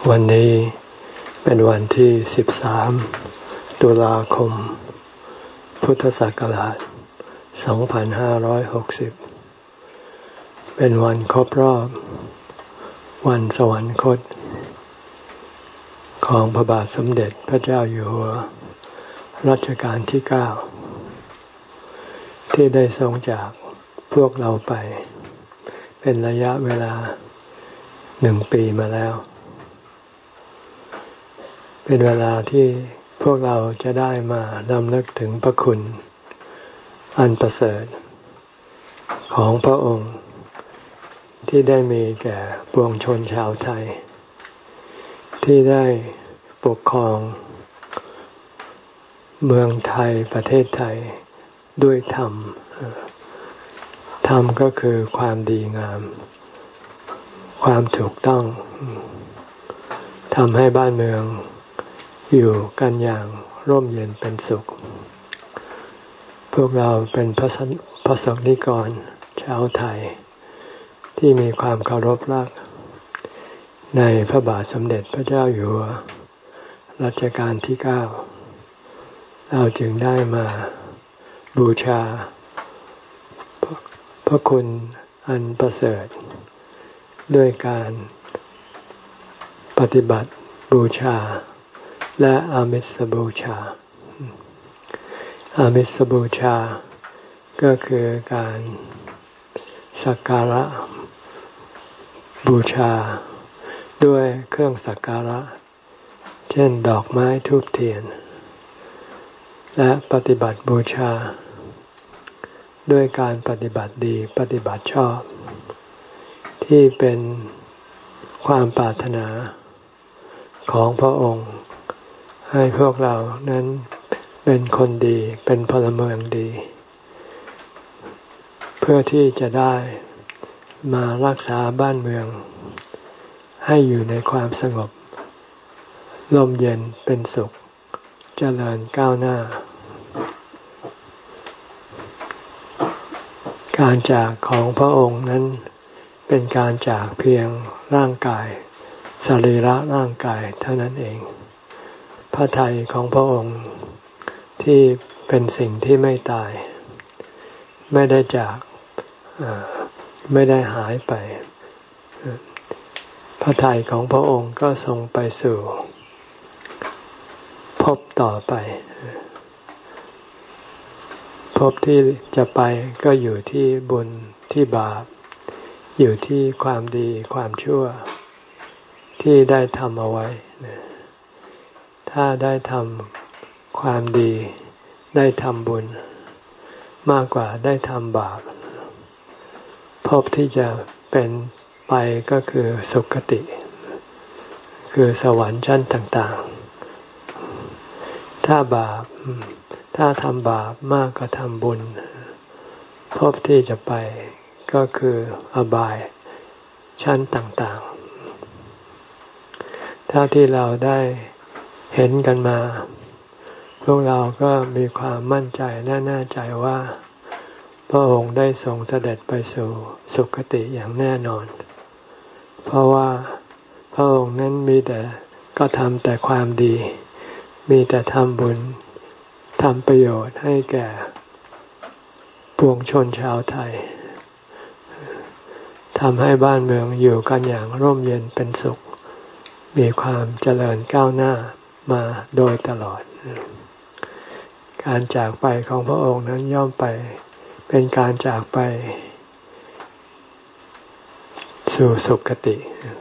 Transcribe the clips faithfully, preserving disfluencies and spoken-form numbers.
วันนี้เป็นวันที่สิบสามตุลาคมพุทธศักราชสองพันห้าร้อยหกสิบเป็นวันครบรอบวันสวรรคตของพระบาทสมเด็จพระเจ้าอยู่หัวรัชกาลที่เก้าที่ได้ทรงจากพวกเราไปเป็นระยะเวลาหนึ่งปีมาแล้วเป็นเวลาที่พวกเราจะได้มารำลึกถึงพระคุณอันประเสริฐของพระองค์ที่ได้มีแก่ปวงชนชาวไทยที่ได้ปกครองเมืองไทยประเทศไทยด้วยธรรมธรรมก็คือความดีงามความถูกต้องทำให้บ้านเมืองอยู่กันอย่างร่มเย็นเป็นสุขพวกเราเป็นพระพระสงฆ์นิกรชาวไทยที่มีความเคารพรักในพระบาทสมเด็จพระเจ้าอยู่หัวรัชกาลที่เก้าเราจึงได้มาบูชาพระคุณอันประเสริฐด้วยการปฏิบัติบูชาและอามิสบูชาอามิสบูชาก็คือการสักการะบูชาด้วยเครื่องสักการะเช่นดอกไม้ธูปเทียนและปฏิบัติบูชาด้วยการปฏิบัติดีปฏิบัติชอบที่เป็นความปรารถนาของพระองค์ให้พวกเรานั้นเป็นคนดีเป็นพลเมืองดีเพื่อที่จะได้มารักษาบ้านเมืองให้อยู่ในความสงบร่มเย็นเป็นสุขเจริญก้าวหน้าการจากของพระองค์นั้นเป็นการจากเพียงร่างกายสรีระร่างกายเท่านั้นเองพระทัยของพระองค์ที่เป็นสิ่งที่ไม่ตายไม่ได้จากไม่ได้หายไปพระทัยของพระองค์ก็ทรงไปสู่ภพต่อไปภพที่จะไปก็อยู่ที่บุญที่บาปอยู่ที่ความดีความชั่วที่ได้ทำเอาไว้ถ้าได้ทำความดีได้ทำบุญมากกว่าได้ทำบาปภพที่จะเป็นไปก็คือสุคติคือสวรรค์ชั้นต่างๆถ้าบาปถ้าทำบาปมากกว่าทำบุญภพที่จะไปก็คืออบายชั้นต่างๆถ้าที่เราได้เห็นกันมาพวกเราก็มีความมั่นใจแน่ใจว่าพระองค์ได้ทรงเสด็จไปสู่สุคติอย่างแน่นอนเพราะว่าพระองค์นั้นมีแต่ก็ทำแต่ความดีมีแต่ทำบุญทำประโยชน์ให้แก่ปวงชนชาวไทยทำให้บ้านเมืองอยู่กันอย่างร่มเย็นเป็นสุขมีความเจริญก้าวหน้ามาโดยตลอดการจากไปของพระองค์นั้นย่อมไปเป็นการจากไปสู่สุคติ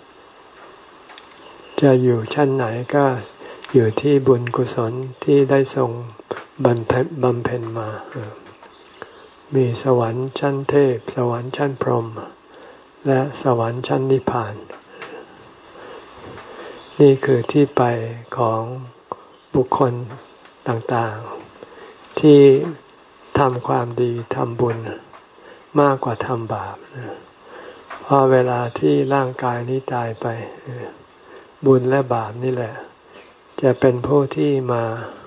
จะอยู่ชั้นไหนก็อยู่ที่บุญกุศลที่ได้ทรงบำเพ็ญบำเพ็ญมามีสวรรค์ชั้นเทพสวรรค์ชั้นพรหมและสวรรค์ชั้นนิพพานนี่คือที่ไปของบุคคลต่างๆที่ทำความดีทำบุญมากกว่าทำบาปเพราะเวลาที่ร่างกายนี้ตายไปบุญและบาปนี่แหละจะเป็นผู้ที่มา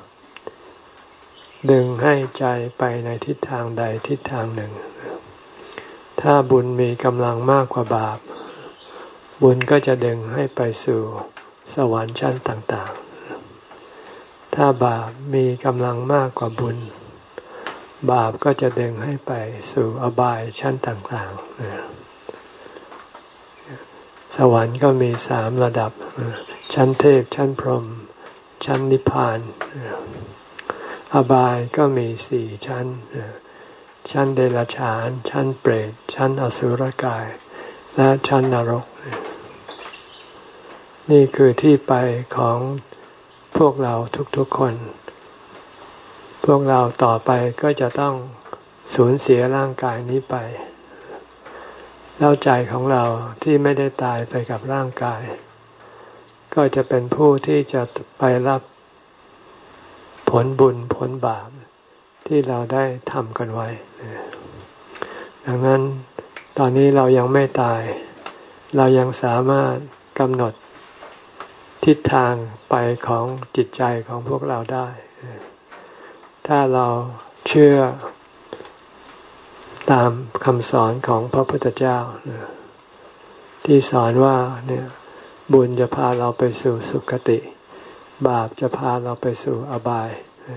ดึงให้ใจไปในทิศทางใดทิศทางหนึ่งถ้าบุญมีกำลังมากกว่าบาปบุญก็จะดึงให้ไปสู่สวรรค์ชั้นต่างๆถ้าบาปมีกำลังมากกว่าบุญบาปก็จะดึงให้ไปสู่อบายชั้นต่างๆสวรรค์ก็มีสามระดับชั้นเทพชั้นพรหมชั้นนิพพานอบายก็มีสี่ชั้นชั้นเดรัจฉานชั้นเปรตชั้นอสุรกายและชั้นนรกนี่คือที่ไปของพวกเราทุกๆคนพวกเราต่อไปก็จะต้องสูญเสียร่างกายนี้ไปแล้วใจของเราที่ไม่ได้ตายไปกับร่างกายก็จะเป็นผู้ที่จะไปรับผลบุญผลบาปที่เราได้ทำกันไว้ดังนั้นตอนนี้เรายังไม่ตายเรายังสามารถกำหนดทิศทางไปของจิตใจของพวกเราได้ถ้าเราเชื่อตามคำสอนของพระพุทธเจ้าที่สอนว่าเนี่ยบุญจะพาเราไปสู่สุคติบาปจะพาเราไปสู่อบาย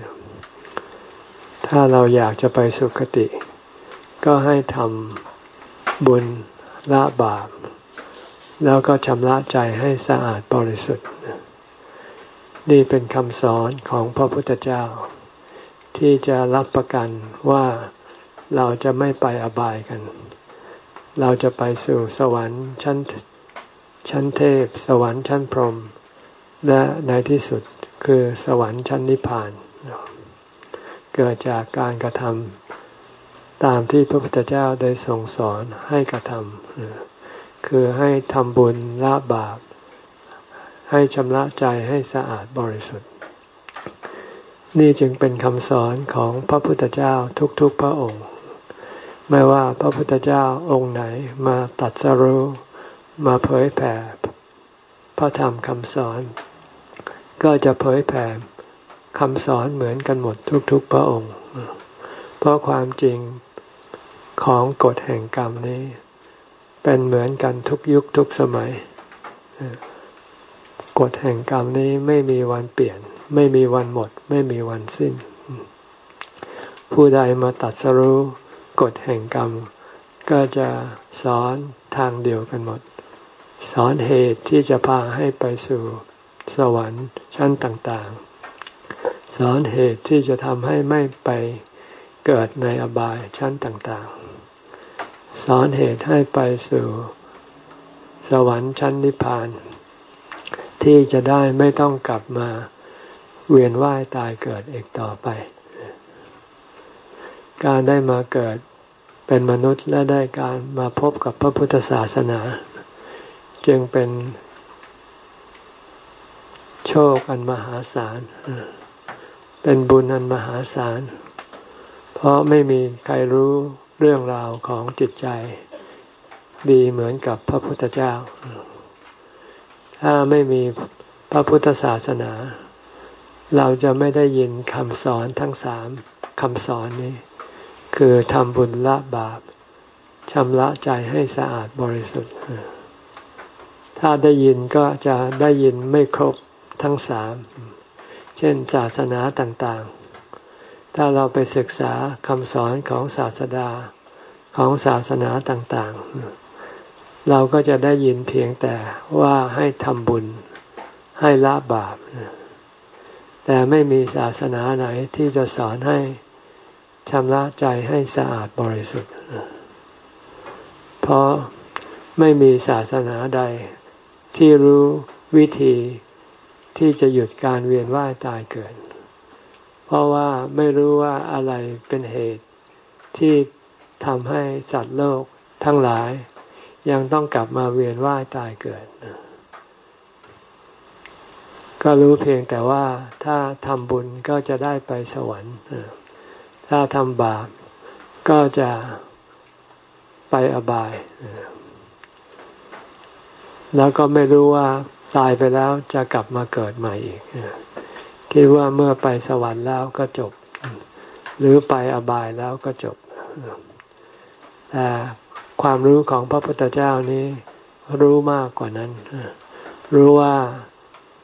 ถ้าเราอยากจะไปสุคติก็ให้ทำบุญละบาปแล้วก็ชำระใจให้สะอาดบริสุทธิ์นี่เป็นคำสอนของพระพุทธเจ้าที่จะรับประกันว่าเราจะไม่ไปอบายกันเราจะไปสู่สวรรค์ชั้นชั้นเทพสวรรค์ชั้นพรหมและในที่สุดคือสวรรค์ชั้นนิพพานเกิดจากการกระทำตามที่พระพุทธเจ้าได้ทรงสอนให้กระทำคือให้ทำบุญละบาปให้ชำระใจให้สะอาดบริสุทธิ์นี่จึงเป็นคำสอนของพระพุทธเจ้าทุกๆพระองค์ไม่ว่าพระพุทธเจ้าองค์ไหนมาตรัสรู้มาเผยแผ่พระธรรมคำสอนก็จะเผยแผ่คำสอนเหมือนกันหมดทุกๆพระองค์เพราะความจริงของกฎแห่งกรรมนี้เป็นเหมือนกันทุกยุคทุกสมัยกฎแห่งกรรมนี้ไม่มีวันเปลี่ยนไม่มีวันหมดไม่มีวันสิ้นผู้ใดมาตรัสรู้กฎแห่งกรรมก็จะสอนทางเดียวกันหมดสอนเหตุที่จะพาให้ไปสู่สวรรค์ชั้นต่างๆสอนเหตุที่จะทำให้ไม่ไปเกิดในอบายชั้นต่างๆสอนเหตุให้ไปสู่สวรรค์ชั้นนิพพานที่จะได้ไม่ต้องกลับมาเวียนว่ายตายเกิดอีกต่อไปการได้มาเกิดเป็นมนุษย์และได้การมาพบกับพระพุทธศาสนาจึงเป็นโชคอันมหาศาลเป็นบุญอันมหาศาลเพราะไม่มีใครรู้เรื่องราวของจิตใจดีเหมือนกับพระพุทธเจ้าถ้าไม่มีพระพุทธศาสนาเราจะไม่ได้ยินคำสอนทั้งสามคำสอนนี้คือทำบุญละบาปชำระใจให้สะอาดบริสุทธิ์ถ้าได้ยินก็จะได้ยินไม่ครบทั้งสามเช่นศาสนาต่างๆถ้าเราไปศึกษาคำสอนของศาสดาของศาสนาต่างๆเราก็จะได้ยินเพียงแต่ว่าให้ทำบุญให้ละบาปแต่ไม่มีศาสนาไหนที่จะสอนให้ชำระใจให้สะอาดบริสุทธิ์เพราะไม่มีศาสนาใดที่รู้วิธีที่จะหยุดการเวียนว่ายตายเกิดเพราะว่าไม่รู้ว่าอะไรเป็นเหตุที่ทำให้สัตว์โลกทั้งหลายยังต้องกลับมาเวียนว่ายตายเกิดก็รู้เพียงแต่ว่าถ้าทำบุญก็จะได้ไปสวรรค์ถ้าทำบาปก็จะไปอบายแล้วก็ไม่รู้ว่าตายไปแล้วจะกลับมาเกิดใหม่อีกคิดว่าเมื่อไปสวรรค์แล้วก็จบหรือไปอบายแล้วก็จบแต่ความรู้ของพระพุทธเจ้านี้รู้มากกว่านั้นรู้ว่า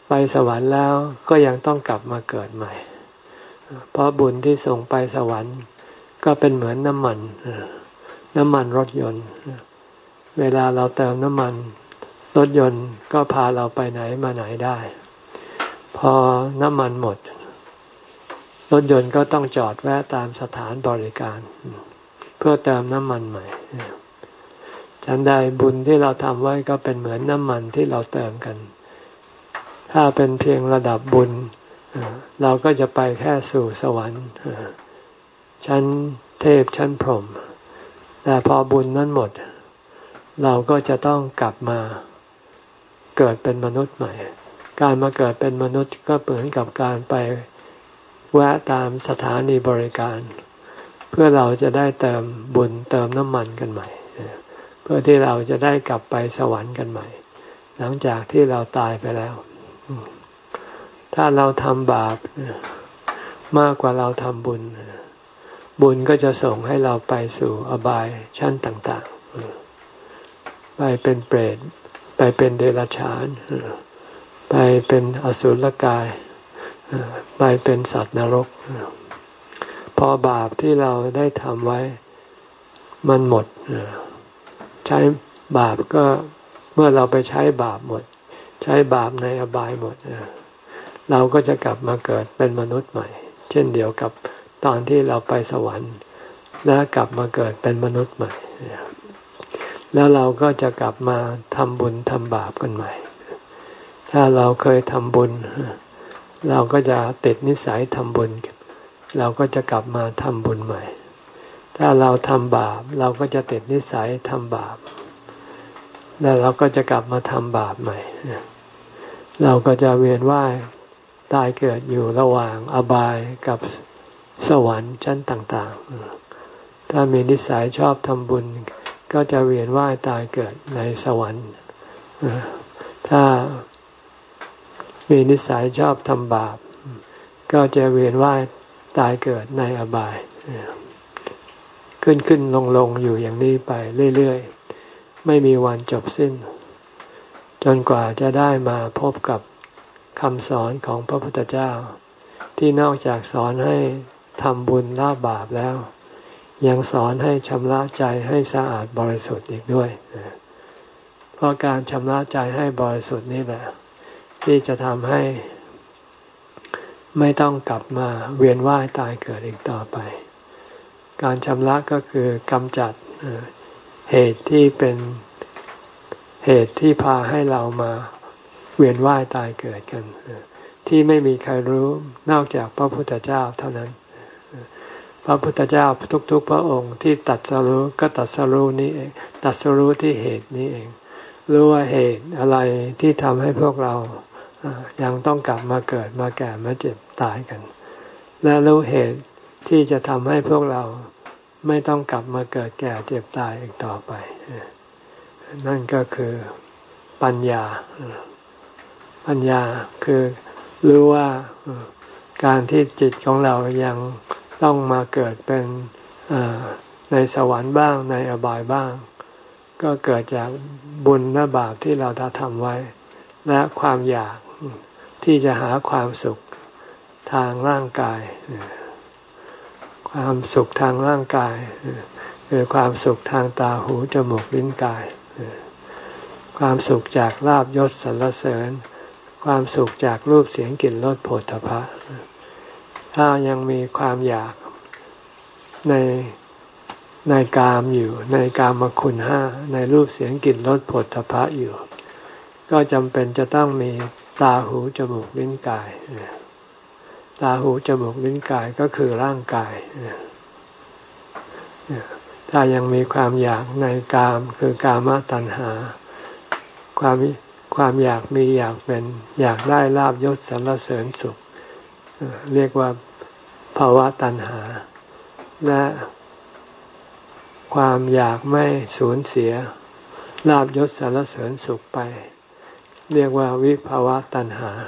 ไปสวรรค์แล้วก็ยังต้องกลับมาเกิดใหม่เพราะบุญที่ส่งไปสวรรค์ก็เป็นเหมือนน้ำมันน้ำมันรถยนต์เวลาเราเติมน้ำมันรถยนต์ก็พาเราไปไหนมาไหนได้พอน้ำมันหมดรถยนต์ก็ต้องจอดแวะตามสถานบริการเพื่อเติมน้ำมันใหม่ฉันใดบุญที่เราทำไว้ก็เป็นเหมือนน้ำมันที่เราเติมกันถ้าเป็นเพียงระดับบุญเราก็จะไปแค่สู่สวรรค์ชั้นเทพชั้นพรหมแต่พอบุญนั้นหมดเราก็จะต้องกลับมาเกิดเป็นมนุษย์ใหม่การมาเกิดเป็นมนุษย์ก็เหมือนกับการไปแวะตามสถานีบริการเพื่อเราจะได้เติมบุญเติมน้ำมันกันใหม่เพื่อที่เราจะได้กลับไปสวรรค์กันใหม่หลังจากที่เราตายไปแล้วถ้าเราทำบาปมากกว่าเราทำบุญบุญก็จะส่งให้เราไปสู่อบายชั้นต่างๆไปเป็นเปรตไปเป็นเดรัจฉานไปเป็นอสุรกายไปเป็นสัตว์นรกพอบาปที่เราได้ทำไว้มันหมดใช้บาปก็เมื่อเราไปใช้บาปหมดใช้บาปในอบายหมดเราก็จะกลับมาเกิดเป็นมนุษย์ใหม่เช่นเดียวกับตอนที่เราไปสวรรค์และกลับมาเกิดเป็นมนุษย์ใหม่แล้วเราก็จะกลับมาทำบุญทำบาปกันใหม่ถ้าเราเคยทำบุญเราก็จะติดนิสัยทำบุญเราก็จะกลับมาทำบุญใหม่ถ้าเราทำบาปเราก็จะติดนิสัยทำบาปแล้วเราก็จะกลับมาทำบาปใหม่เราก็จะเวียนว่ายตายเกิดอยู่ระหว่างอบายกับสวรรค์ชั้นต่างๆถ้ามีนิสัยชอบทำบุญก็จะเวียนว่ายตายเกิดในสวรรค์ถ้ามีนิสัยชอบทำบาปก็จะเวียนว่ายตายเกิดในอบายขึ้นขึ้นลงลงอยู่อย่างนี้ไปเรื่อยๆไม่มีวันจบสิ้นจนกว่าจะได้มาพบกับคำสอนของพระพุทธเจ้าที่นอกจากสอนให้ทำบุญละบาปแล้วยังสอนให้ชำระใจให้สะอาดบริสุทธิ์อีกด้วยเพราะการชำระใจให้บริสุทธิ์นี่แหละที่จะทำให้ไม่ต้องกลับมาเวียนว่ายตายเกิดอีกต่อไปการชำระก็คือกำจัดเหตุที่เป็นเหตุที่พาให้เรามาเวียนว่ายตายเกิดกันที่ไม่มีใครรู้นอกจากพระพุทธเจ้าเท่านั้นพระพุทธเจ้าทุกๆพระองค์ที่ตรัสรู้ก็ตรัสรู้นี้เองตรัสรู้ที่เหตุนี้เองรู้ว่าเหตุอะไรที่ทำให้พวกเรายังต้องกลับมาเกิดมาแก่มาเจ็บตายกันและรู้เหตุที่จะทำให้พวกเราไม่ต้องกลับมาเกิดแก่เจ็บตายอีกต่อไปนั่นก็คือปัญญาปัญญาคือรู้ว่าการที่จิตของเรายังต้องมาเกิดเป็นในสวรรค์บ้างในอบายบ้างก็เกิดจากบุญและบาปที่เราได้ทำไว้และความอยากที่จะหาความสุขทางร่างกายความสุขทางร่างกายคือความสุขทางตาหูจมูกลิ้นกายความสุขจากลาภยศสรรเสริญความสุขจากรูปเสียงกลิ่นรสโผฏฐัพพะถ้ายังมีความอยากในในกามอยู่ในกามคุณห้าในรูปเสียงกลิ่นรสโผฏฐัพพะอยู่ก็จำเป็นจะต้องมีตาหูจมูกลิ้นกายตาหูจมูกลิ้นกายก็คือร่างกายถ้ายังมีความอยากในกามคือกามตัณหาความความอยากมีอยากเป็นอยากได้ลาภยศสรรเสริญสุขเรียกว่าภาวะตัณหาและความอยากไม่สูญเสียลาภยศสรรเสริญสุขไปเรียกว่าวิภาวะตัณหา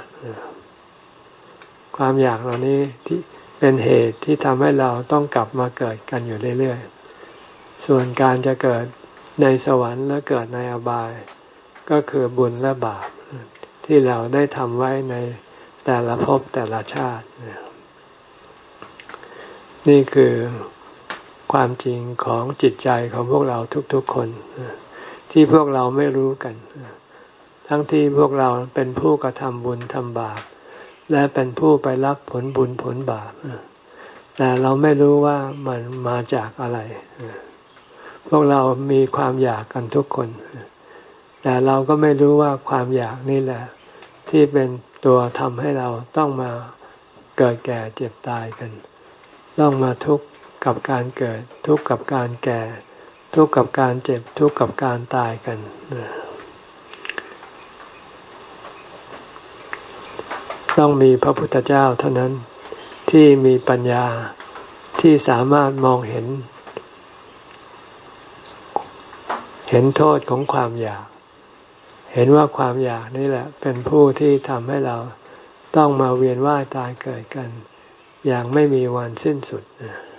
ความอยากเหล่านี้ที่เป็นเหตุที่ทำให้เราต้องกลับมาเกิดกันอยู่เรื่อยๆส่วนการจะเกิดในสวรรค์และเกิดในอบายก็คือบุญและบาปที่เราได้ทำไว้ในแต่ละภพแต่ละชาตินี่คือความจริงของจิตใจของพวกเราทุกๆคนที่พวกเราไม่รู้กันทั้งที่พวกเราเป็นผู้กระทำบุญทำบาปและเป็นผู้ไปรับผลบุญผลบาปแต่เราไม่รู้ว่ามันมาจากอะไรพวกเรามีความอยากกันทุกคนแต่เราก็ไม่รู้ว่าความอยากนี่แหละที่เป็นตัวทำให้เราต้องมาเกิดแก่เจ็บตายกันต้องมาทุกข์กับการเกิดทุกข์กับการแก่ทุกข์กับการเจ็บทุกข์กับการตายกันต้องมีพระพุทธเจ้าเท่านั้นที่มีปัญญาที่สามารถมองเห็นเห็นโทษของความอยากเห็นว่าความอยากนี่แหละเป็นผู้ที่ทำให้เราต้องมาเวียนว่ายตายเกิดกันอย่างไม่มีวันสิ้นสุด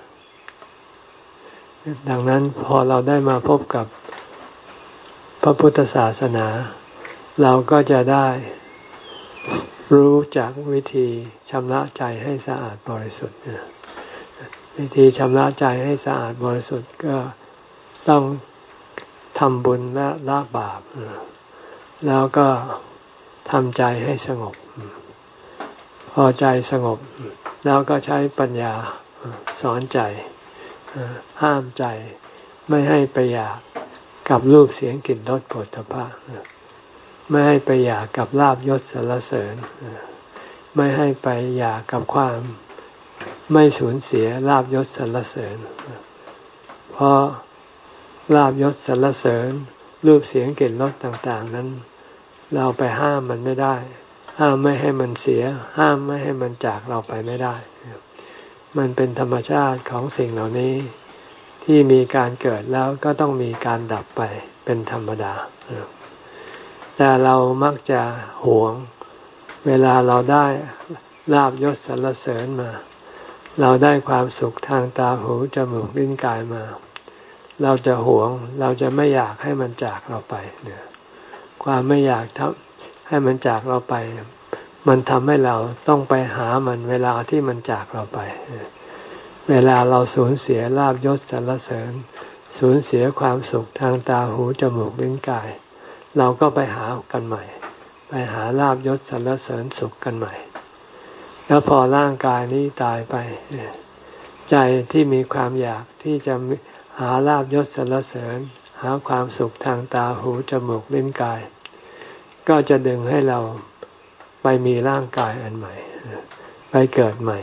ดังนั้นพอเราได้มาพบกับพระพุทธศาสนาเราก็จะได้รู้จักวิธีชำระใจให้สะอาดบริสุทธิ์วิธีชำระใจให้สะอาดบริสุทธิ์ก็ต้องทำบุญและละบาปแล้วก็ทำใจให้สงบพอใจสงบแล้วก็ใช้ปัญญาสอนใจห้ามใจไม่ให้ไปอยากกับรูปเสียงกลิ่นรสโผฏฐัพพะไม่ให้ไปอยากกับลาภยศสรรเสริญไม่ให้ไปอยากกับความไม่สูญเสียลาภยศสรรเสริญเพราะลาภยศสรรเสริญรูปเสียงกลิ่นรสต่างๆนั้นเราไปห้ามมันไม่ได้ห้ามไม่ให้มันเสียห้ามไม่ให้มันจากเราไปไม่ได้มันเป็นธรรมชาติของสิ่งเหล่านี้ที่มีการเกิดแล้วก็ต้องมีการดับไปเป็นธรรมดาแต่เรามักจะหวงเวลาเราได้ลาภยศสรรเสริญมาเราได้ความสุขทางตาหูจมูกลิ้นกายมาเราจะหวงเราจะไม่อยากให้มันจากเราไปเนี่ยความไม่อยากให้มันจากเราไปมันทำให้เราต้องไปหามันเวลาที่มันจากเราไปเวลาเราสูญเสียลาภยศสรรเสริญสูญเสียความสุขทางตาหูจมูกลิ้นกายเราก็ไปหากันใหม่ไปหาลาภยศสรรเสริญสุขกันใหม่แล้วพอร่างกายนี้ตายไปใจที่มีความอยากที่จะหาลาภยศสรรเสริญหาความสุขทางตาหูจมูกลิ้นกายก็จะดึงให้เราไปมีร่างกายอันใหม่ไปเกิดใหม่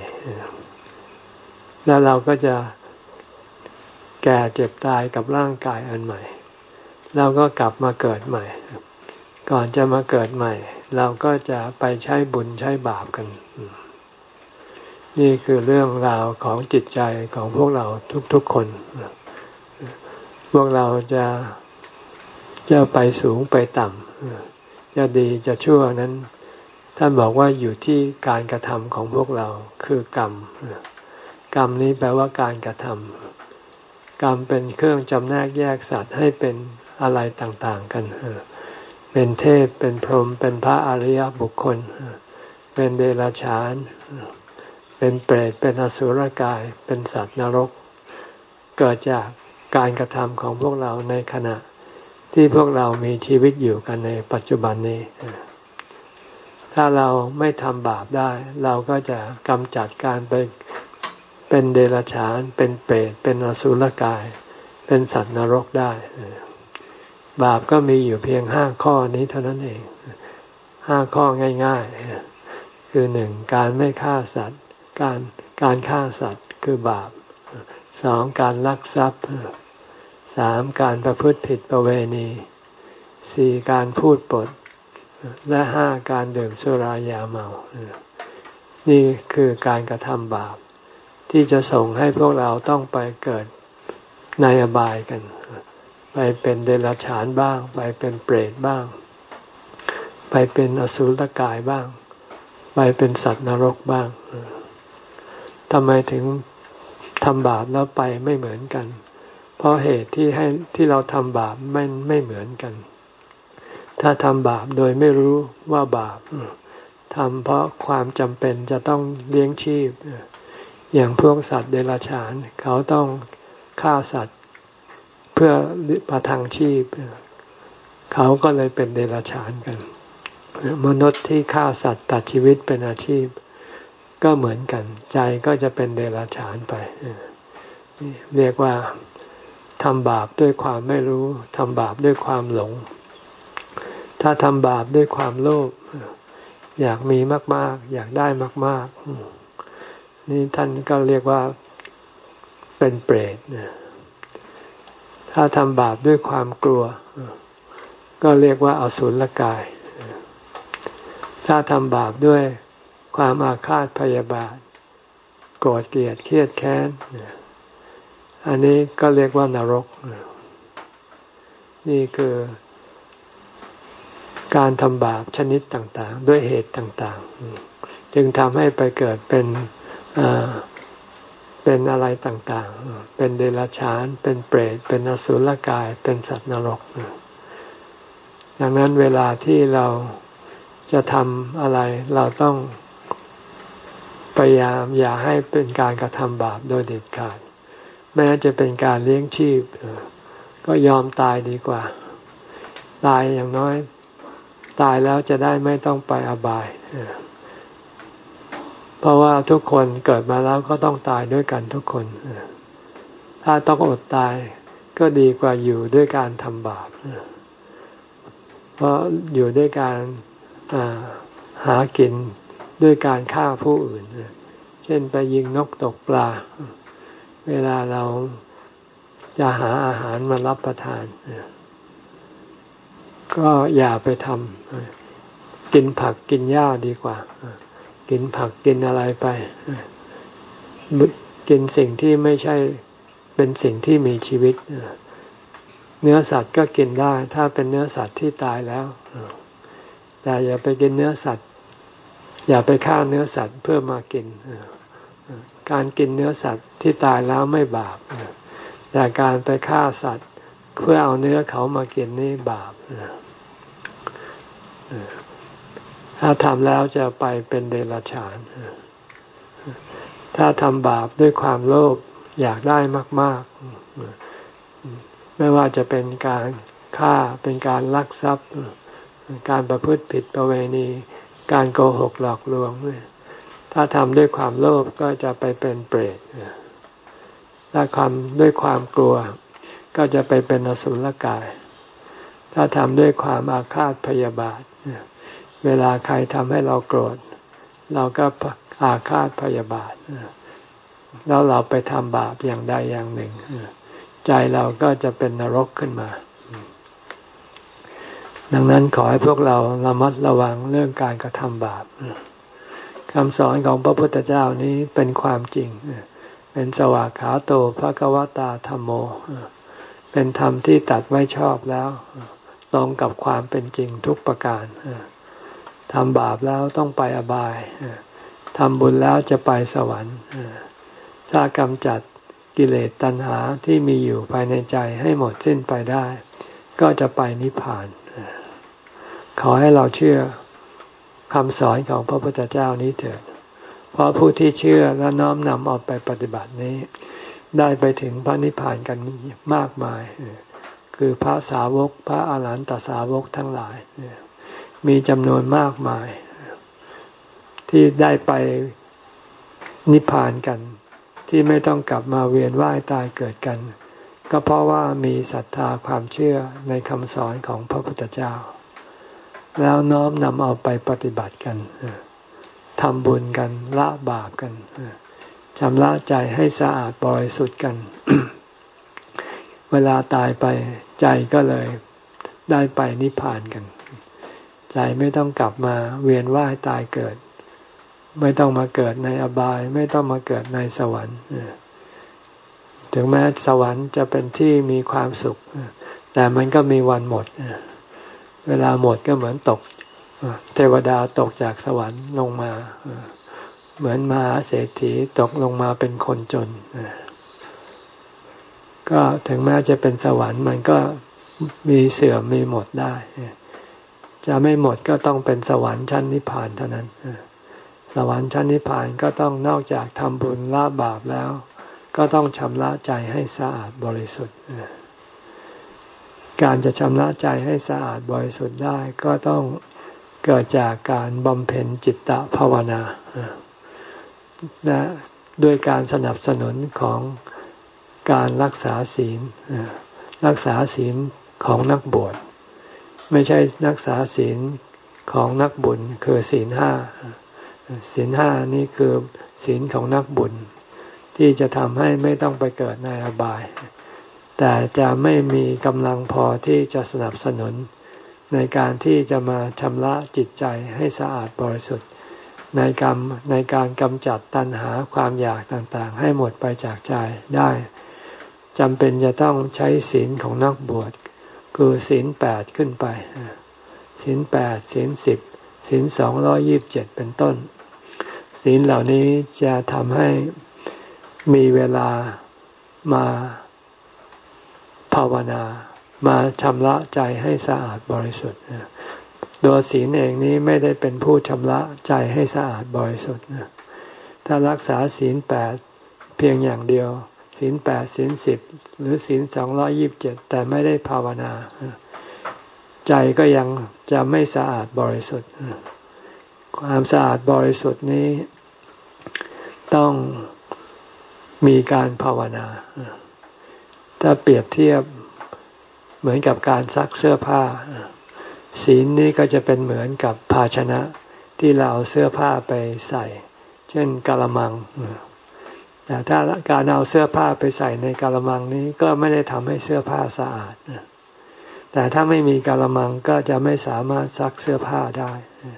แล้วเราก็จะแก่เจ็บตายกับร่างกายอันใหม่เราก็กลับมาเกิดใหม่ก่อนจะมาเกิดใหม่เราก็จะไปใช้บุญใช้บาปกันนี่คือเรื่องราวของจิตใจของพวกเราทุกๆคนพวกเราจะจะไปสูงไปต่ำจะดีจะชั่วนั้นท่านบอกว่าอยู่ที่การกระทำของพวกเราคือกรรมกรรมนี้แปลว่าการกระทำกรรมเป็นเครื่องจำแนกแยกสัตว์ให้เป็นอะไรต่างๆกันเป็นเทพเป็นพรหมเป็นพระอริยบุคคลเป็นเดรัจฉานเป็นเปรตเป็นอสุรกายเป็นสัตว์นรกเกิดจากการกระทำของพวกเราในขณะที่พวกเรามีชีวิตอยู่กันในปัจจุบันนี้ถ้าเราไม่ทำบาปได้เราก็จะกำจัดการไปเป็นเดรัจฉานเป็นเปรตเป็นอสุรกายเป็นสัตว์นรกได้บาปก็มีอยู่เพียงห้าข้อนี้เท่านั้นเองห้าข้อง่ายๆคือหนึ่งการไม่ฆ่าสัตว์การการฆ่าสัตว์คือบาปสองการลักทรัพย์สามการประพฤติผิดประเวณีสี่การพูดปดและห้าการดื่มสุรายาเมานี่คือการกระทำบาปที่จะส่งให้พวกเราต้องไปเกิดในอบายกันไปเป็นเดรัจฉานบ้างไปเป็นเปรตบ้างไปเป็นอสุรกายบ้างไปเป็นสัตว์นรกบ้างทำไมถึงทำบาปแล้วไปไม่เหมือนกันเพราะเหตุที่ให้ที่เราทำบาปไม่ไม่เหมือนกันถ้าทำบาปโดยไม่รู้ว่าบาปทำเพราะความจำเป็นจะต้องเลี้ยงชีพอย่างพวกสัตว์เดรัจฉานเขาต้องฆ่าสัตว์เพื่อประทังชีพเขาก็เลยเป็นเดรัจฉานกันมนุษย์ที่ฆ่าสัตว์ตัดชีวิตเป็นอาชีพก็เหมือนกันใจก็จะเป็นเดรัจฉานไปเรียกว่าทำบาปด้วยความไม่รู้ทำบาปด้วยความหลงถ้าทำบาปด้วยความโลภอยากมีมากๆอยากได้มากๆนี่ท่านก็เรียกว่าเป็นเปรตถ้าทำบาปด้วยความกลัวก็เรียกว่าอสุรกายถ้าทำบาปด้วยความอาฆาตพยาบาทโกรธเกลียดเครียดแค้นอันนี้ก็เรียกว่านรกนี่คือการทำบาปชนิดต่างๆด้วยเหตุต่างๆจึงทำให้ไปเกิดเป็นเป็นอะไรต่างๆเป็นเดรัจฉานเป็นเปรตเป็นอสุรกายเป็นสัตว์นรกดังนั้นเวลาที่เราจะทำอะไรเราต้องพยายามอย่าให้เป็นการกระทำบาปโดยเด็ดขาดแม้จะเป็นการเลี้ยงชีพก็ยอมตายดีกว่าตายอย่างน้อยตายแล้วจะได้ไม่ต้องไปอบายเพราะว่าทุกคนเกิดมาแล้วก็ต้องตายด้วยกันทุกคนถ้าต้องอดตายก็ดีกว่าอยู่ด้วยการทำบาปเพราะอยู่ด้วยการหากินด้วยการฆ่าผู้อื่นเช่นไปยิงนกตกปลาเวลาเราจะหาอาหารมารับประทานก็อย่าไปทำกินผักกินหญ้าดีกว่ากินผักกินอะไรไปกินสิ่งที่ไม่ใช่เป็นสิ่งที่มีชีวิตเนื้อสัตว์ก็กินได้ถ้าเป็นเนื้อสัตว์ที่ตายแล้วแต่อย่าไปกินเนื้อสัตว์อย่าไปฆ่าเนื้อสัตว์เพื่อมากินการกินเนื้อสัตว์ที่ตายแล้วไม่บาปแต่การไปฆ่าสัตว์เพื่อเอาเนื้อเขามากินนี่บาปถ้าทำแล้วจะไปเป็นเดรัจฉานถ้าทำบาปด้วยความโลภอยากได้มากๆไม่ว่าจะเป็นการฆ่าเป็นการลักทรัพย์การประพฤติผิดประเวณีการโกหกหลอกลวงถ้าทำด้วยความโลภก็จะไปเป็นเปรตถ้าทำด้วยความกลัวก็จะไปเป็นอสุรกายถ้าทำด้วยความอาฆาตพยาบาทเวลาใครทำให้เราโกรธเราก็อาฆาตพยาบาทแล้วเราไปทำบาปอย่างใดอย่างหนึ่งใจเราก็จะเป็นนรกขึ้นมาดังนั้นขอให้พวกเราระมัดระวังเรื่องการกระทำบาปคำสอนของพระพุทธเจ้านี้เป็นความจริงเป็นสวากขาโตภควตาธัมโมเป็นธรรมที่ตรัสไว้ชอบแล้วตรงกับความเป็นจริงทุกประการทำบาปแล้วต้องไปอบายทำบุญแล้วจะไปสวรรค์ถ้ากำจัดกิเลสตัณหาที่มีอยู่ภายในใจให้หมดสิ้นไปได้ก็จะไปนิพพานขอให้เราเชื่อคำสอนของพระพุทธเจ้านี้เถิดเพราะผู้ที่เชื่อและน้อมนำเอาไปปฏิบัตินี้ได้ไปถึงพระนิพพานกันมากมายคือพระสาวกพระอาหารหันตสาวกทั้งหลายมีจำนวนมากมายที่ได้ไปนิพพานกันที่ไม่ต้องกลับมาเวียนว่ายตายเกิดกันก็เพราะว่ามีศรัทธาความเชื่อในคำสอนของพระพุทธเจ้าแล้วน้อมนำเอาไปปฏิบัติกันทำบุญกันละบาปกันชำระใจให้สะอาดบริสุทธิ์กัน เวลาตายไปใจก็เลยได้ไปนิพพานกันใจไม่ต้องกลับมาเวียนว่ายตายเกิดไม่ต้องมาเกิดในอบายไม่ต้องมาเกิดในสวรรค์ถึงแม้สวรรค์จะเป็นที่มีความสุขแต่มันก็มีวันหมดเวลาหมดก็เหมือนตกเทวดาตกจากสวรรค์ลงมาเหมือนมหาเศรษฐีตกลงมาเป็นคนจนก็ถึงแม้จะเป็นสวรรค์มันก็มีเสื่อมมีหมดได้จะไม่หมดก็ต้องเป็นสวรรค์ชั้นนิพพานเท่านั้นสวรรค์ชั้นนิพพานก็ต้องนอกจากทำบุญละบาปแล้วก็ต้องชำระใจให้สะอาดบริสุทธิ์การจะชำระใจให้สะอาดบริสุทธิ์ได้ก็ต้องเกิดจากการบำเพ็ญจิตตภาวนาและด้วยการสนับสนุนของการรักษาศีลรักษาศีลของนักบวชไม่ใช่รักษาศีลของนักบุญคือศีลห้าศีลห้านี่คือศีลของนักบุญที่จะทำให้ไม่ต้องไปเกิดในอบายแต่จะไม่มีกำลังพอที่จะสนับสนุนในการที่จะมาชำระจิตใจให้สะอาดบริสุทธิ์ในกรรมในการกำจัดตัณหาความอยากต่างๆให้หมดไปจากใจได้จำเป็นจะต้องใช้ศีลของนักบวชคือศีลแปดขึ้นไปศีลแปดศีลสิบศีลสองร้อยยี่สิบเจ็ดเป็นต้นศีลเหล่านี้จะทำให้มีเวลามาภาวนามาชำระใจให้สะอาดบริสุทธิ์โดยศีลเองนี้ไม่ได้เป็นผู้ชำระใจให้สะอาดบริสุทธิ์ถ้ารักษาศีลแปดเพียงอย่างเดียวศีลแปดศีลสิบหรือศีลสองร้อยยี่สิบเจ็ดแต่ไม่ได้ภาวนาใจก็ยังจะไม่สะอาดบริสุทธิ์ความสะอาดบริสุทธิ์นี้ต้องมีการภาวนาถ้าเปรียบเทียบเหมือนกับการซักเสื้อผ้าศีลนี้ก็จะเป็นเหมือนกับภาชนะที่เราเอาเสื้อผ้าไปใส่เช่นกะละมังแต่ถ้าการเอาเสื้อผ้าไปใส่ในกะละมังนี้ก็ไม่ได้ทำให้เสื้อผ้าสะอาดแต่ถ้าไม่มีกะละมังก็จะไม่สามารถซักเสื้อผ้าได้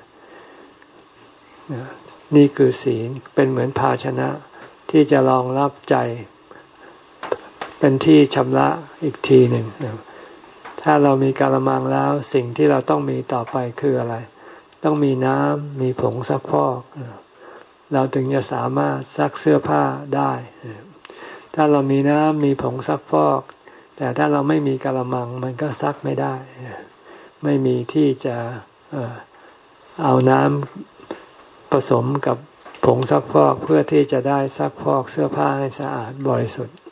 นี่คือศีลเป็นเหมือนภาชนะที่จะรองรับใจเป็นที่ชำระอีกทีหนึ่งถ้าเรามีกะละมังแล้วสิ่งที่เราต้องมีต่อไปคืออะไรต้องมีน้ำมีผงซักฟอกเราถึงจะสามารถซักเสื้อผ้าได้ถ้าเรามีน้ำมีผงซักฟอกแต่ถ้าเราไม่มีกะละมังมันก็ซักไม่ได้ไม่มีที่จะเอาน้ำผสมกับผงซักฟอกเพื่อที่จะได้ซักฟอกเสื้อผ้าให้สะอาดบริสุทธิ์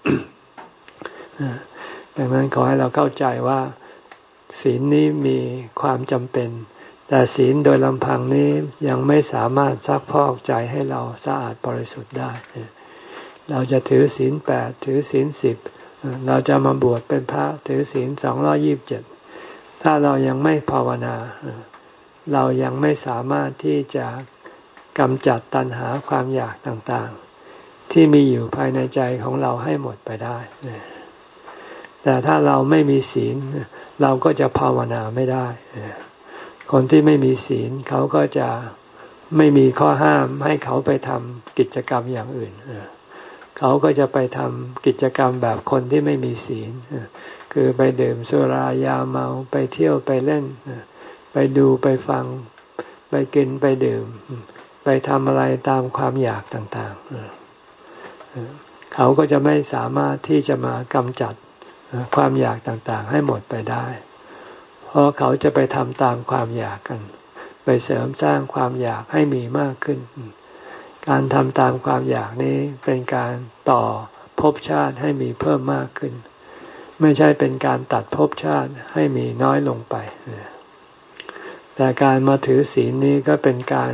ดังนั้นขอให้เราเข้าใจว่าศีลนี้มีความจำเป็นแต่ศีลโดยลำพังนี้ยังไม่สามารถซักพอกใจให้เราสะอาดบริสุทธิ์ได้เราจะถือศีลแปดถือศีลสิบเราจะมาบวชเป็นพระถือศีลสองร้อยยี่สิบเจ็ดถ้าเรายังไม่ภาวนาเรายังไม่สามารถที่จะกำจัดตัณหาความอยากต่างๆที่มีอยู่ภายในใจของเราให้หมดไปได้แต่ถ้าเราไม่มีศีลเราก็จะภาวนาไม่ได้คนที่ไม่มีศีลเขาก็จะไม่มีข้อห้ามให้เขาไปทำกิจกรรมอย่างอื่นเขาก็จะไปทำกิจกรรมแบบคนที่ไม่มีศีลคือไปดื่มสุรายาเมาไปเที่ยวไปเล่นไปดูไปฟังไปกินไปดื่มไปทำอะไรตามความอยากต่างๆเขาก็จะไม่สามารถที่จะมากำจัดความอยากต่างๆให้หมดไปได้เพราะเขาจะไปทำตามความอยากกันไปเสริมสร้างความอยากให้มีมากขึ้นการทำตามความอยากนี้เป็นการต่อภพชาติให้มีเพิ่มมากขึ้นไม่ใช่เป็นการตัดภพชาติให้มีน้อยลงไปแต่การมาถือศีลนี้ก็เป็นการ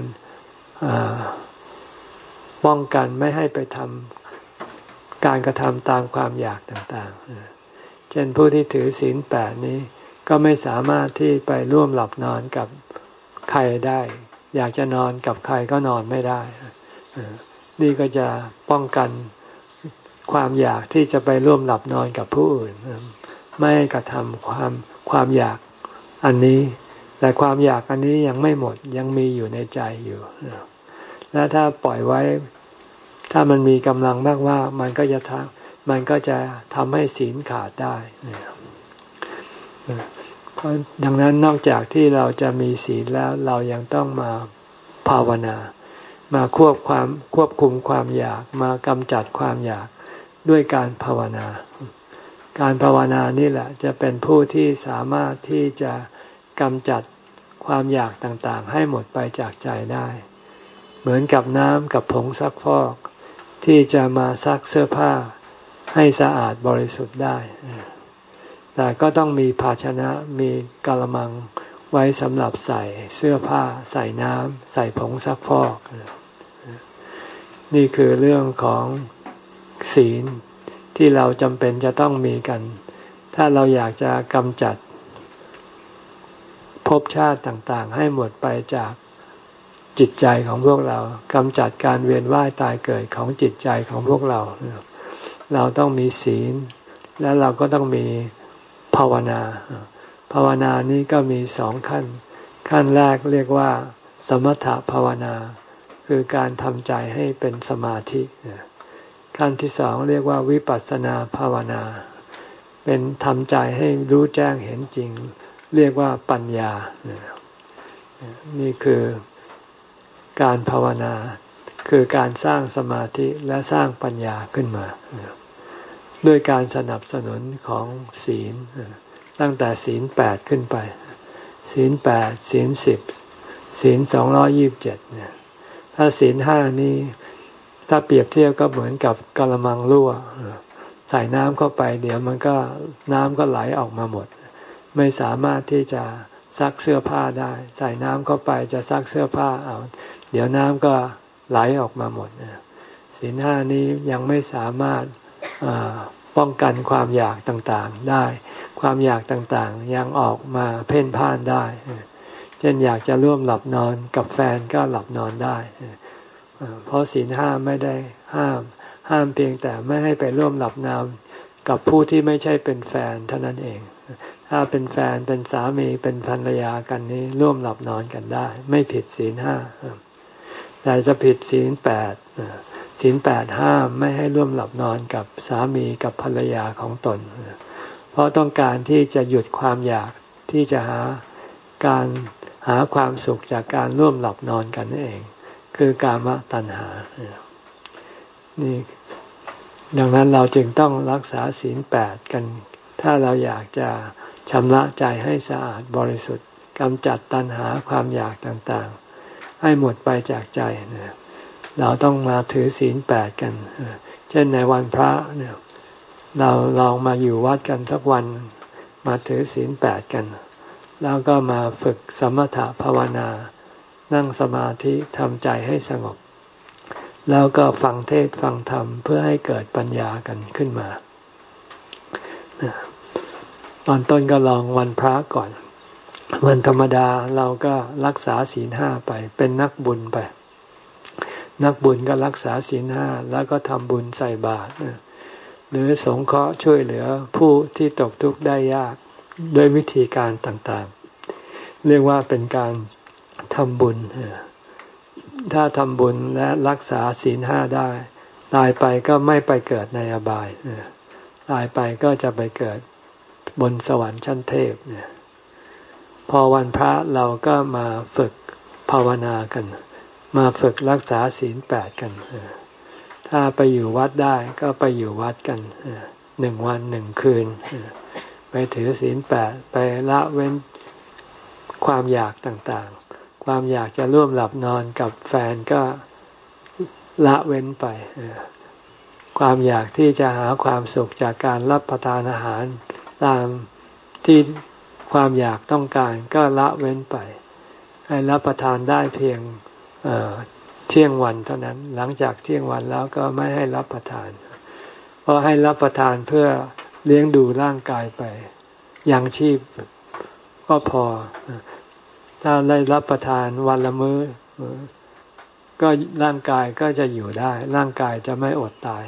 ป้องกันไม่ให้ไปทำการกระทำตามความอยากต่างๆเช่นผู้ที่ถือศีลแปดนี้ก็ไม่สามารถที่ไปร่วมหลับนอนกับใครได้อยากจะนอนกับใครก็นอนไม่ได้นี่ก็จะป้องกันความอยากที่จะไปร่วมหลับนอนกับผู้อื่นไม่กระทำความความอยากอันนี้แต่ความอยากอันนี้ยังไม่หมดยังมีอยู่ในใจอยู่และถ้าปล่อยไว้ถ้ามันมีกำลังมากว่ามันก็จะทำมันก็จะทำให้ศีลขาดได้เพราะดังนั้นนอกจากที่เราจะมีศีลแล้วเรายังต้องมาภาวนามาควบความควบคุมความอยากมากำจัดความอยากด้วยการภาวนาการภาวนานี่แหละจะเป็นผู้ที่สามารถที่จะกำจัดความอยากต่างๆให้หมดไปจากใจได้เหมือนกับน้ำกับผงซักฟอกที่จะมาซักเสื้อผ้าให้สะอาดบริสุทธิ์ได้แต่ก็ต้องมีภาชนะมีกะละมังไว้สำหรับใส่เสื้อผ้าใส่น้ำใส่ผงซักฟอกนี่คือเรื่องของศีลที่เราจำเป็นจะต้องมีกันถ้าเราอยากจะกำจัดภพชาติต่างๆให้หมดไปจากจิตใจของพวกเรากำจัดการเวียนว่ายตายเกิดของจิตใจของพวกเราเราต้องมีศีลและเราก็ต้องมีภาวนาภาวนานี้ก็มีสองขั้นขั้นแรกเรียกว่าสมถภาวนาคือการทำใจให้เป็นสมาธิขั้นที่สองเรียกว่าวิปัสสนาภาวนาเป็นทำใจให้รู้แจ้งเห็นจริงเรียกว่าปัญญานี่คือการภาวนาคือการสร้างสมาธิและสร้างปัญญาขึ้นมาด้วยการสนับสนุนของศีลตั้งแต่ศีลแปดขึ้นไปศีลแปดศีลสิบศีลสองร้อยยี่สิบเจ็ดเนี่ยถ้าศีลห้านี้ถ้าเปรียบเทียบก็เหมือนกับกะละมังรั่วใส่น้ำเข้าไปเดี๋ยวมันก็น้ำก็ไหลออกมาหมดไม่สามารถที่จะซักเสื้อผ้าได้ใส่น้ำเข้าไปจะซักเสื้อผ้าเอาเดี๋ยวน้ำก็ไหลออกมาหมดศีลห้านี้ยังไม่สามารถป้องกันความอยากต่างๆได้ความอยากต่างๆยังออกมาเพ่นพ่านได้เช่นอยากจะร่วมหลับนอนกับแฟนก็หลับนอนได้เพราะศีลห้าไม่ได้ห้ามห้ามเพียงแต่ไม่ให้ไปร่วมหลับนอนกับผู้ที่ไม่ใช่เป็นแฟนเท่านั้นเองถ้าเป็นแฟนเป็นสามีเป็นภรรยากันนี้ร่วมหลับนอนกันได้ไม่ผิดศีลห้าแต่จะผิดศีลแปดศีลแปดห้ามไม่ให้ร่วมหลับนอนกับสามีกับภรรยาของตนเพราะต้องการที่จะหยุดความอยากที่จะหาการหาความสุขจากการร่วมหลับนอนกันนั่นเองคือกามตัณหานี่ดังนั้นเราจึงต้องรักษาศีลแปดกันถ้าเราอยากจะชำระใจให้สะอาดบริสุทธิ์กำจัดตัณหาความอยากต่างๆให้หมดไปจากใจเราต้องมาถือศีลแปดกันเช่นในวันพระเนี่ยเราลองมาอยู่วัดกันสักวันมาถือศีลแปดกันแล้วก็มาฝึกสมถะภาวนานั่งสมาธิทำใจให้สงบแล้วก็ฟังเทศน์ฟังธรรมเพื่อให้เกิดปัญญากันขึ้นมาตอนต้นก็ลองวันพระก่อนวันธรรมดาเราก็รักษาศีลห้าไปเป็นนักบุญไปนักบุญก็รักษาศีลห้าแล้วก็ทำบุญใส่บาตรหรือสงเคราะห์ช่วยเหลือผู้ที่ตกทุกข์ได้ยากด้วยวิธีการต่างๆเรียกว่าเป็นการทำบุญถ้าทำบุญและรักษาศีลห้าได้ตายไปก็ไม่ไปเกิดในอบายตายไปก็จะไปเกิดบนสวรรค์ชั้นเทพเนี่ยพอวันพระเราก็มาฝึกภาวนากันมาฝึกรักษาศีลแปดกันถ้าไปอยู่วัดได้ก็ไปอยู่วัดกันหนึ่งวันหนึ่งคืนไปถือศีลแปดไปละเว้นความอยากต่างๆความอยากจะร่วมหลับนอนกับแฟนก็ละเว้นไปความอยากที่จะหาความสุขจากการรับประทานอาหารตามที่ความอยากต้องการก็ละเว้นไปให้รับประทานได้เพียงเอ่อเที่ยงวันเท่านั้นหลังจากเที่ยงวันแล้วก็ไม่ให้รับประทานเพราะให้รับประทานเพื่อเลี้ยงดูร่างกายไปยังชีพก็พอถ้าได้รับประทานวันละมื้อก็ร่างกายก็จะอยู่ได้ร่างกายจะไม่อดตาย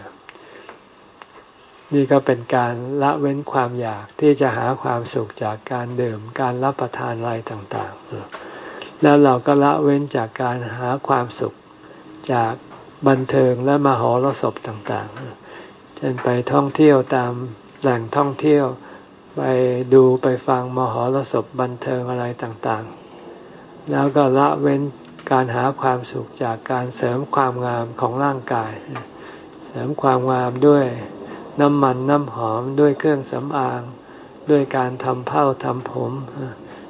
นี่ก็เป็นการละเว้นความอยากที่จะหาความสุขจากการดื่มการรับประทานอะไรต่างๆแล้วเราก็ละเว้นจากการหาความสุขจากบันเทิงและมหรสพต่างๆเช่นไปท่องเที่ยวตามแหล่งท่องเที่ยวไปดูไปฟังมหรสพบันเทิงอะไรต่างๆแล้วก็ละเว้นการหาความสุขจากการเสริมความงามของร่างกายเสริมความงามด้วยน้ำมันน้ำหอมด้วยเครื่องสำอางด้วยการทำเผ้าทำผม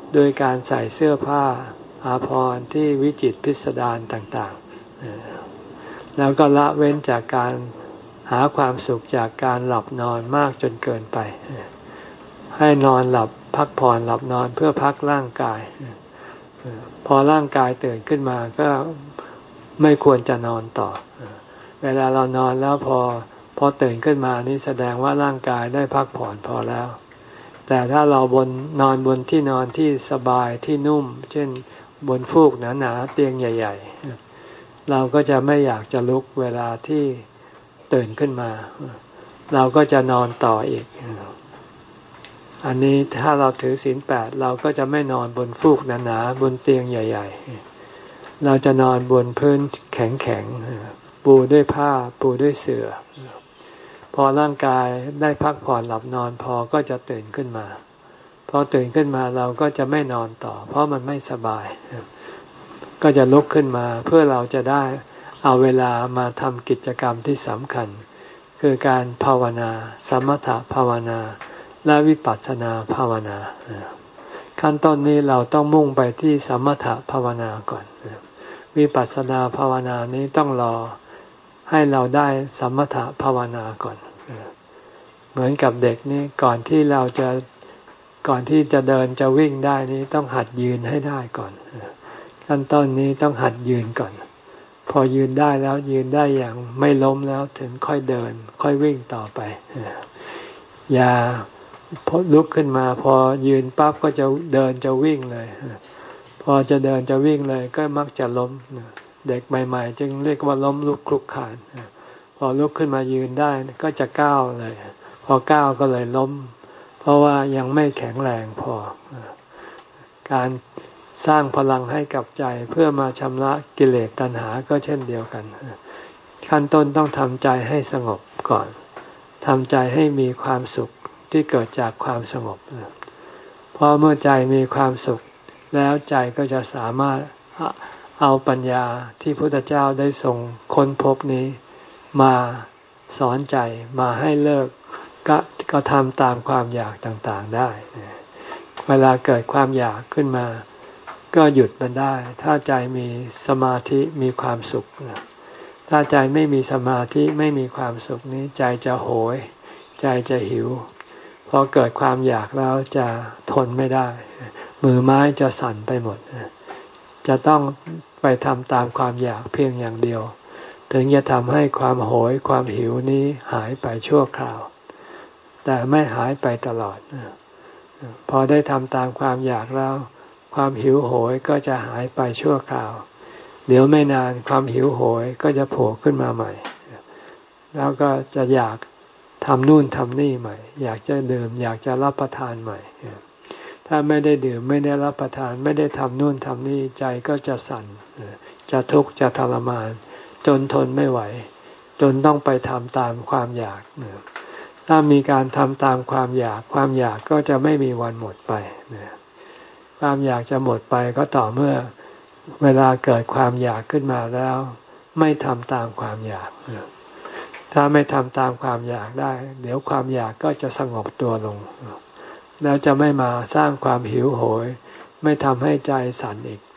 โดยการใส่เสื้อผ้าอาภรณ์ที่วิจิตรพิสดารต่างๆแล้วก็ละเว้นจากการหาความสุขจากการหลับนอนมากจนเกินไปให้นอนหลับพักผ่อนหลับนอนเพื่อพักร่างกายพอร่างกายตื่นขึ้นมาก็ไม่ควรจะนอนต่อเวลาเรานอนแล้วพอพอตื่นขึ้นมานี่แสดงว่าร่างกายได้พักผ่อนพอแล้วแต่ถ้าเราบนนอนบนที่นอนที่สบายที่นุ่มเช่นบนฟูกหนาๆเตียงใหญ่ๆเราก็จะไม่อยากจะลุกเวลาที่ตื่นขึ้นมาเราก็จะนอนต่ออีกอันนี้ถ้าเราถือศีลแปดเราก็จะไม่นอนบนฟูกหนาๆบนเตียงใหญ่ๆเราจะนอนบนพื้นแข็งๆปูด้วยผ้าปูด้วยเสื่อพอร่างกายได้พักผ่อนหลับนอนพอก็จะตื่นขึ้นมาพอตื่นขึ้นมาเราก็จะไม่นอนต่อเพราะมันไม่สบายก็จะลุกขึ้นมาเพื่อเราจะได้เอาเวลามาทำกิจกรรมที่สำคัญคือการภาวนาสมถภาวนาและวิปัสสนาภาวนาขั้นต้นนี้เราต้องมุ่งไปที่สมถภาวนาก่อนวิปัสสนาภาวนานี้ต้องรอให้เราได้สมถภาวนาก่อนเหมือนกับเด็กนี่ก่อนที่เราจะก่อนที่จะเดินจะวิ่งได้นี้ต้องหัดยืนให้ได้ก่อนขั้นต้นนี้ต้องหัดยืนก่อนพอยืนได้แล้วยืนได้อย่างไม่ล้มแล้วถึงค่อยเดินค่อยวิ่งต่อไปอย่าพอลุกขึ้นมาพอยืนปั๊บก็จะเดินจะวิ่งเลยพอจะเดินจะวิ่งเลยก็มักจะล้มเด็กใหม่ๆจึงเรียกว่าล้มลุกคลุกคลานพอลุกขึ้นมายืนได้ก็จะก้าวเลยพอก้าวก็เลยล้มเพราะว่ายังไม่แข็งแรงพอการสร้างพลังให้กับใจเพื่อมาชำระกิเลสตัณหาก็เช่นเดียวกันขั้นต้นต้องทำใจให้สงบก่อนทำใจให้มีความสุขที่เกิดจากความสงบเพราะเมื่อใจมีความสุขแล้วใจก็จะสามารถเอาปัญญาที่พระพุทธเจ้าได้ทรงค้นพบนี้มาสอนใจมาให้เลิกก็ก็ทำตามความอยากต่างๆได้เวลาเกิดความอยากขึ้นมาก็หยุดมันได้ถ้าใจมีสมาธิมีความสุขถ้าใจไม่มีสมาธิไม่มีความสุขนี้ใจจะโหยใจจะหิวพอเกิดความอยากแล้วจะทนไม่ได้มือไม้จะสั่นไปหมดจะต้องไปทำตามความอยากเพียงอย่างเดียวถึงจะทำให้ความโหยความหิวนี้หายไปชั่วคราวแต่ไม่หายไปตลอดพอได้ทำตามความอยากแล้วความหิวโหยก็จะหายไปชั่วคราวเดี๋ยวไม่นานความหิวโหยก็จะโผล่ขึ้นมาใหม่แล้วก็จะอยากทำนู่นทำนี่ใหม่อยากจะดื่มอยากจะรับประทานใหม่ถ้าไม่ได้ดื่มไม่ได้รับประทานไม่ได้ทำนู่นทำนี่ใจก็จะสั่นจะทุกข์จะทรมานจนทนไม่ไหวจนต้องไปทำตามความอยากถ้ามีการทำตามความอยากความอยากก็จะไม่มีวันหมดไปความอยากจะหมดไปก็ต่อเมื่อเวลาเกิดความอยากขึ้นมาแล้วไม่ทำตามความอยากถ้าไม่ทำตามความอยากได้เดี๋ยวความอยากก็จะสงบตัวลงแล้วจะไม่มาสร้างความหิวโหยไม่ทำให้ใจสั่นอีก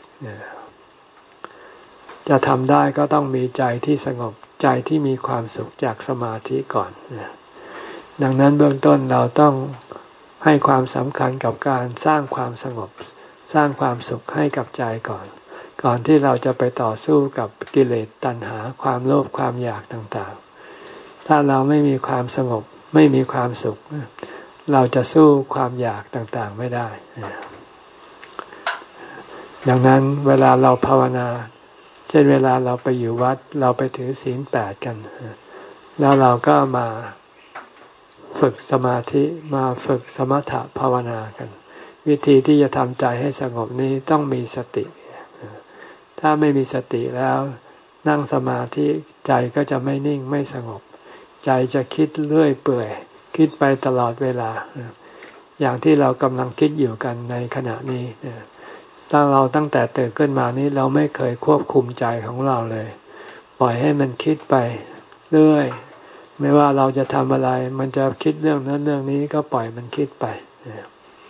จะทำได้ก็ต้องมีใจที่สงบใจที่มีความสุขจากสมาธิก่อนดังนั้นเบื้องต้นเราต้องให้ความสำคัญกับการสร้างความสงบสร้างความสุขให้กับใจก่อนก่อนที่เราจะไปต่อสู้กับกิเลสตัณหาความโลภความอยากต่างๆถ้าเราไม่มีความสงบไม่มีความสุขเราจะสู้ความอยากต่างๆไม่ได้ดังนั้นเวลาเราภาวนาเช่นเวลาเราไปอยู่วัดเราไปถือศีลแปดกันแล้วเราก็มาฝึกสมาธิมาฝึกสมถะภาวนากันวิธีที่จะทำใจให้สงบนี้ต้องมีสติถ้าไม่มีสติแล้วนั่งสมาธิใจก็จะไม่นิ่งไม่สงบใจจะคิดเรื่อยเปื่อยคิดไปตลอดเวลาอย่างที่เรากำลังคิดอยู่กันในขณะนี้ถ้าเราตั้งแต่ตื่นขึ้นมานี้เราไม่เคยควบคุมใจของเราเลยปล่อยให้มันคิดไปเรื่อยไม่ว่าเราจะทำอะไรมันจะคิดเรื่องนั้นเรื่องนี้ก็ปล่อยมันคิดไป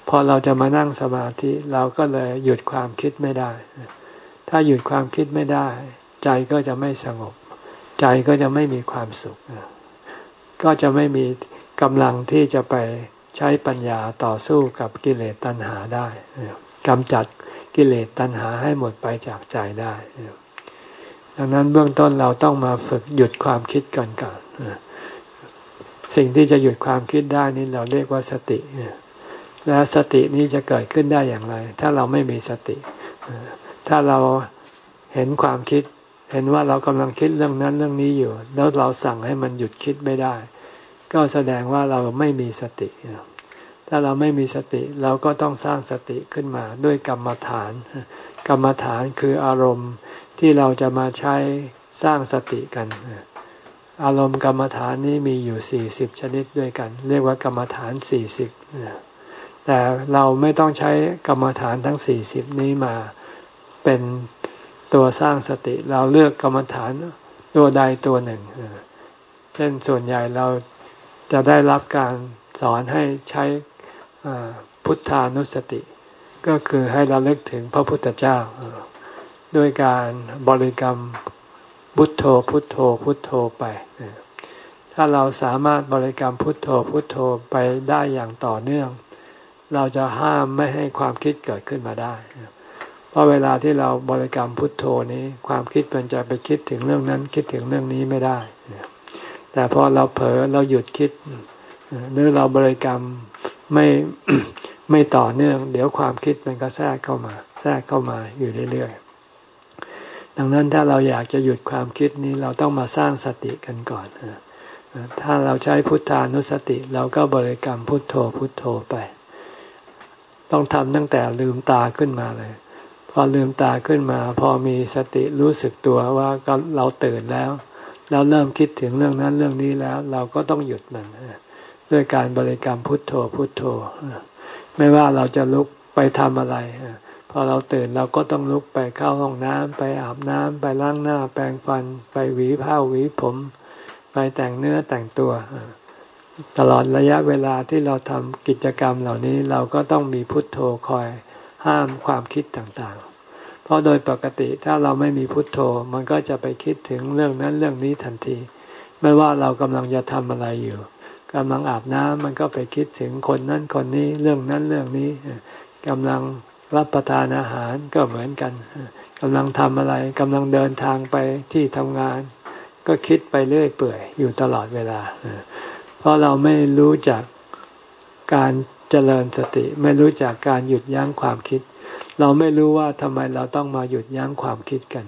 พอเราจะมานั่งสมาธิเราก็เลยหยุดความคิดไม่ได้ถ้าหยุดความคิดไม่ได้ใจก็จะไม่สงบใจก็จะไม่มีความสุขก็จะไม่มีกำลังที่จะไปใช้ปัญญาต่อสู้กับกิเลสตัณหาได้กำจัดกิเลสตัณหาให้หมดไปจากใจได้ดังนั้นเบื้องต้นเราต้องมาฝึกหยุดความคิดก่อนก่อนสิ่งที่จะหยุดความคิดได้นี้เราเรียกว่าสติและสตินี้จะเกิดขึ้นได้อย่างไรถ้าเราไม่มีสติถ้าเราเห็นความคิดเห็นว่าเรากำลังคิดเรื่องนั้นเรื่องนี้อยู่แล้วเราสั่งให้มันหยุดคิดไม่ได้ก็แสดงว่าเราไม่มีสติถ้าเราไม่มีสติเราก็ต้องสร้างสติขึ้นมาด้วยกรรมฐานกรรมฐานคืออารมณ์ที่เราจะมาใช้สร้างสติกันอารมณ์กรรมฐานนี้มีอยู่สี่สิบชนิดด้วยกันเรียกว่ากรรมฐานสี่สิบแต่เราไม่ต้องใช้กรรมฐานทั้งสี่สิบนี้มาเป็นตัวสร้างสติเราเลือกกรรมฐานตัวใดตัวหนึ่งเช่นส่วนใหญ่เราจะได้รับการสอนให้ใช้พุทธานุสติก็คือให้ระลึกถึงพระพุทธเจ้าด้วยการบริกรรมพุทโธพุทโธพุทโธไปถ้าเราสามารถบริกรรมพุทโธพุทโธไปได้อย่างต่อเนื่องเราจะห้ามไม่ให้ความคิดเกิดขึ้นมาได้เพราะเวลาที่เราบริกรรมพุทโธนี้ความคิดมันจะไปคิดถึงเรื่องนั้นคิดถึงเรื่องนี้ไม่ได้แต่พอเราเผลอเราหยุดคิดหรือเราบริกรรมไม่ ไม่ต่อเนื่องเดี๋ยวความคิดมันก็แทรกเข้ามาแทรกเข้ามาอยู่เรื่อยๆดังนั้นถ้าเราอยากจะหยุดความคิดนี้เราต้องมาสร้างสติกันก่อนถ้าเราใช้พุทธานุสติเราก็บริกรรมพุทโธพุทโธไปต้องทำตั้งแต่ลืมตาขึ้นมาเลยพอลืมตาขึ้นมาพอมีสติรู้สึกตัวว่าเราตื่นแล้วเราเริ่มคิดถึงเรื่องนั้นเรื่องนี้แล้วเราก็ต้องหยุดมันด้วยการบริกรรมพุทโธพุทโธไม่ว่าเราจะลุกไปทำอะไรพอเราตื่นเราก็ต้องลุกไปเข้าห้องน้ำไปอาบน้ำไปล้างหน้าแปรงฟันไปหวีผ้าหวีผมไปแต่งเนื้อแต่งตัวตลอดระยะเวลาที่เราทำกิจกรรมเหล่านี้เราก็ต้องมีพุทโธคอยห้ามความคิดต่างๆเพราะโดยปกติถ้าเราไม่มีพุทโธมันก็จะไปคิดถึงเรื่องนั้นเรื่องนี้ทันทีไม่ว่าเรากำลังจะทำอะไรอยู่กำลังอาบน้ำมันก็ไปคิดถึงคนนั้นคนนี้เรื่องนั้นเรื่องนี้กำลังรับประทานอาหารก็เหมือนกันกำลังทำอะไรกำลังเดินทางไปที่ทำงานก็คิดไปเรื่อยเปื่อยอยู่ตลอดเวลาเพราะเราไม่รู้จักการเจริญสติไม่รู้จักการหยุดยั้งความคิดเราไม่รู้ว่าทำไมเราต้องมาหยุดยั้งความคิดกัน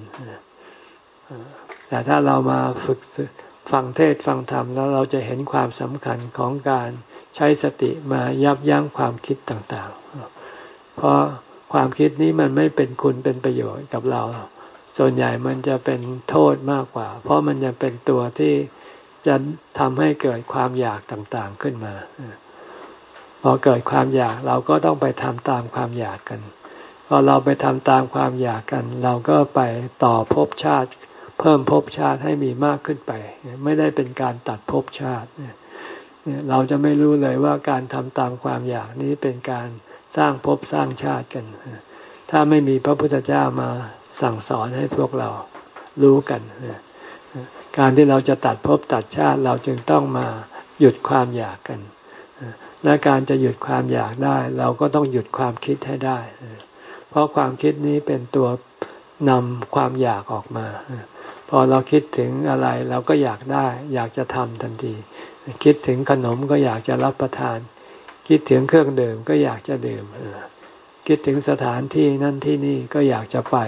แต่ถ้าเรามาฝึกฟังเทศฟังธรรมแล้วเราจะเห็นความสำคัญของการใช้สติมายับยั้งความคิดต่างๆเพราะความคิดนี้มันไม่เป็นคุณเป็นประโยชน์กับเราส่วนใหญ่มันจะเป็นโทษมากกว่าเพราะมันจะเป็นตัวที่จะทำให้เกิดความอยากต่างๆขึ้นมาพอเกิดความอยากเราก็ต้องไปทำตามความอยากกันพอเราไปทำตามความอยากกันเราก็ไปต่อภพชาติเพิ่มภพชาติให้มีมากขึ้นไปไม่ได้เป็นการตัดภพชาติเราจะไม่รู้เลยว่าการทำตามความอยากนี้เป็นการสร้างภพสร้างชาติกันถ้าไม่มีพระพุทธเจ้ามาสั่งสอนให้พวกเรารู้กันการที่เราจะตัดภพตัดชาติเราจึงต้องมาหยุดความอยากกันและการจะหยุดความอยากได้เราก็ต้องหยุดความคิดให้ได้เพราะความคิดนี้เป็นตัวนำความอยากออกมาพอเราคิดถึงอะไรเราก็อยากได้อยากจะทำทันทีคิดถึงขนมก็อยากจะรับประทานคิดถึงเครื่องดื่มก็อยากจะดื่มคิดถึงสถานที่นั่นที่นี่ก็อยากจะไป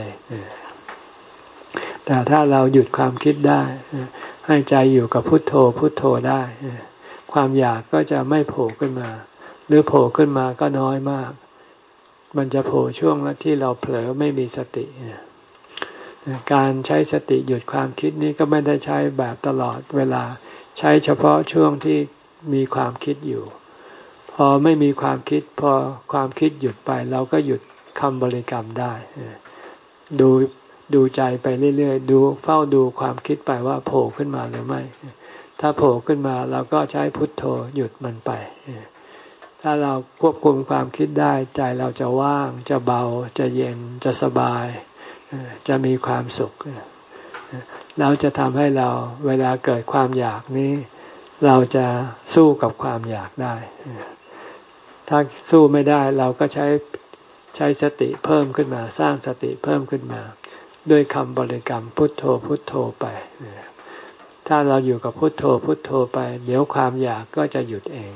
แต่ถ้าเราหยุดความคิดได้ให้ใจอยู่กับพุทโธพุทโธได้ความอยากก็จะไม่โผล่ขึ้นมาหรือโผล่ขึ้นมาก็น้อยมากมันจะโผล่ช่วงที่เราเผลอไม่มีสติการใช้สติหยุดความคิดนี้ก็ไม่ได้ใช้แบบตลอดเวลาใช้เฉพาะช่วงที่มีความคิดอยู่พอไม่มีความคิดพอความคิดหยุดไปเราก็หยุดคำบริกรรมได้ดูดูใจไปเรื่อยๆดูเฝ้าดูความคิดไปว่าโผล่ขึ้นมาหรือไม่ถ้าโผล่ขึ้นมาเราก็ใช้พุทโธหยุดมันไปถ้าเราควบคุมความคิดได้ใจเราจะว่างจะเบาจะเย็นจะสบายจะมีความสุขแล้วจะทำให้เราเวลาเกิดความอยากนี้เราจะสู้กับความอยากได้ถ้าสู้ไม่ได้เราก็ใช้ใช้สติเพิ่มขึ้นมาสร้างสติเพิ่มขึ้นมาด้วยคำบริกรรมพุทโธพุทโธไปถ้าเราอยู่กับพุทโธพุทโธไปเดี๋ยวความอยากก็จะหยุดเอง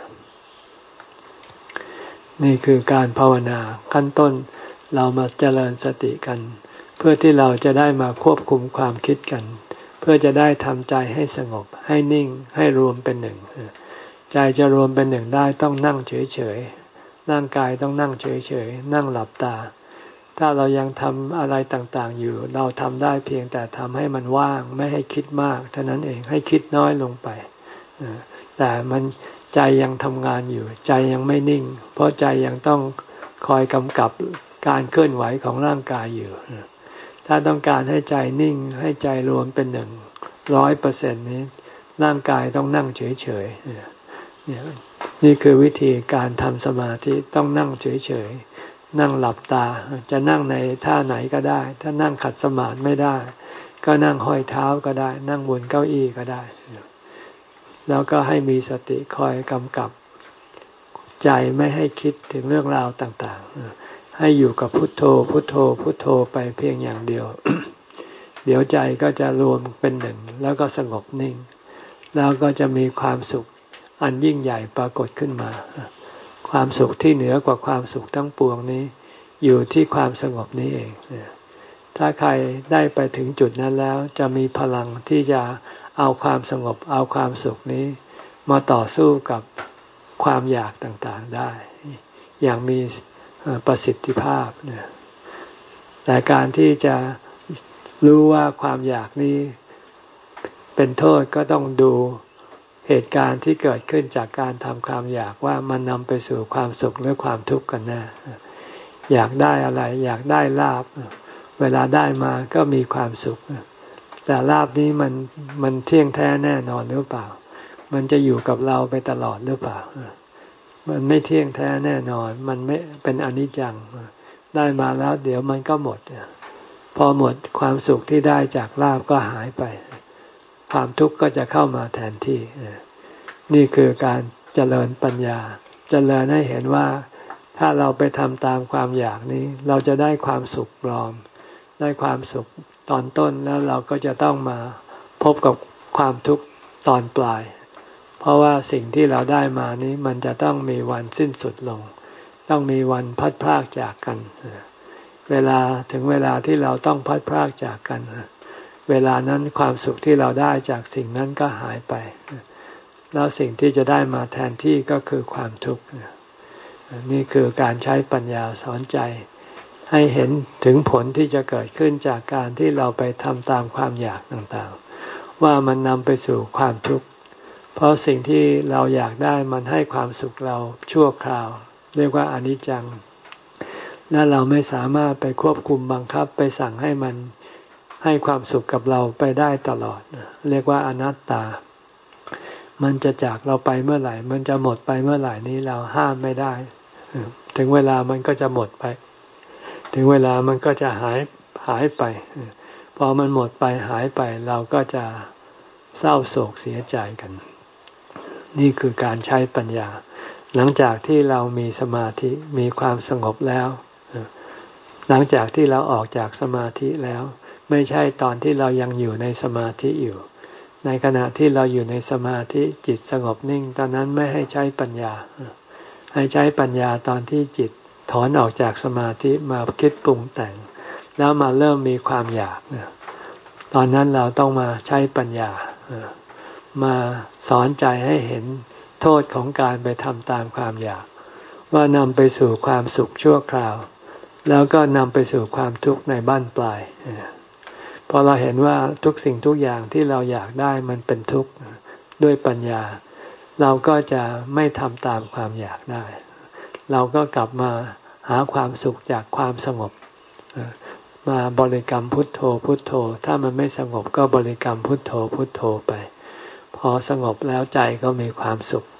นี่คือการภาวนาขั้นต้นเรามาเจริญสติกันเพื่อที่เราจะได้มาควบคุมความคิดกันเพื่อจะได้ทำใจให้สงบให้นิ่งให้รวมเป็นหนึ่งใจจะรวมเป็นหนึ่งได้ต้องนั่งเฉยๆร่างกายต้องนั่งเฉยๆนั่งหลับตาถ้าเรายังทำอะไรต่างๆอยู่เราทำได้เพียงแต่ทำให้มันว่างไม่ให้คิดมากเท่านั้นเองให้คิดน้อยลงไปแต่มันใจยังทำงานอยู่ใจยังไม่นิ่งเพราะใจยังต้องคอยกำกับการเคลื่อนไหวของร่างกายอยู่ถ้าต้องการให้ใจนิ่งให้ใจรวมเป็นหนึ่งร้อยเปอร์เซ็นต์นี้ร่างกายต้องนั่งเฉยๆนี่คือวิธีการทำสมาธิต้องนั่งเฉยๆนั่งหลับตาจะนั่งในท่าไหนก็ได้ถ้านั่งขัดสมาธิไม่ได้ก็นั่งห้อยเท้าก็ได้นั่งบนเก้าอี้ก็ได้แล้วก็ให้มีสติคอยกำกับใจไม่ให้คิดถึงเรื่องราวต่างๆให้อยู่กับพุทโธพุทโธพุทโธไปเพียงอย่างเดียว เดี๋ยวใจก็จะรวมเป็นหนึ่งแล้วก็สงบนิ่งแล้วก็จะมีความสุขอันยิ่งใหญ่ปรากฏขึ้นมาความสุขที่เหนือกว่าความสุขทั้งปวงนี้อยู่ที่ความสงบนี้เองถ้าใครได้ไปถึงจุดนั้นแล้วจะมีพลังที่จะเอาความสงบเอาความสุขนี้มาต่อสู้กับความอยากต่างๆได้อย่างมีประสิทธิภาพเนี่ยแต่การที่จะรู้ว่าความอยากนี้เป็นโทษก็ต้องดูเหตุการณ์ที่เกิดขึ้นจากการทำความอยากว่ามันนำไปสู่ความสุขหรือความทุกข์กันแน่อยากได้อะไรอยากได้ลาภเวลาได้มาก็มีความสุขแต่ลาภนี้มันมันเที่ยงแท้แน่นอนหรือเปล่ามันจะอยู่กับเราไปตลอดหรือเปล่ามันไม่เที่ยงแท้แน่นอนมันไม่เป็นอนิจจังได้มาแล้วเดี๋ยวมันก็หมดพอหมดความสุขที่ได้จากลาภก็หายไปความทุกข์ก็จะเข้ามาแทนที่นี่คือการเจริญปัญญาเจริญให้เห็นว่าถ้าเราไปทำตามความอยากนี้เราจะได้ความสุขปลอมได้ความสุขตอนต้นแล้วเราก็จะต้องมาพบกับความทุกข์ตอนปลายเพราะว่าสิ่งที่เราได้มานี้มันจะต้องมีวันสิ้นสุดลงต้องมีวันพัดพรากจากกันเวลาถึงเวลาที่เราต้องพัดพรากจากกันเวลานั้นความสุขที่เราได้จากสิ่งนั้นก็หายไปแล้วสิ่งที่จะได้มาแทนที่ก็คือความทุกข์นี่คือการใช้ปัญญาสอนใจให้เห็นถึงผลที่จะเกิดขึ้นจากการที่เราไปทำตามความอยากต่างๆว่ามันนำไปสู่ความทุกข์เพราะสิ่งที่เราอยากได้มันให้ความสุขเราชั่วคราวเรียกว่าอนิจจังและเราไม่สามารถไปควบคุมบังคับไปสั่งให้มันให้ความสุขกับเราไปได้ตลอดเรียกว่าอนัตตามันจะจากเราไปเมื่อไหร่มันจะหมดไปเมื่อไหร่นี้เราห้ามไม่ได้ถึงเวลามันก็จะหมดไปถึงเวลามันก็จะหายหายไปพอมันหมดไปหายไปเราก็จะเศร้าโศกเสียใจกันนี่คือการใช้ปัญญาหลังจากที่เรามีสมาธิมีความสงบแล้วหลังจากที่เราออกจากสมาธิแล้วไม่ใช่ตอนที่เรายังอยู่ในสมาธิอยู่ในขณะที่เราอยู่ในสมาธิจิตสงบนิ่งตอนนั้นไม่ให้ใช้ปัญญาให้ใช้ปัญญาตอนที่จิตถอนออกจากสมาธิมาคิดปรุงแต่งแล้วมาเริ่มมีความอยากตอนนั้นเราต้องมาใช้ปัญญามาสอนใจให้เห็นโทษของการไปทำตามความอยากว่านำไปสู่ความสุขชั่วคราวแล้วก็นำไปสู่ความทุกข์ในบั้นปลายพอเราเห็นว่าทุกสิ่งทุกอย่างที่เราอยากได้มันเป็นทุกข์ด้วยปัญญาเราก็จะไม่ทำตามความอยากได้เราก็กลับมาหาความสุขจากความสงบมาบริกรรมพุทโธพุทโธถ้ามันไม่สงบก็บริกรรมพุทโธพุทโธไปพอสงบแล้วใจก็มีความสุขพ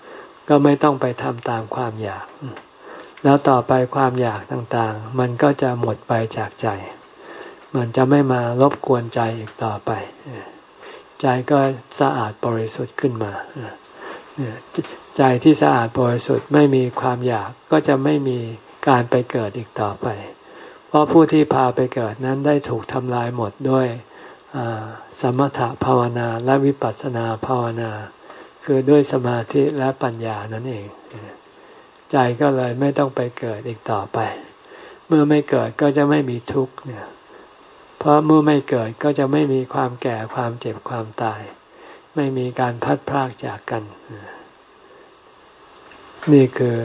ก็ไม่ต้องไปทำตามความอยากแล้วต่อไปความอยากต่างๆมันก็จะหมดไปจากใจมันจะไม่มารบกวนใจอีกต่อไปใจก็สะอาดบริสุทธิ์ขึ้นมาใจที่สะอาดบริสุทธิ์ไม่มีความอยากก็จะไม่มีการไปเกิดอีกต่อไปเพราะผู้ที่พาไปเกิดนั้นได้ถูกทำลายหมดด้วยสมถภาวนาและวิปัสสนาภาวนาคือด้วยสมาธิและปัญญานั่นเองใจก็เลยไม่ต้องไปเกิดอีกต่อไปเมื่อไม่เกิดก็จะไม่มีทุกข์เนี่ยเพราะเมื่อไม่เกิดก็จะไม่มีความแก่ความเจ็บความตายไม่มีการพัดพรากจากกันนี่คือ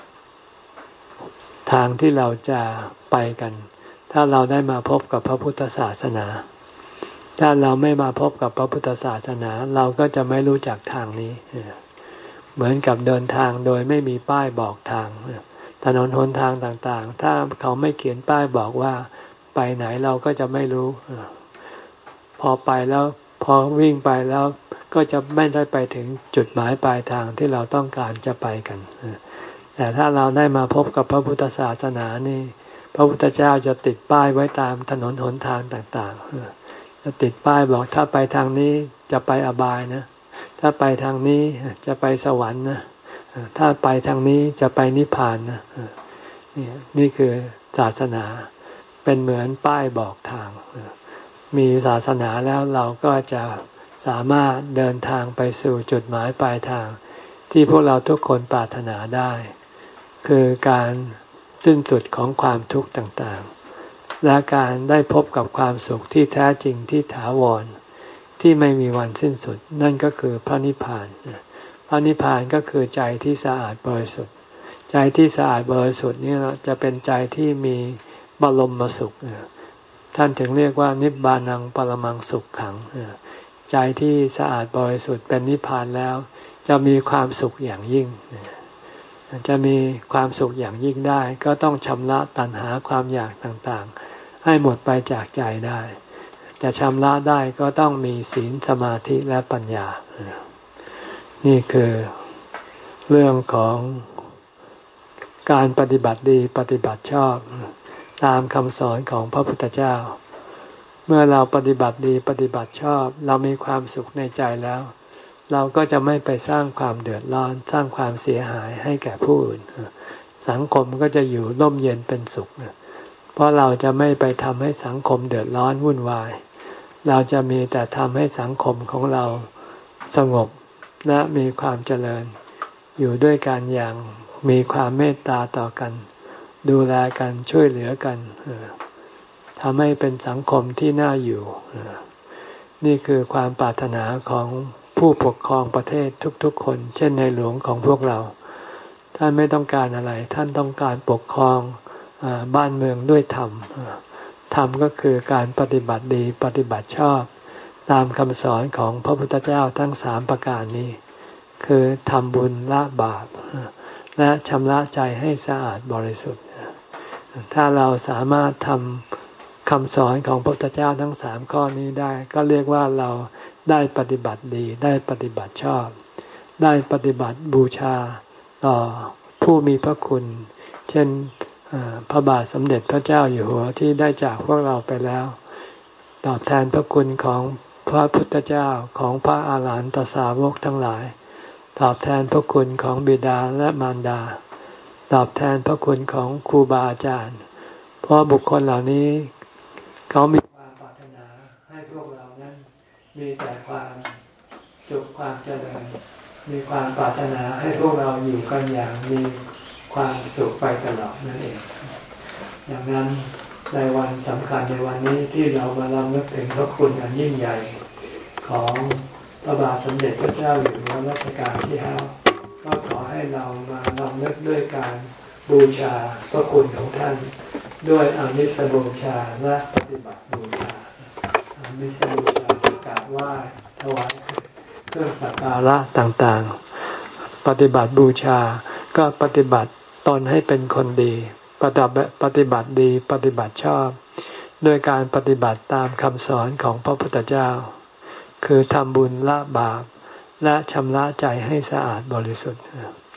ทางที่เราจะไปกันถ้าเราได้มาพบกับพระพุทธศาสนาถ้าเราไม่มาพบกับพระพุทธศาสนาเราก็จะไม่รู้จักทางนี้เหมือนกับเดินทางโดยไม่มีป้ายบอกทางถนนหนทางต่างๆถ้าเขาไม่เขียนป้ายบอกว่าไปไหนเราก็จะไม่รู้พอไปแล้วพอวิ่งไปแล้วก็จะไม่ได้ไปถึงจุดหมายปลายทางที่เราต้องการจะไปกันแต่ถ้าเราได้มาพบกับพระพุทธศาสนานี่พระพุทธเจ้าจะติดป้ายไว้ตามถนนหนทางต่างๆจะติดป้ายบอกถ้าไปทางนี้จะไปอบายนะถ้าไปทางนี้จะไปสวรรค์นะถ้าไปทางนี้จะไปนิพพานนะนี่นี่คือศาสนาเป็นเหมือนป้ายบอกทางมีศาสนาแล้วเราก็จะสามารถเดินทางไปสู่จุดหมายปลายทางที่พวกเราทุกคนปรารถนาได้คือการสิ้นสุดของความทุกข์ต่างๆและการได้พบกับความสุขที่แท้จริงที่ถาวรที่ไม่มีวันสิ้นสุดนั่นก็คือพระนิพพานพระนิพพานก็คือใจที่สะอาดบริสุทธิ์ใจที่สะอาดบริสุทธิ์นี่จะเป็นใจที่มีบรมสุขท่านถึงเรียกว่านิบานังปรมังสุขขังใจที่สะอาดบริสุทธิ์เป็นนิพพานแล้วจะมีความสุขอย่างยิ่งจะมีความสุขอย่างยิ่งได้ก็ต้องชำระตัณหาความอยากต่างๆให้หมดไปจากใจได้จะชำระได้ก็ต้องมีศีลสมาธิและปัญญานี่คือเรื่องของการปฏิบัติดีปฏิบัติชอบตามคำสอนของพระพุทธเจ้าเมื่อเราปฏิบัติดีปฏิบัติชอบเรามีความสุขในใจแล้วเราก็จะไม่ไปสร้างความเดือดร้อนสร้างความเสียหายให้แก่ผู้อื่นสังคมก็จะอยู่ร่มเย็นเป็นสุขเพราะเราจะไม่ไปทำให้สังคมเดือดร้อนวุ่นวายเราจะมีแต่ทำให้สังคมของเราสงบและมีความเจริญอยู่ด้วยกันอย่างมีความเมตตาต่อกันดูแลกันช่วยเหลือกันทำให้เป็นสังคมที่น่าอยู่นี่คือความปรารถนาของผู้ปกครองประเทศทุกๆคนเช่นในหลวงของพวกเราท่านไม่ต้องการอะไรท่านต้องการปกครองบ้านเมืองด้วยธรรมธรรมก็คือการปฏิบัติดีปฏิบัติชอบตามคำสอนของพระพุทธเจ้าทั้งสามประการนี้คือทำบุญละบาปและชำระใจให้สะอาดบริสุทธิ์ถ้าเราสามารถทำคำสอนของพระพุทธเจ้าทั้งสามข้อนี้ได้ก็เรียกว่าเราได้ปฏิบัติดีได้ปฏิบัติชอบได้ปฏิบัติบูชาต่อผู้มีพระคุณเช่นพระบาทสมเด็จพระเจ้าอยู่หัวที่ได้จากพวกเราไปแล้วตอบแทนพระคุณของพระพุทธเจ้าของพระอาหารหันตสาวกทั้งหลายตอบแทนพระคุณของบิดาและมารดาตอบแทนพระคุณของครูบาอาจารย์เพราะบุคคลเหล่านี้เขามีความปรารถนาให้พวกเรานั้นมีแต่ความสุขความเจริญมีความปรารถนาให้พวกเราอยู่กันอย่างมีความสุขไปตลอดนั่นเองดังนั้นในวันสำคัญในวันนี้ที่เรามารำลึกถึงพระคุณอันยิ่งใหญ่ของพระบาทสมเด็จพระเจ้าอยู่หัวรัชกาลที่ห้าก็ขอให้เรามารำลึกด้วยการบูชาพระคุณของท่านด้วยอามิสบูชาและปฏิบัติบูชาอามิสบูชากราบไหว้ถวายเครื่องสักการะต่างๆปฏิบัติบูชาก็ปฏิบัติตนให้เป็นคนดีปฏิบัติปฏิบัติดีปฏิบัติชอบด้วยการปฏิบัติตามคำสอนของพระพุทธเจ้าคือทำบุญละบาปและชำระใจให้สะอาดบริสุทธิ์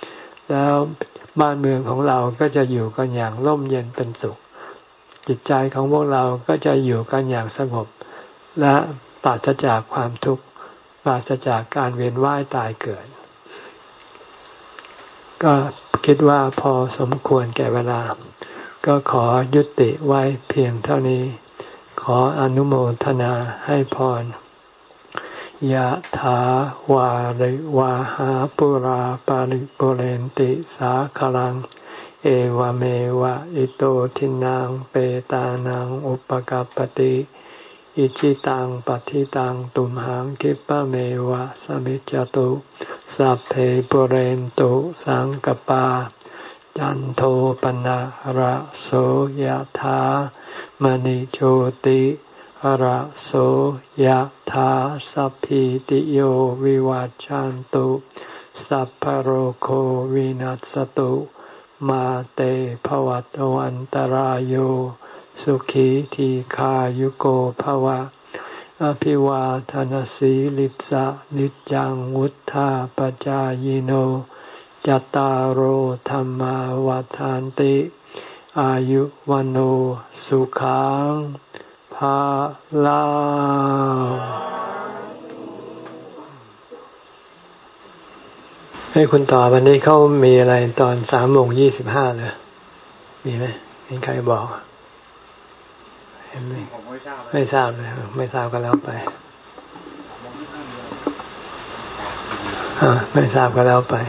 แล้วบ้านเมืองของเราก็จะอยู่กันอย่างร่มเย็นเป็นสุขจิตใจของพวกเราก็จะอยู่กันอย่างสงบและปราศจากความทุกข์ปราศจากการเวียนว่ายตายเกิดก็คิดว่าพอสมควรแก่เวลาก็ขอยุติไว้เพียงเท่านี้ขออนุโมทนาให้พรยะถาวาริวาหาปุราปาริปุเรนติสาคลังเอวเมวะอิโตทินังเปตานังอุปกัปปติอิจิตังปฏิตังตุมหังคิปะเมวะสมิจจตุสัพเพปุเรนตุสังกปาจันโทปนะระโสยถามณิโชติระโสยถาสัพพิติโยวิวัจจันตุสัพพโรโควินัสตุมาเตภวัตวันตารโยสุขีทีขายุโกภวะอภิวาทนสีลิสะนิจังวุธาปจายโนจัตตารโอธรรมาวาทานติอายุวันโอสุขังภาลังให้คุณต่อวันนี้เขามีอะไรตอนสามโมงยี่สิบห้าเลยมีไหมมีใครบอกเห็นไหมไม่ทราบเลยไม่ทราบก็แล้วไปไม่ทราบก็แล้วไป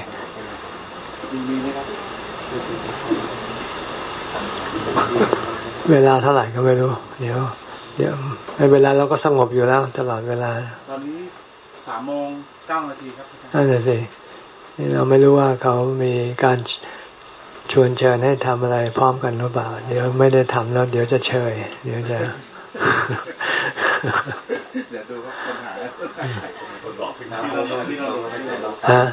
เวลาเท่าไหร่ก็ไม่รู้เดี๋ยวเดี๋ยวในเวลาเราก็สงบอยู่แล้วตลอดเวลาตอนนี้สามโมงเก้านาทีครับนั่นแหละสินี่เราไม่รู้ว่าเขามีการชวนเชิญให้ทำอะไรพร้อมกันหรือเปล่าเดี๋ยวไม่ได้ทำแล้วเดี๋ยวจะเชยเดี๋ยวจะเดี๋ยวดูว่าคนหาคนบอกที่เราที่เราฮะ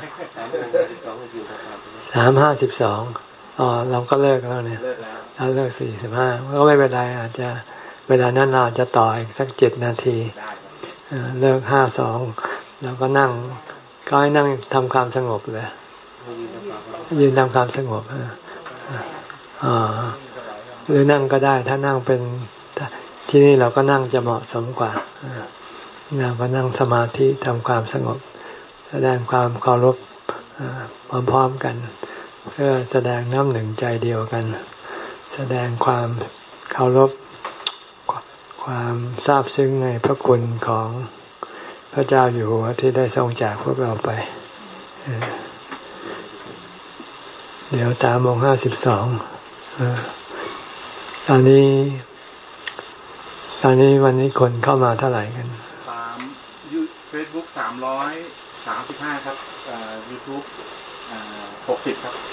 สามห้าสิบสองอ๋อเราก็เลิกแล้วเนี่ยเราเลิกสี่สิบห้าก็ไม่เป็นไรอาจจะเวลานั้นเราจะต่ออีกสักเจ็ดนาทีเลิกห้าสองเราก็นั่งก็ให้นั่งทำความสงบเลยยืนทำความสงบอ่าหรือนั่งก็ได้ถ้านั่งเป็นที่นี่เราก็นั่งจะเหมาะสมกว่าเราก็นั่งสมาธิทำความสงบแสดงความเคารพพร้อมๆกันเพื่อแสดงน้ำหนึ่งใจเดียวกันแสดงความเคารพความซาบซึ้งในพระคุณของพระเจ้าอยู่หัวที่ได้ทรงจากพวกเราไปเดี๋ยวสามโมงห้าสิบสองตอนนี้ตอนนี้วันนี้คนเข้ามาเท่าไหร่กันสามยูเฟซบุ๊กสามร้อยสามสิบห้าครับอ่ายูทูบอ่าหกสิบครับ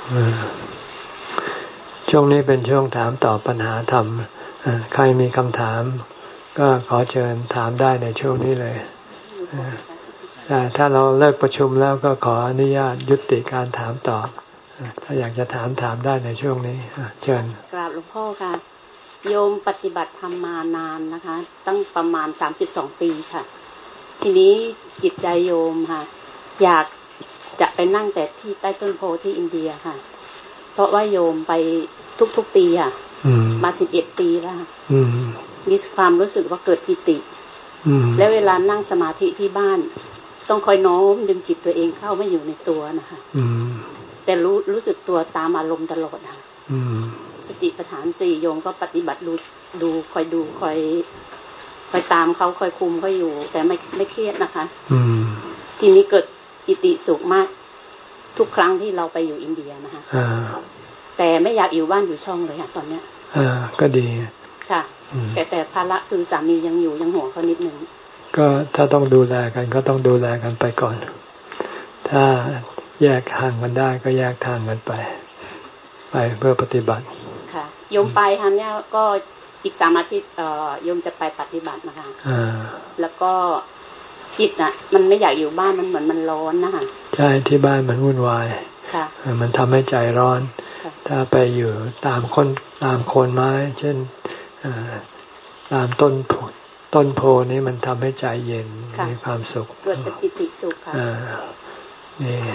ช่วงนี้เป็นช่วงถามตอบปัญหาธรรมใครมีคำถามก็ขอเชิญถามได้ในช่วงนี้เลยแต่ถ้าเราเลิกประชุมแล้วก็ขออนุญาตยุติการถามตอบถ้าอยากจะถามถามได้ในช่วงนี้เชิญกราบหลวงพ่อค่ะโยมปฏิบัติธรรมมานานนะคะตั้งประมาณสามสิบสองปีค่ะทีนี้จิตใจโยมค่ะอยากจะไปนั่งแต่ที่ใต้ต้นโพที่อินเดียค่ะเพราะว่าโยมไปทุกๆปีค่ะมาสิบเอ็ดปีแล้วค่ะมีความรู้สึกว่าเกิดปิติแล้วเวลานั่งสมาธิที่บ้านต้องคอยโน้มดึงจิตตัวเองเข้าไม่อยู่ในตัวนะคะแต่รู้รู้สึกตัวตามอารมณ์ตลอดค่ะสติปัฏฐานสี่โยมก็ปฏิบัติดูดูคอยดูคอยคอยตามเขาคอยคุมเขาอยู่แต่ไม่ไม่เครียดนะคะทีนี้เกิดปิติสุขมากทุกครั้งที่เราไปอยู่อินเดียนะคะแต่ไม่อยากอยู่บ้านอยู่ช่องเลยค่ะตอนเนี้ยอ่าก็ดีค่ะแต่แต่ภาระคือสามียังอยู่ยังห่วงเขานิดนึงก็ถ้าต้องดูแลกันก็ต้องดูแลกันไปก่อนถ้าแยกทางกันได้ก็แยกทางกันไปไปเพื่อปฏิบัติค่ะโยมไปทันเนี่ยก็อีกสามอาทิตย์เอ่อโยมจะไปปฏิบัตินะคะอ่าแล้วก็จิตน่ะมันไม่อยากอยู่บ้านมันเหมือนมันร้อนนะคะใช่ที่บ้านมันวุ่นวายค่ะมันทำให้ใจร้อนถ้าไปอยู่ตามคนตามโคนไม้เช่นตามต้นโพต้นโพนี้มันทำให้ใจเย็นมีความสุขเกิดปิติสุขค่ะนี่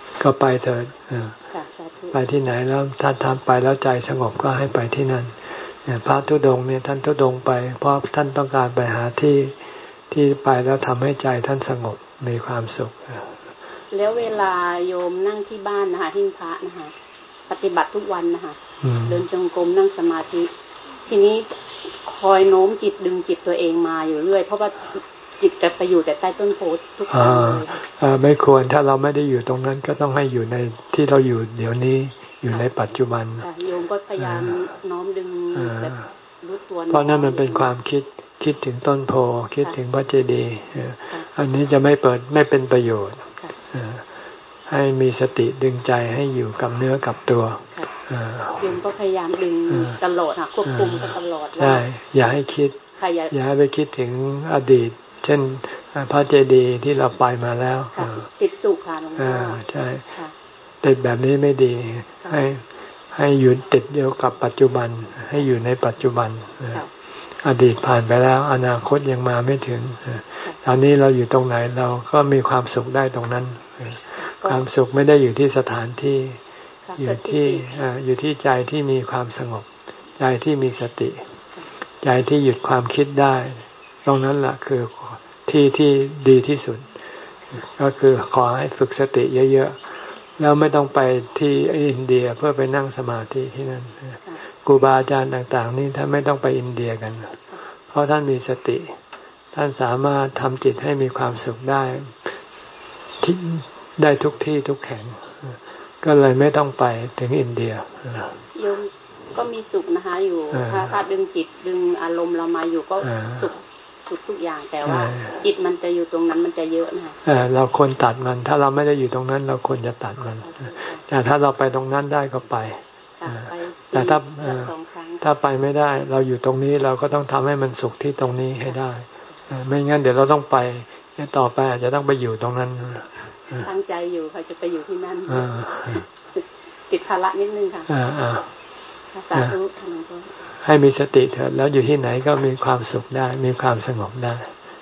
ก็ไปเถิดไปที่ไหนแล้วท่านทำไปแล้วใจสงบก็ให้ไปที่นั่นพระธุดงค์เนี่ยท่านธุดงค์ไปเพราะท่านต้องการไปหาที่ที่ไปแล้วทำให้ใจท่านสงบมีความสุขแล้วเวลาโยมนั่งที่บ้านนะคะที่พระนะคะปฏิบัติทุกวันนะคะเดินจงกรมนั่งสมาธิทีนี้คอยโน้มจิตดึงจิตตัวเองมาอยู่เรื่อยเพราะว่าจิตจะไปอยู่แต่ใต้ต้นโพธิ์ทุกครั้งเลยไม่ควรถ้าเราไม่ได้อยู่ตรงนั้นก็ต้องให้อยู่ในที่เราอยู่เดี๋ยวนี้อยู่ในปัจจุบันโยมก็พยายามน้อมดึงแบบรู้ตัวเพราะนั่นมันเป็นความคิดคิดถึงต้นโพคิดถึงพระเจดีย์อันนี้จะไม่เปิดไม่เป็นประโยชน์ให้มีสติดึงใจให้อยู่กับเนื้อกับตัวโยมก็พยายามดึงตลอดค่ะควบคุมตลอดใช่อย่าให้คิดอย่าให้ไปคิดถึงอดีตเช่นพระเจดีย์ที่เราไปมาแล้วติดสุขค่ะหลวงพ่อใช่ติดแบบนี้ไม่ดีให้ให้อยู่ติดเดียวกับปัจจุบันให้อยู่ในปัจจุบันอดีตผ่านไปแล้วอนาคตยังมาไม่ถึงตอนนี้เราอยู่ตรงไหนเราก็มีความสุขได้ตรงนั้นความสุขไม่ได้อยู่ที่สถานที่อยู่ที่อยู่ที่ใจที่มีความสงบใจที่มีสติใจที่หยุดความคิดได้ตรงนั้นแหละคือที่ที่ดีที่สุดก็คือขอให้ฝึกสติเยอะๆแล้วไม่ต้องไปที่อินเดียเพื่อไปนั่งสมาธิที่นั่นครูบาอาจารย์ต่างๆนี่ท่านไม่ต้องไปอินเดียกันเพราะท่านมีสติท่านสามารถทำจิตให้มีความสุขได้ที่ได้ทุกที่ทุกแห่งก็เลยไม่ต้องไปถึงอินเดียโยมก็มีสุขนะคะอยู่ถ้าถ้าดึงจิตดึงอารมณ์เรามาอยู่ก็สุขสุขทุกอย่างแต่ว่าจิตมันจะอยู่ตรงนั้นมันจะเยอะนะคะเราควรตัดมันถ้าเราไม่ได้อยู่ตรงนั้นเราควรจะตัดมันแต่ถ้าเราไปตรงนั้นได้ก็ไปแต่ถ้าถ้าไปไม่ได้เราอยู่ตรงนี้เราก็ต้องทำให้มันสุขที่ตรงนี้ให้ได้ไม่งั้นเดี๋ยวเราต้องไปต่อไปอาจจะต้องไปอยู่ตรงนั้นตั้งใจอยู่ค่ะจะไปอยู่ที่นั่นติดภาระนิดนึงค่ะสาธุให้มีสติเถิดแล้วอยู่ที่ไหนก็มีความสุขได้มีความสงบได้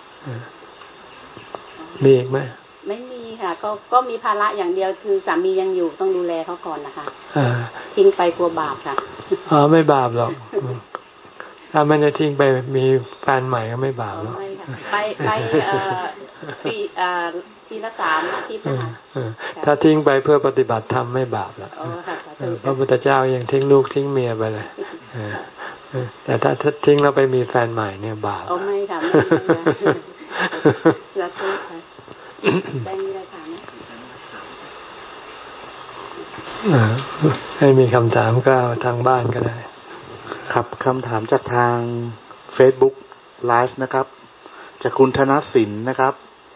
มีอีกไหมไม่มีค่ะก็ก็มีภาระอย่างเดียวคือสามียังอยู่ต้องดูแลเขาก่อนนะคะทิ้งไปกลัวบาปค่ะอ๋อไม่บาปหรอกถ้าไม่ได้ทิ้งไปมีแฟนใหม่ก็ไม่บาปหรอกไปไปปีทีละสามอาทิตย์นะคะถ้าทิ้งไปเพื่อปฏิบัติธรรมไม่บาปหรอกพระพุทธเจ้ายังทิ้งลูกทิ้งเมียไปเลยแต่ถ้าทิ้งแล้วไปมีแฟนใหม่เนี่ยบาปอ๋อไม่ค่ะไม่แล้วก็ได้มีอะไรถามไหมให้มีคำถามก็ทางบ้านก็ได้ครับคำถามจากทาง Facebook Live นะครับจากคุณธนสินนะครับ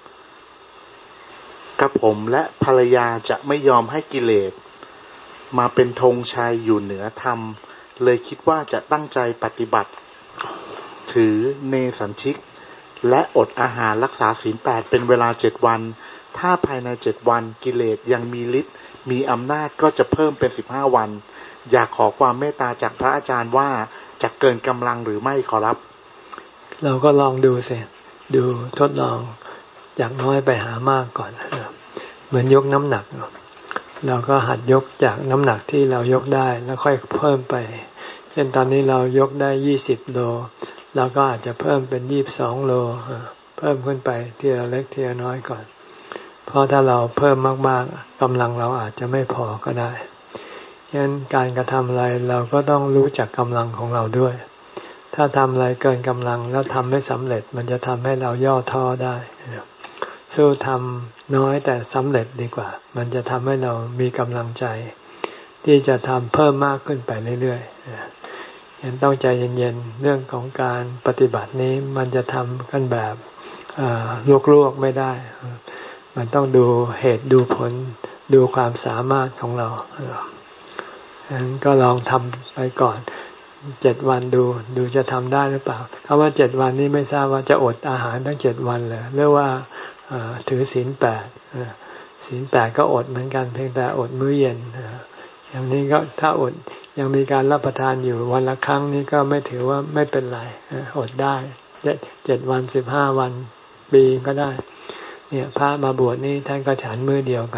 กับผมและภรรยาจะไม่ยอมให้กิเลสมาเป็นธงชัยอยู่เหนือธรรมเลยคิดว่าจะตั้งใจปฏิบัติถือเนสัญชิกและอดอาหารรักษาศีลแปดเป็นเวลาเจ็ดวันถ้าภายในเจ็ดวันกิเลสยังมีฤทธิ์มีอำนาจก็จะเพิ่มเป็นสิบห้าวันอยากขอความเมตตาจากพระอาจารย์ว่าจะเกินกำลังหรือไม่ขอรับเราก็ลองดูสิดูทดลองจากน้อยไปหามากก่อนเหมือนยกน้ำหนักเราก็หัดยกจากน้ำหนักที่เรายกได้แล้วค่อยเพิ่มไปเช่นตอนนี้เรายกได้ยี่สิบโลเราก็อาจจะเพิ่มเป็นยี่สิบสองโลเพิ่มขึ้นไปทีละเล็กทีละน้อยก่อนเพราะถ้าเราเพิ่มมากๆกำลังเราอาจจะไม่พอก็ได้ฉะนั้นการกระทำอะไรเราก็ต้องรู้จักกำลังของเราด้วยถ้าทำอะไรเกินกำลังแล้วทำไม่สำเร็จมันจะทำให้เราย่อท้อได้สู้ทำน้อยแต่สำเร็จดีกว่ามันจะทำให้เรามีกำลังใจที่จะทำเพิ่มมากขึ้นไปเรื่อยๆยังต้องใจเย็นๆเรื่องของการปฏิบัตินี้มันจะทำกันแบบลวกๆไม่ได้มันต้องดูเหตุดูผลดูความสามารถของเราฉะนั้นก็ลองทำไปก่อนเจ็ดวันดูดูจะทำได้หรือเปล่าคำว่าเจ็ดวันนี้ไม่ทราบว่าจะอดอาหารทั้งเจ็ดวันเลยหรือว่าถือศีลแปดศีลแปดก็อดเหมือนกันเพียงแต่อดมื้อเย็นอย่างนี้ก็ถ้าอดยังมีการรับประทานอยู่วันละครั้งนี้ก็ไม่ถือว่าไม่เป็นไรอดได้เจ็ดวันสิบห้าวันปีก็ได้เนี่ยพระมาบวชนี่ท่านก็ฉันมื้อเดียวกัน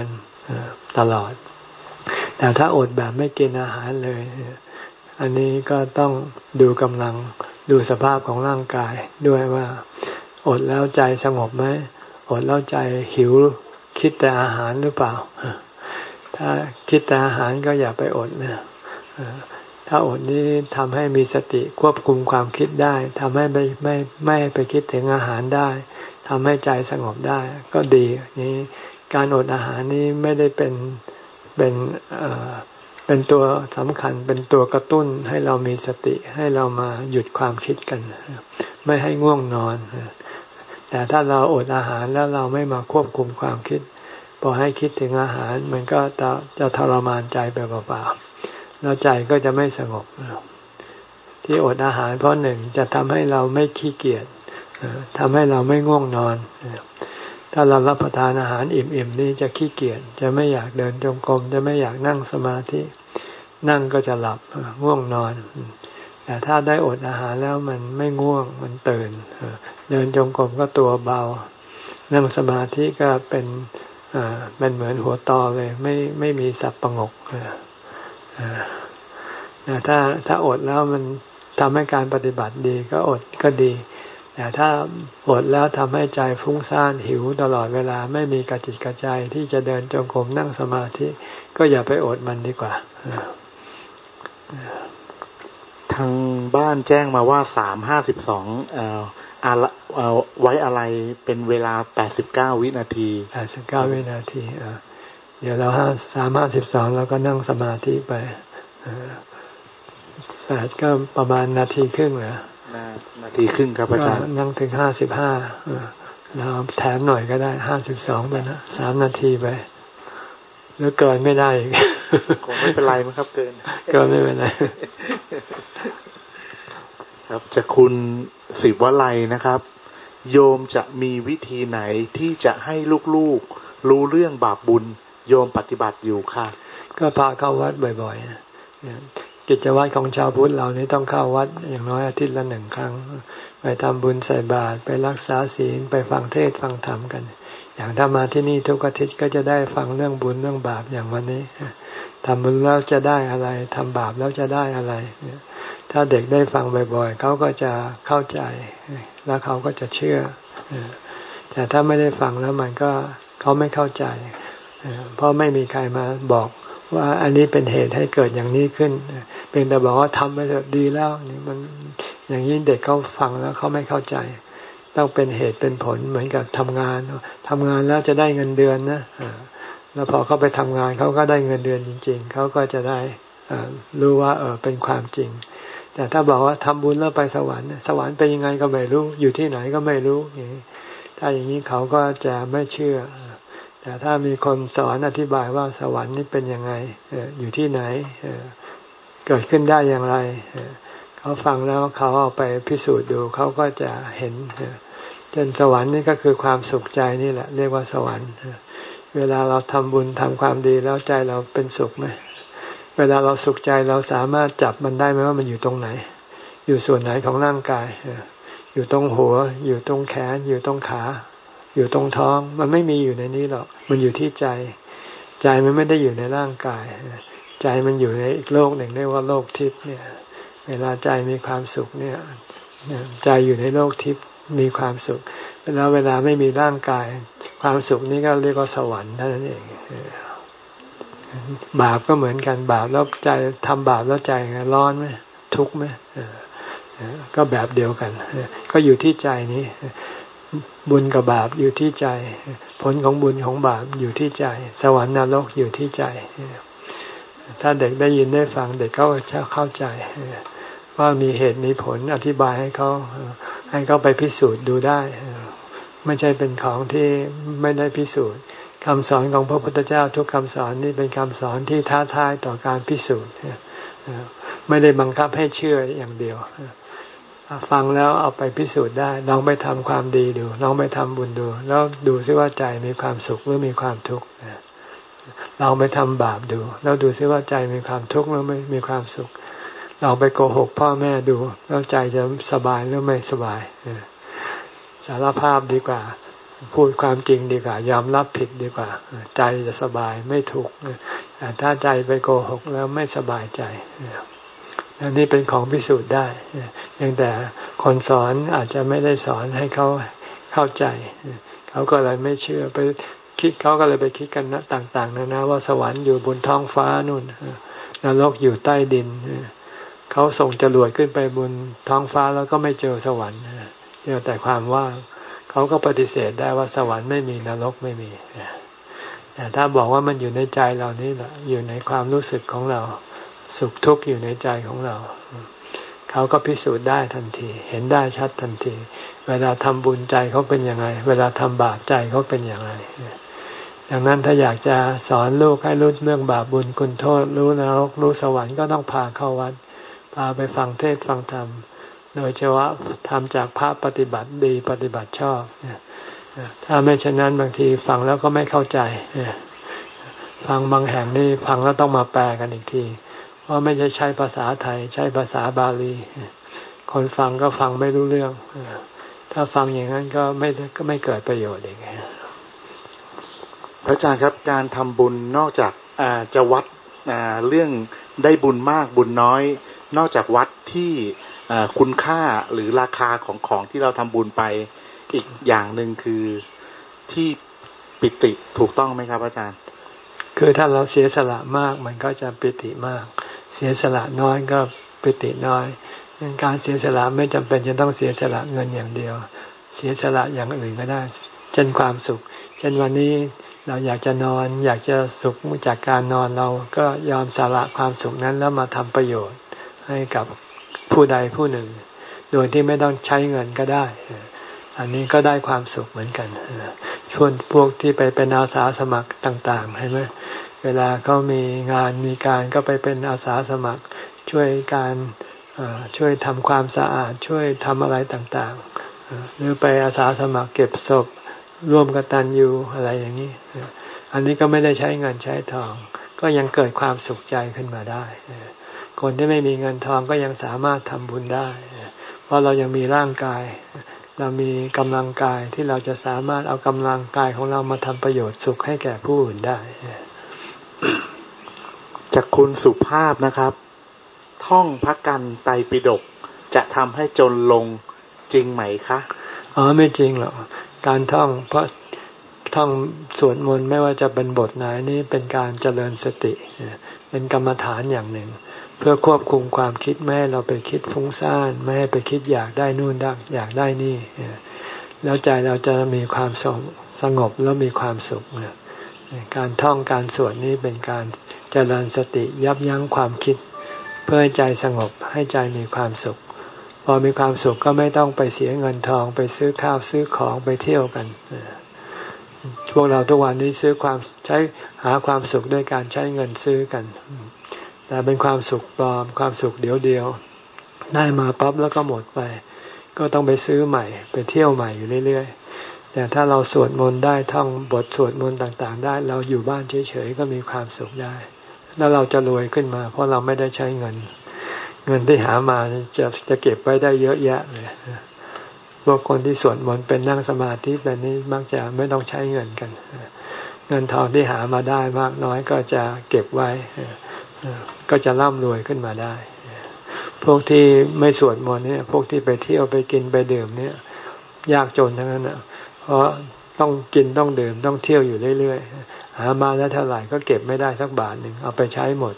ตลอดแต่ถ้าอดแบบไม่กินอาหารเลยอันนี้ก็ต้องดูกำลังดูสภาพของร่างกายด้วยว่าอดแล้วใจสงบไหมอดแล้วใจหิวคิดแต่อาหารหรือเปล่าถ้าคิดแต่อาหารก็อย่าไปอดนะถ้าอดนี้ทำให้มีสติควบคุมความคิดได้ทำให้ไม่ไม่ไม่ไปคิดถึงอาหารได้ทำให้ใจสงบได้ก็ดีนี้การอดอาหารนี้ไม่ได้เป็นเป็นเอ่อเป็นตัวสำคัญเป็นตัวกระตุ้นให้เรามีสติให้เรามาหยุดความคิดกันไม่ให้ง่วงนอนแต่ถ้าเราอดอาหารแล้วเราไม่มาควบคุมความคิดพอให้คิดถึงอาหารมันก็จะจะทรมานใจไปเปล่าๆแล้วใจก็จะไม่สงบที่อดอาหารเพราะหนึ่งจะทำให้เราไม่ขี้เกียจทำให้เราไม่ง่วงนอนถ้าเรารับประทานอาหารอิ่มๆนี่จะขี้เกียจจะไม่อยากเดินจงกรมจะไม่อยากนั่งสมาธินั่งก็จะหลับง่วงนอนแต่ถ้าได้อดอาหารแล้วมันไม่ง่วงมันตื่นเดินจงกรมก็ตัวเบานั่งสมาธิก็เป็นเป็นเหมือนหัวตอเลยไม่ไม่มีสับประงกถ้าถ้าอดแล้วมันทำให้การปฏิบัติดีก็อดก็ดีแต่ถ้าอดแล้วทำให้ใจฟุ้งซ่านหิวตลอดเวลาไม่มีกระจิตกระใจที่จะเดินจงกรมนั่งสมาธิก็อย่าไปอดมันดีกว่าทางบ้านแจ้งมาว่าสามห้าสิบสองเอ่อเอาไว้อะไรเป็นเวลาแปดสิบเก้าวินาทีแปดสิบเก้าวินาทีอ่าเดี๋ยวเราห้าสามห้าสิบสองเราก็นั่งสมาธิไปแปดก็ประมาณนาทีครึ่งเหรอนาทีครึ่งครับอาจารย์นั่งถึงห้าสิบห้าเราแถมหน่อยก็ได้ห้าสิบสองไปนะสามนาทีไปหรือเกินไม่ได้คงไม่เป็นไรมั้งครับเกินเกินไม่เป็นไรครับจะคุณศิวไลนะครับโยมจะมีวิธีไหนที่จะให้ลูกๆรู้เรื่องบาปบุญโยมปฏิบัติอยู่ค่ะก็พาเข้าวัดบ่อยๆกิจวัตรของชาวพุทธเรานี้ต้องเข้าวัดอย่างน้อยอาทิตย์ละหนึ่งครั้งไปทำบุญใส่บาตรไปรักษาศีลไปฟังเทศน์ฟังธรรมกันอย่างถ้ามาที่นี่ทุกอาทิตย์ก็จะได้ฟังเรื่องบุญเรื่องบาปอย่างวันนี้ทำบุญแล้วจะได้อะไรทำบาปแล้วจะได้อะไรถ้าเด็กได้ฟังบ่อยๆเขาก็จะเข้าใจแล้วเขาก็จะเชื่อแต่ถ้าไม่ได้ฟังแล้วมันก็เขาไม่เข้าใจเพราะไม่มีใครมาบอกว่าอันนี้เป็นเหตุให้เกิดอย่างนี้ขึ้นเป็นแต่บอกว่าทำไปเถอะดีแล้วนี่มันอย่างนี้เด็กเขาฟังแล้วเขาไม่เข้าใจต้องเป็นเหตุเป็นผลเหมือนกับทำงานทำงานแล้วจะได้เงินเดือนนะแล้วพอเขาไปทำงานเขาก็ได้เงินเดือนจริงๆเขาก็จะได้รู้ว่าเออเป็นความจริงแต่ถ้าบอกว่าทำบุญแล้วไปสวรรค์สวรรค์เป็นยังไงก็ไม่รู้อยู่ที่ไหนก็ไม่รู้อย่างนี้ถ้าอย่างนี้เขาก็จะไม่เชื่อแต่ถ้ามีคนสอนอธิบายว่าสวรรค์นี่เป็นยังไงอยู่ที่ไหนเกิดขึ้นได้อย่างไรเขาฟังแล้วเขาเอาไปพิสูจน์ดูเขาก็จะเห็นจนสวรรค์นี่ก็คือความสุขใจนี่แหละเรียกว่าสวรรค์เวลาเราทำบุญทำความดีแล้วใจเราเป็นสุขไหมเวลาเราสุขใจเราสามารถจับมันได้ไหมว่ามันอยู่ตรงไหนอยู่ส่วนไหนของร่างกายอยู่ตรงหัวอยู่ตรงแขนอยู่ตรงขาอยู่ตรงท้องมันไม่มีอยู่ในนี้หรอกมันอยู่ที่ใจใจมันไม่ได้อยู่ในร่างกายใจมันอยู่ในอีกโลกหนึ่งเรียกว่าโลกทิพย์เนี่ยเวลาใจมีความสุขเนี่ยใจอยู่ในโลกทิพย์มีความสุขแล้วเวลาไม่มีร่างกายความสุขนี้ก็เรียกว่าสวรรค์เท่านั้นเองบาปก็เหมือนกันบาปแล้วใจทำบาปแล้วใจร้อนไหมทุกข์ไหมก็แบบเดียวกันก็อยู่ที่ใจนี้บุญกับบาปอยู่ที่ใจผลของบุญของบาปอยู่ที่ใจสวรรค์นรกอยู่ที่ใจถ้าเด็กได้ยินได้ฟังเด็กเขาจะเข้าใจว่ามีเหตุมีผลอธิบายให้เขาให้เขาไปพิสูจน์ดูได้ไม่ใช่เป็นของที่ไม่ได้พิสูจน์คำสอนของพระพุทธเจ้าทุกคำสอนนี่เป็นคำสอนที่ท้าทายต่อการพิสูจน์ไม่ได้บังคับให้เชื่ออย่างเดียวฟังแล้วเอาไปพิสูจน์ได้ลองไปทำความดีดูลองไปทำบุญดูแล้วดูซิว่าใจมีความสุขหรือมีความทุกข์ลองไปทำบาปดูแล้วดูซิว่าใจมีความทุกข์หรือไม่มีความสุขลองไปโกหกพ่อแม่ดูแล้วใจจะสบายหรือไม่สบายสารภาพดีกว่าพูดความจริงดีกว่ายอมรับผิดดีกว่าใจจะสบายไม่ทุกข์แต่ถ้าใจไปโกหกแล้วไม่สบายใจอันนี้เป็นของพิสูจน์ได้เพียงแต่คนสอนอาจจะไม่ได้สอนให้เขาเข้าใจเขาก็เลยไม่เชื่อไปคิดเขาก็เลยไปคิดกันนะต่างๆนะนะว่าสวรรค์อยู่บนท้องฟ้านู่นนรกอยู่ใต้ดินเขาส่งจรวดขึ้นไปบนท้องฟ้าแล้วก็ไม่เจอสวรรค์เจอแต่ความว่างเขาก็ปฏิเสธได้ว่าสวรรค์ไม่มีนรกไม่มีแต่ถ้าบอกว่ามันอยู่ในใจเรานี่แหละอยู่ในความรู้สึกของเราสุขทุกข์อยู่ในใจของเราเขาก็พิสูจน์ได้ทันทีเห็นได้ชัดทันทีเวลาทำบุญใจเขาเป็นยังไงเวลาทำบาปใจเขาเป็นอย่างไรดังนั้นถ้าอยากจะสอนลูกให้รู้เรื่องบาปบุญคุณโทษรู้นรกรู้สวรรค์ก็ต้องพาเข้าวัดพาไปฟังเทศน์ฟังธรรมโดยเฉพาะทำจากพระปฏิบัติดีปฏิบัติชอบถ้าไม่เช่นนั้นบางทีฟังแล้วก็ไม่เข้าใจฟังบางแห่งนี่ฟังแล้วต้องมาแปลกันอีกทีเพราะไม่ใช่ใช้ภาษาไทยใช้ภาษาบาลีคนฟังก็ฟังไม่รู้เรื่องถ้าฟังอย่างนั้นก็ไม่ก็ไม่เกิดประโยชน์อีกพระอาจารย์ครับการทำบุญนอกจากจะวัดเรื่องได้บุญมากบุญน้อยนอกจากวัดที่คุณค่าหรือราคาของของที่เราทำบุญไปอีกอย่างหนึ่งคือที่ปิติถูกต้องไหมครับอาจารย์คือถ้าเราเสียสละมากมันก็จะปิติมากเสียสละน้อยก็ปิติน้อยการเสียสละไม่จำเป็นจะต้องเสียสละเงินอย่างเดียวเสียสละอย่างอื่นก็ได้เช่นความสุขเช่นวันนี้เราอยากจะนอนอยากจะสุขจากการนอนเราก็ยอมสละความสุขนั้นแล้วมาทำประโยชน์ให้กับผู้ใดผู้หนึ่งโดยที่ไม่ต้องใช้เงินก็ได้อันนี้ก็ได้ความสุขเหมือนกันชวนพวกที่ไปเป็นอาสาสมัครต่างๆใช่ไหมเวลาเขามีงานมีการก็ไปเป็นอาสาสมัครช่วยการช่วยทำความสะอาดช่วยทำอะไรต่างๆหรือไปอาสาสมัครเก็บศพร่วมกตัญญูอะไรอย่างนี้อันนี้ก็ไม่ได้ใช้เงินใช้ทองก็ยังเกิดความสุขใจขึ้นมาได้คนที่ไม่มีเงินทองก็ยังสามารถทำบุญได้เพราะเรายังมีร่างกายเรามีกำลังกายที่เราจะสามารถเอากำลังกายของเรามาทำประโยชน์สุขให้แก่ผู้อื่นได้จากคุณสุภาพนะครับท่องพระกันไตรปิฎกจะทำให้จนลงจริงไหมคะอ๋อไม่จริงหรอกการท่องเพราะท่องสวดมนต์ไม่ว่าจะเป็นบทไหนนี่เป็นการเจริญสติเป็นกรรมฐานอย่างหนึ่งเพื่อควบคุมความคิดไม่ให้เราไปคิดฟุ้งซ่านไม่ให้ไปคิดอยากได้นู่นได้อยากได้นี่แล้วใจเราจะมีความสงบสงบแล้วมีความสุขการท่องการสวดนี้เป็นการเจริญสติยับยั้งความคิดเพื่อให้ใจสงบให้ใจมีความสุขพอมีความสุขก็ไม่ต้องไปเสียเงินทองไปซื้อข้าวซื้อของไปเที่ยวกันพวกเราทุกวันนี้ซื้อความใช้หาความสุขด้วยการใช้เงินซื้อกันแต่เป็นความสุขปลอมความสุขเดียวเดียวได้มาปั๊บแล้วก็หมดไปก็ต้องไปซื้อใหม่ไปเที่ยวใหม่อยู่เรื่อยๆแต่ถ้าเราสวดมนต์ได้ท่องบทสวดมนต์ต่างๆได้เราอยู่บ้านเฉยๆก็มีความสุขได้แล้วเราจะรวยขึ้นมาเพราะเราไม่ได้ใช้เงินเงินที่หามาจะจะเก็บไว้ได้เยอะแยะเลยพวกคนที่สวดมนต์เป็นนั่งสมาธิแบบนี้มักจะไม่ต้องใช้เงินกันเงินทองที่หามาได้มากน้อยก็จะเก็บไว้ก็จะร่ำรวยขึ้นมาได้พวกที่ไม่สวดมนต์เนี่ยพวกที่ไปเที่ยวไปกินไปดื่มเนี่ยยากจนทั้งนั้นอ่ะเพราะต้องกินต้องดื่มต้องเที่ยวอยู่เรื่อยๆหามาแล้วเท่าไหร่ก็เก็บไม่ได้สักบาทหนึ่งเอาไปใช้หมด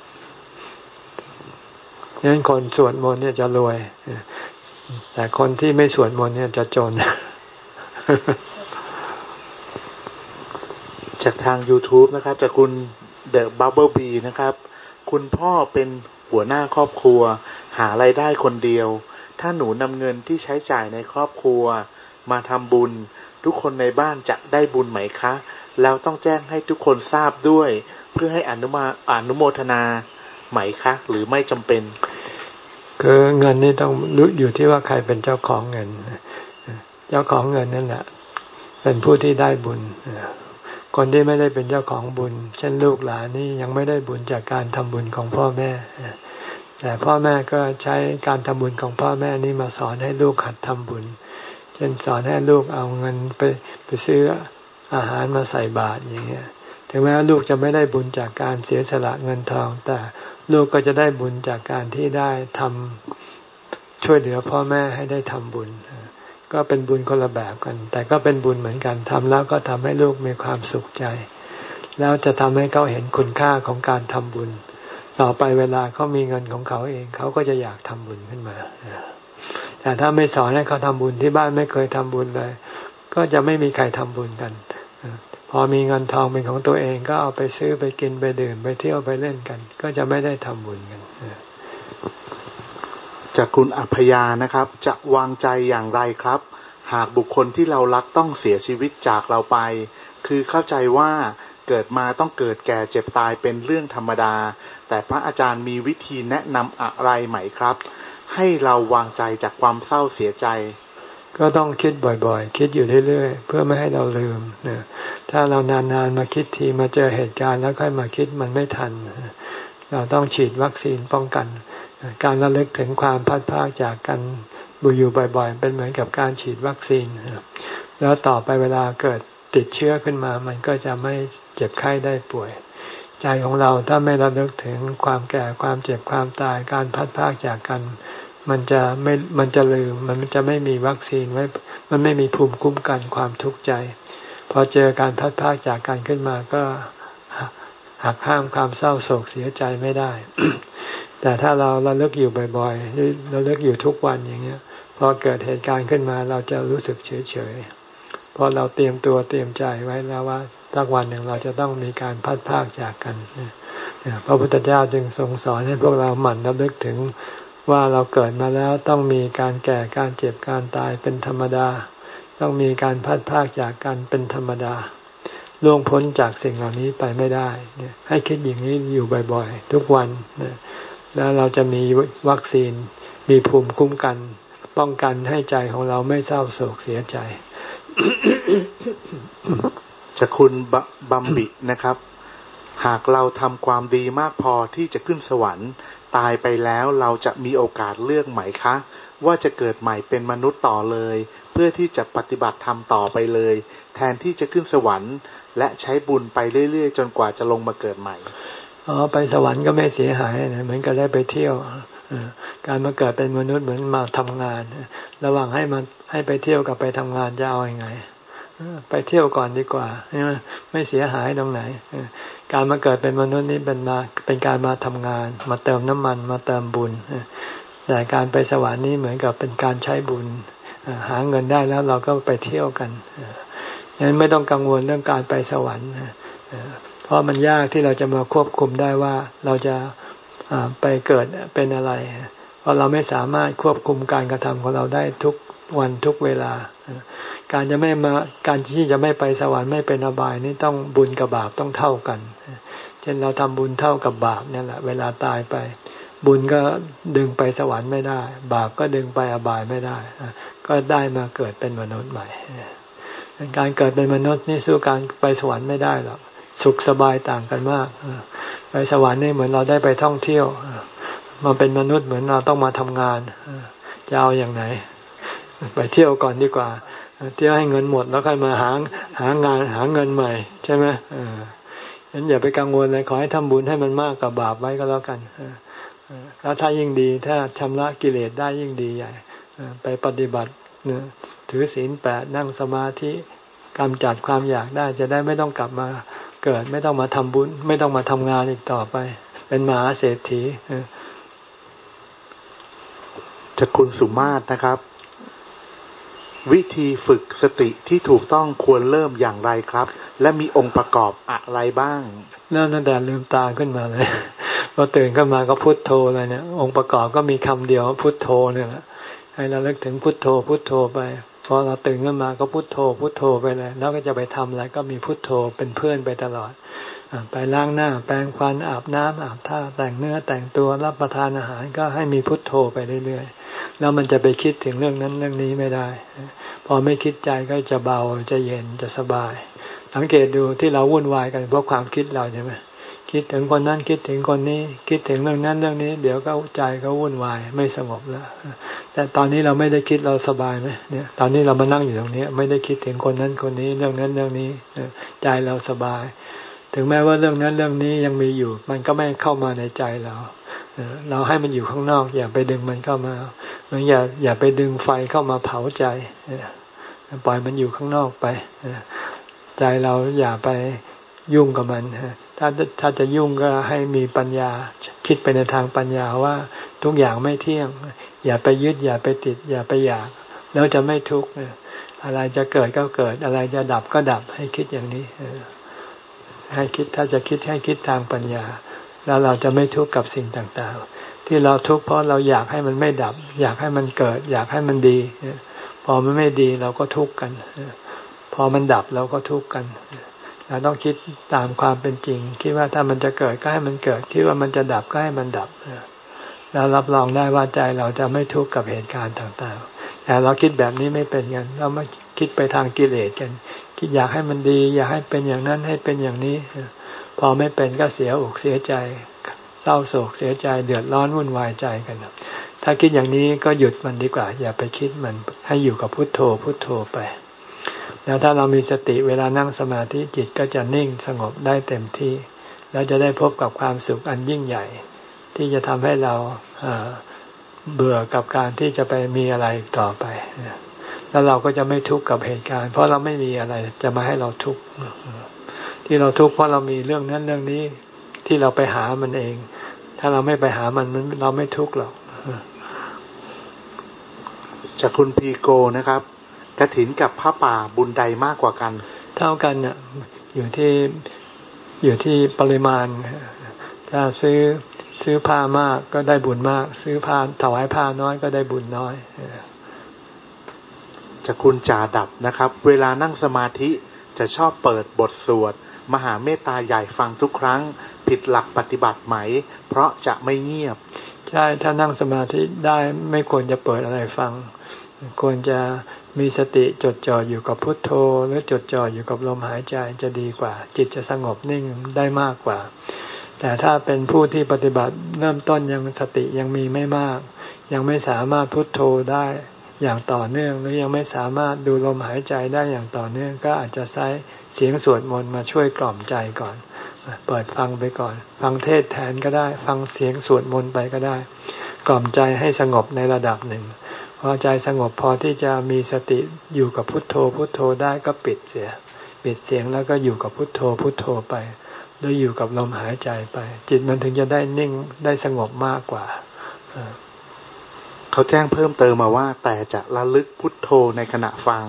ดังนั้นคนสวดมนต์เนี่ยจะรวยแต่คนที่ไม่สวดมนต์เนี่ยจะจนจากทาง YouTube นะครับจากคุณ The Bubble Bee นะครับคุณพ่อเป็นหัวหน้าครอบครัวหารายได้คนเดียวถ้าหนูนำเงินที่ใช้จ่ายในครอบครัวมาทำบุญทุกคนในบ้านจะได้บุญไหมคะแล้วต้องแจ้งให้ทุกคนทราบด้วยเพื่อให้อนุมาอนุโมทนาไหมคะหรือไม่จำเป็นคือเงินนี่ต้องรู้อยู่ที่ว่าใครเป็นเจ้าของเงินเจ้าของเงินนั่นแหละเป็นผู้ที่ได้บุญคนที่ไม่ได้เป็นเจ้าของบุญเช่นลูกหลานนี่ยังไม่ได้บุญจากการทำบุญของพ่อแม่แต่พ่อแม่ก็ใช้การทำบุญของพ่อแม่นี่มาสอนให้ลูกหัดทำบุญเช่นสอนให้ลูกเอาเงินไปไปซื้ออาหารมาใส่บาตรอย่างเงี้ยถึงแม้ว่าลูกจะไม่ได้บุญจากการเสียสละเงินทองแต่ลูกก็จะได้บุญจากการที่ได้ทำช่วยเหลือพ่อแม่ให้ได้ทำบุญก็เป็นบุญคนละแบบกันแต่ก็เป็นบุญเหมือนกันทำแล้วก็ทำให้ลูกมีความสุขใจแล้วจะทำให้เขาเห็นคุณค่าของการทำบุญต่อไปเวลาเขามีเงินของเขาเองเขาก็จะอยากทำบุญขึ้นมาแต่ถ้าไม่สอนให้เขาทำบุญที่บ้านไม่เคยทำบุญเลยก็จะไม่มีใครทำบุญกันพอมีเงินทองเป็นของตัวเองก็เอาไปซื้อไปกินไปดื่มไปเที่ยวไปเล่นกันก็จะไม่ได้ทำบุญกันจากคุณอัพยานะครับจะวางใจอย่างไรครับหากบุคคลที่เรารักต้องเสียชีวิตจากเราไปคือเข้าใจว่าเกิดมาต้องเกิดแก่เจ็บตายเป็นเรื่องธรรมดาแต่พระอาจารย์มีวิธีแนะนำอะไรไหมครับให้เราวางใจจากความเศร้าเสียใจก็ต้องคิดบ่อยๆคิดอยู่เรื่อยๆเพื่อไม่ให้เราลืมนะถ้าเรานานๆมาคิดทีมาเจอเหตุการณ์แล้วค่อยมาคิดมันไม่ทันเราต้องฉีดวัคซีนป้องกันการระลึกถึงความพัดพรากจากกันบุอยู่บ่อยๆเป็นเหมือนกับการฉีดวัคซีนแล้วต่อไปเวลาเกิดติดเชื้อขึ้นมามันก็จะไม่เจ็บไข้ได้ป่วยใจของเราถ้าไม่ระลึกถึงความแก่ความเจ็บความตายการพัดพรากจากกันมันจะไม่มันจะลืมมันจะไม่มีวัคซีนไว้มันไม่มีภูมิคุ้มกันความทุกข์ใจพอเจอการพัดพรากจากกันขึ้นมาก็หักห้ามความเศร้าโศกเสียใจไม่ได้ แต่ถ้าเราระลึกอยู่บ่อยๆเราระลึกอยู่ทุกวันอย่างเงี้ยพอเกิดเหตุการณ์ขึ้นมาเราจะรู้สึกเฉยๆเพราะเราเตรียมตัวเตรียมใจไว้แล้วว่าสักวันหนึ่งเราจะต้องมีการพัดพรากจากกันพระพุทธเจ้าจึงทรงสอนให้พวกเราหมั่นระลึกถึงว่าเราเกิดมาแล้วต้องมีการแก่การเจ็บการตายเป็นธรรมดาต้องมีการพัดพรากจากกันเป็นธรรมดาล่วงพ้นจากสิ่งเหล่านี้ไปไม่ได้ให้คิดอย่างนี้อยู่บ่อยๆทุกวันแล้วเราจะมีวัคซีนมีภูมิคุ้มกันป้องกันให้ใจของเราไม่เศร้าโศกเสียใจจะคุณบัมบินะครับหากเราทำความดีมากพอที่จะขึ้นสวรรค์ตายไปแล้วเราจะมีโอกาสเลือกไหมคะว่าจะเกิดใหม่เป็นมนุษย์ต่อเลยเพื่อที่จะปฏิบัติธรรมต่อไปเลยแทนที่จะขึ้นสวรรค์และใช้บุญไปเรื่อยๆจนกว่าจะลงมาเกิดใหม่อ๋อไปสวรรค์ก็ไม่เสียหายนะเหมือนกับได้ไปเที่ยวการมาเกิดเป็นมนุษย์เหมือนมาทำงานระหว่างให้มันให้ไปเที่ยวกับไปทำงานจะเอาอย่างไงไปเที่ยวก่อนดีกว่าใช่ไหมไม่เสียหายตรงไหนการมาเกิดเป็นมนุษย์นี้เป็นมาเป็นการมาทำงานมาเติมน้ำมันมาเติมบุญแต่การไปสวรรค์นี้เหมือนกับเป็นการใช้บุญหาเงินได้แล้วเราก็ไปเที่ยวกันฉะนั้นไม่ต้องกังวลเรื่องการไปสวรรค์เพราะมันยากที่เราจะมาควบคุมได้ว่าเราจะไปเกิดเป็นอะไรเพราะเราไม่สามารถควบคุมการกระทำของเราได้ทุกวันทุกเวลาการจะไม่มาการที่จะไม่ไปสวรรค์ไม่เป็นอบายนี่ต้องบุญกับบาปต้องเท่ากันเช่นเราทำบุญเท่ากับบาปนี่แหละเวลาตายไปบุญก็ดึงไปสวรรค์ไม่ได้บาปก็ดึงไปอบายไม่ได้ก็ได้มาเกิดเป็นมนุษย์ใหม่การเกิดเป็นมนุษย์นี่สู้การไปสวรรค์ไม่ได้หรอกสุขสบายต่างกันมากไปสวรรค์นี่เหมือนเราได้ไปท่องเที่ยวมาเป็นมนุษย์เหมือนเราต้องมาทำงานจะเอาอย่างไหนไปเที่ยวก่อนดีกว่าเที่ยวให้เงินหมดแล้วค่อยมาหาหางานหาเงินใหม่ใช่ไหมอ่างั้นอย่าไปกังวลเลยขอให้ทำบุญให้มันมากกับบาปไว้ก็แล้วกันแล้วถ้ายิ่งดีถ้าชำระกิเลสได้ยิ่งดีใหญ่ไปปฏิบัติถือศีลแปดนั่งสมาธิกำจัดความอยากได้จะได้ไม่ต้องกลับมาเกิดไม่ต้องมาทำบุญไม่ต้องมาทำงานอีกต่อไปเป็นมหาเศรษฐีจากคุณสุมาศนะครับวิธีฝึกสติที่ถูกต้องควรเริ่มอย่างไรครับและมีองค์ประกอบอะไรบ้างเริ่มตั้งแต่ลืมตาขึ้นมาเลยพอตื่นขึ้นมาก็พุทโธเลยเนี่ยองค์ประกอบก็มีคำเดียวพุทโธเนี่ยแหละให้เราเลิกถึงพุทโธพุทโธไปพอเราตื่นขึ้นมาก็พุทโธพุทโธไปเลยแล้วก็จะไปทำอะไรก็มีพุทโธเป็นเพื่อนไปตลอดไปล้างหน้าแปรงฟันอาบน้ำอาบท่าแต่งเนื้อแต่งตัวรับประทานอาหารก็ให้มีพุทโธไปเรื่อยๆแล้วมันจะไปคิดถึงเรื่องนั้นเรื่องนี้ไม่ได้พอไม่คิดใจก็จะเบาจะเย็นจะสบายสังเกตดูที่เราวุ่นวายกันเพราะความคิดเราใช่ไหมคิดถึงคนนั้นคิดถึงคนนี้คิดถึงเรื่องนั้นเรื่องนี้เดี๋ยวก็ใจก็วุ่นวายไม่สงบแล้วแต่ตอนนี้เราไม่ได้คิดเราสบายไหมเนี่ยตอนนี้เรามานั่งอยู่ตรงนี้ไม่ได้คิดถึงคนนั้นคนนี้เรื่องนั้นเรื่องนี้ใจเราสบายถึงแม้ว่าเรื่องนั้นเรื่องนี้ยังมีอยู่มันก็ไม่เข้ามาในใจเราเราให้มันอยู่ข้างนอกอย่าไปดึงมันเข้ามาเหมือนอย่าอย่าไปดึงไฟเข้ามาเผาใจปล่อยมันอยู่ข้างนอกไปใจเราอย่าไปยุ่งกับมันถ้าถ้าจะยุ่งก็ให้มีปัญญาคิดไปในทางปัญญาว่าทุกอย่างไม่เที่ยงอย่าไปยึดอย่าไปติดอย่าไปอยากแล้วจะไม่ทุกข์อะไรจะเกิดก็เกิดอะไรจะดับก็ดับให้คิดอย่างนี้ให้คิดถ้าจะคิดให้คิดทางปัญญาแล้วเราจะไม่ทุกข์กับสิ่งต่างๆที่เราทุกข์เพราะเราอยากให้มันไม่ดับอยากให้มันเกิดอยากให้มันดีพอมันไม่ดีเราก็ทุกข์กันพอมันดับเราก็ทุกข์กันเราต้องคิดตามความเป็นจริงคิดว่าถ้ามันจะเกิดก็ให้มันเกิดคิดว่ามันจะดับก็ให้มันดับแล้วรับรองได้ว่าใจเราจะไม่ทุกข์กับเหตุการณ์ต่างๆแต่เราคิดแบบนี้ไม่เป็นกันเราไม่คิดไปทางกิเลสกันคิดอยากให้มันดีอยากให้เป็นอย่างนั้นให้เป็นอย่างนี้พอไม่เป็นก็เสียอกเสียใจเศร้าโศกเสียใจเดือดร้อนวุ่นวายใจกันถ้าคิดอย่างนี้ก็หยุดมันดีกว่าอย่าไปคิดมันให้อยู่กับพุทโธพุทโธไปแล้วถ้าเรามีสติเวลานั่งสมาธิจิตก็จะนิ่งสงบได้เต็มที่แล้วจะได้พบกับความสุขอันยิ่งใหญ่ที่จะทำให้เราเบื่อกับการที่จะไปมีอะไรต่อไปแล้วเราก็จะไม่ทุกข์กับเหตุการณ์เพราะเราไม่มีอะไรจะมาให้เราทุกข์ที่เราทุกข์เพราะเรามีเรื่องนั้นเรื่องนี้ที่เราไปหามันเองถ้าเราไม่ไปหามันเราไม่ทุกข์หรอกจากคุณพีโกนะครับกฐินกับผ้าป่าบุญใดมากกว่ากันเท่ากันเนี่ยอยู่ที่อยู่ที่ปริมาณถ้าซื้อซื้อผ้ามากก็ได้บุญมากซื้อผ้าถวายผ้าน้อยก็ได้บุญน้อยจากคุณจ่าดับนะครับเวลานั่งสมาธิจะชอบเปิดบทสวดมหาเมตตาใหญ่ฟังทุกครั้งผิดหลักปฏิบัติไหมเพราะจะไม่เงียบใช่ถ้านั่งสมาธิได้ไม่ควรจะเปิดอะไรฟังควรจะมีสติจดจ่ออยู่กับพุทโธหรือจดจ่ออยู่กับลมหายใจจะดีกว่าจิตจะสงบนิ่งได้มากกว่าแต่ถ้าเป็นผู้ที่ปฏิบัติเริ่มต้นยังสติยังมีไม่มากยังไม่สามารถพุทโธได้อย่างต่อเนื่องหรือยังไม่สามารถดูลมหายใจได้อย่างต่อเนื่องก็อาจจะใช้เสียงสวดมนต์มาช่วยกล่อมใจก่อนเปิดฟังไปก่อนฟังเทศแทนก็ได้ฟังเสียงสวดมนต์ไปก็ได้กล่อมใจให้สงบในระดับหนึ่งพอใจสงบพอที่จะมีสติอยู่กับพุทโธพุทโธได้ก็ปิดเสียปิดเสียงแล้วก็อยู่กับพุทโธพุทโธไปโดยอยู่กับลมหายใจไปจิตมันถึงจะได้นิ่งได้สงบมากกว่าเขาแจ้งเพิ่มเติมมาว่าแต่จะระลึกพุทโธในขณะฟัง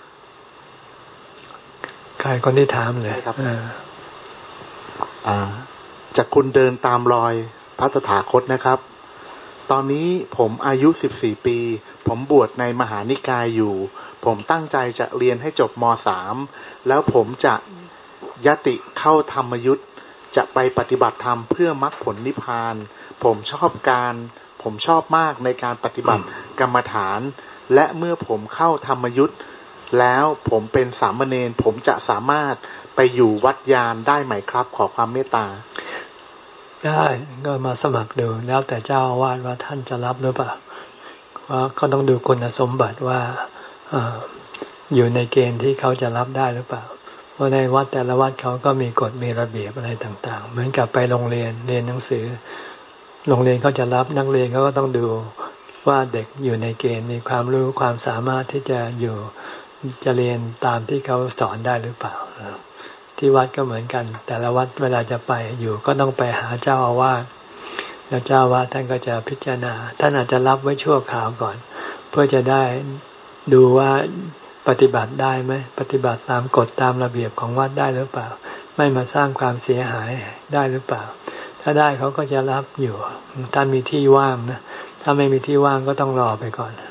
ใครคนที่ถามเลยครับอ่าจากคุณเดินตามรอยพระตถาคตนะครับตอนนี้ผมอายุสิบสี่ปีผมบวชในมหานิกายอยู่ผมตั้งใจจะเรียนให้จบม.สาม แล้วผมจะยติเข้าธรรมยุทธจะไปปฏิบัติธรรมเพื่อมรรคผลนิพพานผมชอบการผมชอบมากในการปฏิบัติกรรมฐานและเมื่อผมเข้าธรรมยุทธแล้วผมเป็นสามเณรผมจะสามารถไปอยู่วัดยานได้ไหมครับขอความเมตตาได้ก็มาสมัครดูแล้วแต่เจ้าอาวาสว่าท่านจะรับหรือเปล่าว่าเขาต้องดูคุณสมบัติว่าอยู่ในเกณฑ์ที่เขาจะรับได้หรือเปล่าเพราะในวัดแต่ละวัดเขาก็มีกฎมีระเบียบอะไรต่างๆเหมือนกับไปโรงเรียนเรียนหนังสือโรงเรียนเขาจะรับนักเรียนเขาก็ต้องดูว่าเด็กอยู่ในเกณฑ์มีความรู้ความสามารถที่จะอยู่จะเรียนตามที่เขาสอนได้หรือเปล่าที่วัดก็เหมือนกันแต่ละวัดเวลาจะไปอยู่ก็ต้องไปหาเจ้าอาวาสแล้วเจ้าอาวาสท่านก็จะพิจารณาท่านอาจจะรับไว้ชั่วคราวก่อนเพื่อจะได้ดูว่าปฏิบัติได้ไหมปฏิบัติตามกฎตามระเบียบของวัดได้หรือเปล่าไม่มาสร้างความเสียหายได้หรือเปล่าถ้าได้เขาก็จะรับอยู่ถ้ามีที่ว่างนะถ้าไม่มีที่ว่างก็ต้องรอไปก่อน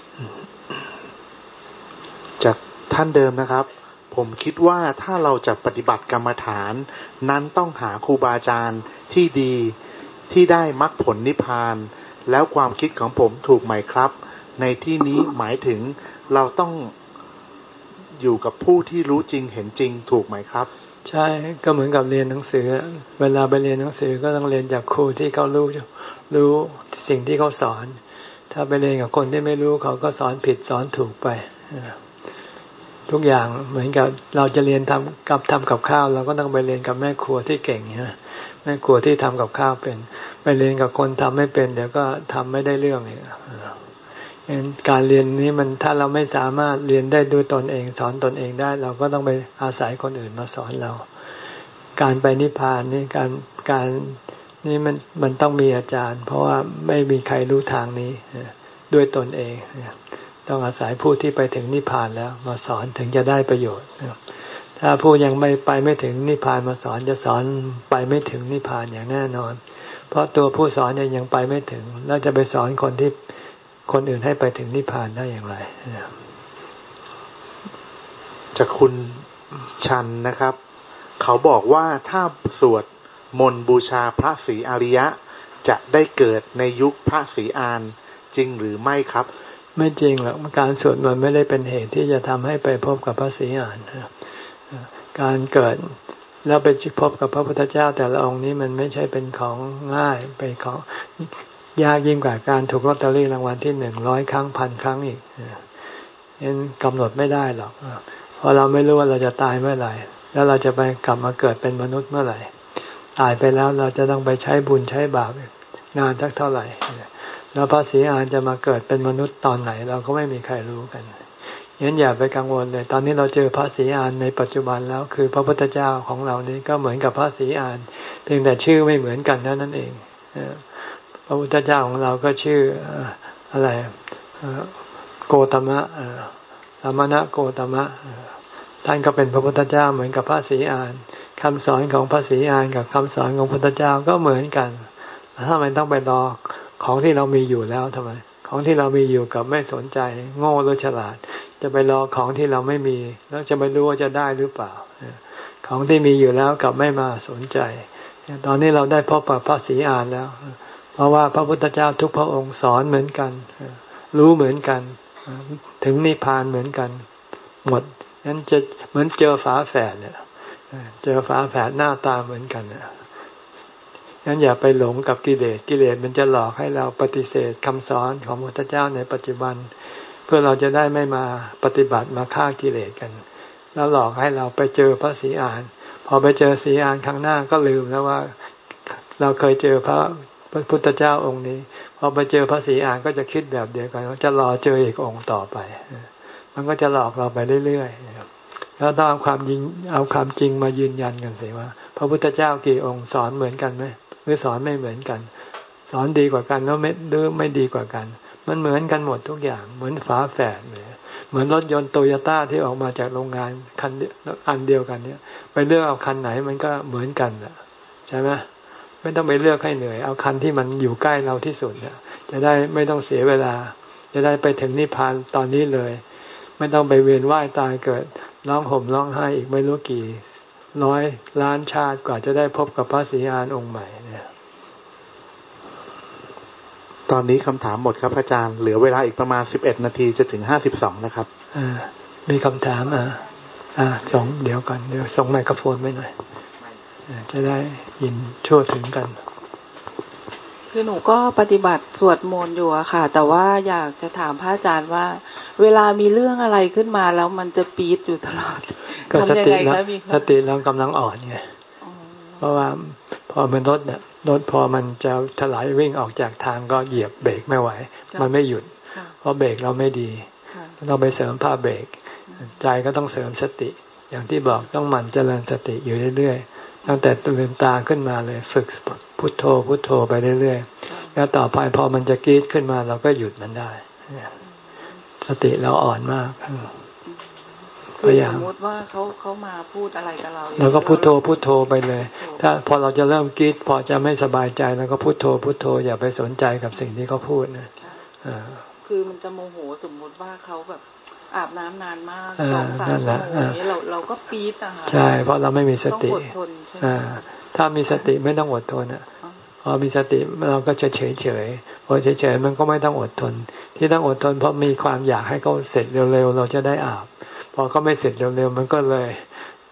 จากท่านเดิมนะครับผมคิดว่าถ้าเราจะปฏิบัติกรรมฐานนั้นต้องหาครูบาอาจารย์ที่ดีที่ได้มรรคผลนิพพานแล้วความคิดของผมถูกไหมครับในที่นี้หมายถึงเราต้องอยู่กับผู้ที่รู้จริงเห็นจริงถูกไหมครับใช่ก็เหมือนกับเรียนหนังสือเวลาไปเรียนหนังสือก็ต้องเรียนจากครูที่เขารู้รู้สิ่งที่เขาสอนถ้าไปเรียนกับคนที่ไม่รู้เขาก็สอนผิดสอนถูกไปทุกอย่างเหมือนกับเราจะเรียนทำกับทำกับข้าวเราก็ต้องไปเรียนกับแม่ครัวที่เก่งใช่ไหมแม่ครัวที่ทำกับข้าวเป็นไปเรียนกับคนทำไม่เป็นเดี๋ยวก็ทำไม่ได้เรื่องเนี่ยการเรียนนี้มันถ้าเราไม่สามารถเรียนได้ด้วยตนเองสอนตนเองได้เราก็ต้องไปอาศัยคนอื่นมาสอนเราการไปนิพพานนี่การการนี่มันมันต้องมีอาจารย์เพราะว่าไม่มีใครรู้ทางนี้ด้วยตนเองต้องอาศัยผู้ที่ไปถึงนิพพานแล้วมาสอนถึงจะได้ประโยชน์ถ้าผู้ยังไม่ไปไม่ถึงนิพพานมาสอนจะสอนไปไม่ถึงนิพพานอย่างแน่นอนเพราะตัวผู้สอนเนี่ยยังไปไม่ถึงแล้วจะไปสอนคนที่คนอื่นให้ไปถึงนิพพานได้อย่างไรจากคุณชันนะครับเขาบอกว่าถ้าสวดมนต์บูชาพระศรีอริยะจะได้เกิดในยุคพระศรีอานจริงหรือไม่ครับไม่จริงหรอกการสวดมนต์ไม่ได้เป็นเหตุที่จะทำให้ไปพบกับพระศรีอานการเกิดแล้วไปพบกับพระพุทธเจ้าแต่ละองค์นี้มันไม่ใช่เป็นของง่ายเป็นของยากยิ่งกว่าการถูกลอตเตอรี่รางวัลที่หนึ่งร้อยครั้งพันครั้งอีกยังกำหนดไม่ได้หรอกเพราะเราไม่รู้ว่าเราจะตายเมื่อไหร่แล้วเราจะไปกลับมาเกิดเป็นมนุษย์เมื่อไหร่ตายไปแล้วเราจะต้องไปใช้บุญใช้บาปนานสักเท่าไหร่แล้วพระศรีอานจะมาเกิดเป็นมนุษย์ตอนไหนเราก็ไม่มีใครรู้กันงั้นอย่าไปกังวลเลยตอนนี้เราเจอพระศรีอานในปัจจุบันแล้วคือพระพุทธเจ้าของเรานี้ก็เหมือนกับพระศรีอานเพียงแต่ชื่อไม่เหมือนกันเท่านั้นเองพระพุทธเจ้าของเราก็ชื่ออะไรโกตมะสมณะโกตมะท่านก็เป็นพระพุทธเจ้าเหมือนกับพระศรีอานคำสอนของพระศรีอานกับคำสอนของพระพุทธเจ้าก็เหมือนกันทำไมต้องไปรอของที่เรามีอยู่แล้วทำไมของที่เรามีอยู่กับไม่สนใจโง่หรือฉลาดจะไปรอของที่เราไม่มีแล้วจะไม่รู้ว่าจะได้หรือเปล่าของที่มีอยู่แล้วกับไม่มาสนใจตอนนี้เราได้พบกับพระศรีอานแล้วเพราะว่าพระพุทธเจ้าทุกพระองค์สอนเหมือนกันรู้เหมือนกันถึงนิพพานเหมือนกันหมดนั้นจะเหมือนเจอฝาแฝดเนี่ยเจอฝาแฝดหน้าตาเหมือนกันนะงั้นอย่าไปหลงกับกิเลสกิเลสมันจะหลอกให้เราปฏิเสธคำสอนของพระพุทธเจ้าในปัจจุบันเพื่อเราจะได้ไม่มาปฏิบัติมาฆ่ากิเลสกันแล้วหลอกให้เราไปเจอพระศรีอานพอไปเจอศรีอานครั้งหน้าก็ลืมแล้วว่าเราเคยเจอพระพุทธเจ้าองค์นี้พอไปเจอพระศรีอานก็จะคิดแบบเดียวกันว่าจะรอเจออีกองค์ต่อไปมันก็จะหลอกเราไปเรื่อยๆแล้วต้องเอาความจริงเอาความจริงมายืนยันกันสิว่าพระพุทธเจ้ากี่องค์สอนเหมือนกันไหมหรือสอนไม่เหมือนกันสอนดีกว่ากันแล้วไม่หรือไม่ดีกว่ากันมันเหมือนกันหมดทุกอย่างเหมือนฝาแฝดเลยเหมือนรถยนต์โตโยต้าที่ออกมาจากโรงงานคันอันเดียวกันเนี่ยไปเลือกเอาคันไหนมันก็เหมือนกันแหละใช่ไหมไม่ต้องไปเลือกให้เหนื่อยเอาคันที่มันอยู่ใกล้เราที่สุดเนี่ยจะได้ไม่ต้องเสียเวลาจะได้ไปถึงนิพพานตอนนี้เลยไม่ต้องไปเวียนว่ายตายเกิดร้องห่มร้องไห้อีกไม่รู้กี่ร้อยล้านชาติกว่าจะได้พบกับพระศรีอานองค์ใหม่เนี่ยตอนนี้คำถามหมดครับอาจารย์เหลือเวลาอีกประมาณสิบเอ็ดนาทีจะถึงห้าสิบสองนะครับอ่ามีคำถามอ่ะอ่าส่งเดี๋ยวก่อนเดี๋ยวส่งไมโครโฟนไว้หน่อยจะได้ยินชั่วถึงกันคือหนูก็ปฏิบัติสวดมนต์อยู่อะค่ะแต่ว่าอยากจะถามพระอาจารย์ว่าเวลามีเรื่องอะไรขึ้นมาแล้วมันจะปี๊ดอยู่ตลอดก็สติเราสติเรากำลังอ่อนไงเพราะว่าพอมันรถเนี่ยรถพอมันจะถลายวิ่งออกจากทางก็เหยียบเบรกไม่ไหวมันไม่หยุดเพราะเบรกเราไม่ดีต้องไปเสริมผ้าเบรกใจก็ต้องเสริมสติอย่างที่บอกต้องหมั่นเจริญสติอยู่เรื่อยๆตั้งแต่ตื่นตาขึ้นมาเลยฝึกพุทโธพุทโธไปเรื่อยๆแล้วต่อไปพอมันจะกรี๊ดขึ้นมาเราก็หยุดมันได้สติเราอ่อนมากคือสมมติว่าเขาเขามาพูดอะไรกับเราเราก็พุทโธพุทโธไปเลยถ้าพอเราจะเริ่มกรี๊ดพอจะไม่สบายใจแล้วก็พุทโธพุทโธอย่าไปสนใจกับสิ่งที่เขาพูดนะคือมันจะโมโหสมมติว่าเขาแบบอาบน้ำนานมากสองสามชั่วโมงอย่างนี้เราเราก็ปี๊ดอะค่ะใช่เพราะเราไม่มีสติต้องอดทนใช่ไหมถ้ามีสติไม่ต้องอดทนอ่ะพอมีสติเราก็จะเฉยเฉยพอเฉยเฉยมันก็ไม่ต้องอดทนที่ต้องอดทนเพราะมีความอยากให้เขาเสร็จเร็วๆเราจะได้อาบพอเขาไม่เสร็จเร็วๆมันก็เลย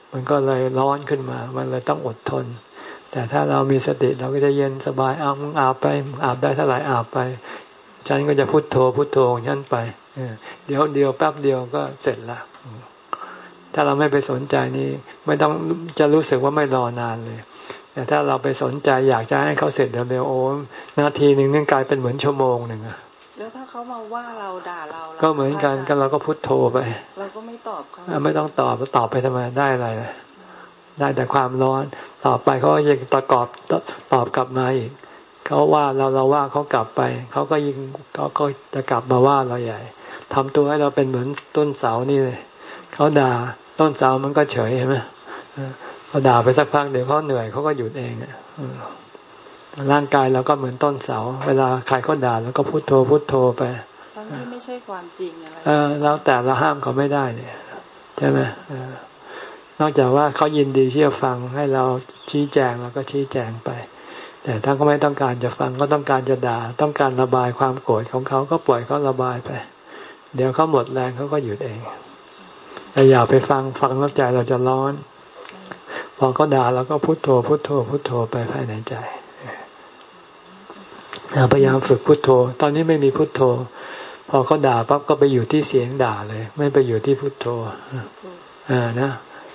มันก็เลยร้อนขึ้นมามันเลยต้องอดทนแต่ถ้าเรามีสติเราก็จะเย็นสบายเอาอาบไปอาบได้เท่าไหร่อาบไปฉันก็จะพุทโธพุทโธของฉันไปเดี๋ยวเดียวแป๊บเดียวก็เสร็จละถ้าเราไม่ไปสนใจนี่ไม่ต้องจะรู้สึกว่าไม่รอนานเลยแต่ถ้าเราไปสนใจอยากจะให้เขาเสร็จเร็วๆโอ้นาทีหนึ่งนั่นกลายเป็นเหมือนชั่วโมงหนึ่งอะแล้วถ้าเขามาว่าเราด่าเราก็เหมือนกันก็เราก็พุทโธไปเราก็ไม่ตอบเขาไม่ต้องตอบตอบไปทำไมได้อะไรได้แต่ความร้อนตอบไปเขายังตะกอบตอบกลับมาอีกเขาว่าเราเราว่าเขากลับไปเขาก็ยิ่งเขาก็จะกลับมาว่าเราใหญ่ทำตัวให้เราเป็นเหมือนต้นเสานี่เลยเขาด่าต้นเสามันก็เฉยใช่ไหมเขาด่าไปสักพักเดี๋ยวเขาเหนื่อยเขาก็หยุดเองร่างกายเราก็เหมือนต้นเสาเวลาใครเขาด่าเราก็พุทโธพุทโธไปทั้งที่ไม่ใช่ความจริงอะไรเออแล้วแต่เราห้ามเขาไม่ได้เนี่ยใช่ไหมนอกจากว่าเขายินดีที่จะฟังให้เราชี้แจงเราก็ชี้แจงไปแต่ถ้าเขาไม่ต้องการจะฟังก็ต้องการจะด่าต้องการระบายความโกรธของเขาก็ปล่อยเขาระบายไปเดี๋ยวเขาหมดแรงเขาก็หยุดเองแต่อย่าไปฟังฟังแล้วใจเราจะร้อนพอเขาด่าเราก็พุทโธพุทโธพุทโธไปภายในใจพยายามฝึกพุทโธตอนนี้ไม่มีพุทโธพอเขาด่าปั๊บก็ไปอยู่ที่เสียงด่าเลยไม่ไปอยู่ที่พุทโธอ่านะ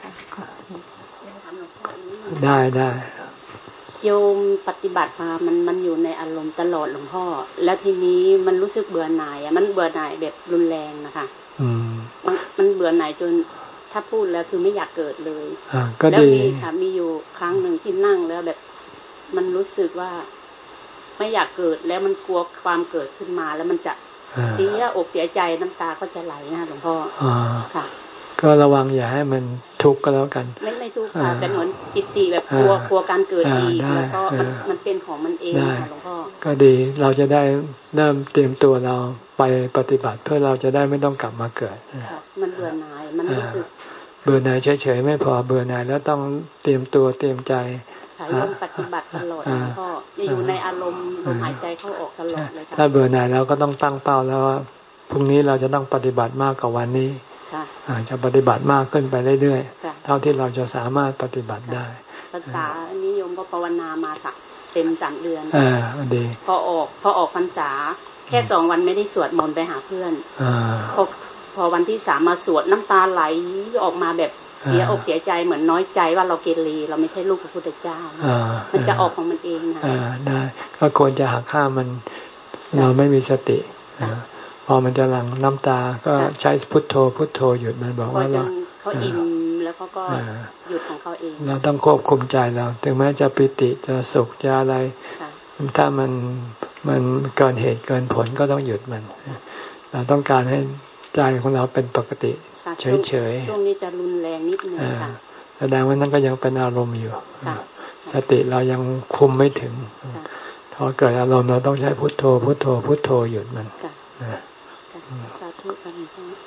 ได้ได้โยมปฏิบัติมามันมันอยู่ในอารมณ์ตลอดหลวงพ่อแล้วทีนี้มันรู้สึกเบื่อหน่ายอ่ะมันเบื่อหน่ายแบบรุนแรงนะคะอืมมันมันเบื่อหน่ายจนถ้าพูดแล้วคือไม่อยากเกิดเลยอ่าก็ดีแล้วมีค่ะมีอยู่ครั้งหนึ่งที่นั่งแล้วแบบมันรู้สึกว่าไม่อยากเกิดแล้วมันกลัวความเกิดขึ้นมาแล้วมันจะเสียอกเสียใจน้ำตาก็จะไหลนะหลวงพ่อค่ะก็ระวังอย่าให้มันทุกข์ก็แล้วกันไม่ไม่ทุกข์ค่ะแต่เหมือนปิติแบบกลัวกลัวการเกิดอีกแล้วก็มันมันเป็นของมันเองค่ะหลวงพ่อก็ดีเราจะได้เริ่มเตรียมตัวเราไปปฏิบัติเพื่อเราจะได้ไม่ต้องกลับมาเกิดมันเบื่อหน่ายมันรู้สึกเบื่อหน่ายเฉยๆไม่พอเบื่อหน่ายแล้วต้องเตรียมตัวเตรียมใจค่ะโยมปฏิบัติตลอดหลวงพ่อจะอยู่ในอารมณ์ลมหายใจเข้าออกตลอดเลยค่ะถ้าเบื่อหน่ายแล้วก็ต้องตั้งเป้าแล้วว่าพรุ่งนี้เราจะต้องปฏิบัติมากกว่าวันนี้จะปฏิบัติมากขึ้นไปเรื่อยๆเท่าที่เราจะสามารถปฏิบัติได้ภาษานิยมก็ภาวนามาสักเต็มสามเดือนอ่าดีพอออกพอออกพรรษาแค่สองวันไม่ได้สวดมนต์ไปหาเพื่อนพอพอวันที่สามมาสวดน้ำตาไหลออกมาแบบเสียอกเสียใจเหมือนน้อยใจว่าเราเกเรเราไม่ใช่ลูกพระพุทธเจ้ามันจะออกของมันเองนะได้ก็ควรจะหักห้ามมันเราไม่มีสติพอมันจะหลั่งน้ำตาก็ใช้พุทโธพุทโธหยุดมันบอกว่าเราเขาอิ่มแล้วเขาก็หยุดของเขาเองเราต้องควบคุมใจเราถึงแม้จะปิติจะสุขจะอะไรถ้ามันมันเกินเหตุเกินผลก็ต้องหยุดมันเราต้องการให้ใจของเราเป็นปกติเฉยๆช่วงนี้จะรุนแรงนิดนึงค่ะแสดงว่านั่นก็ยังเป็นอารมณ์อยู่สติเรายังคุมไม่ถึงพอเกิดอารมณ์เราต้องใช้พุทโธพุทโธพุทโธหยุดมันสาธุค่ะ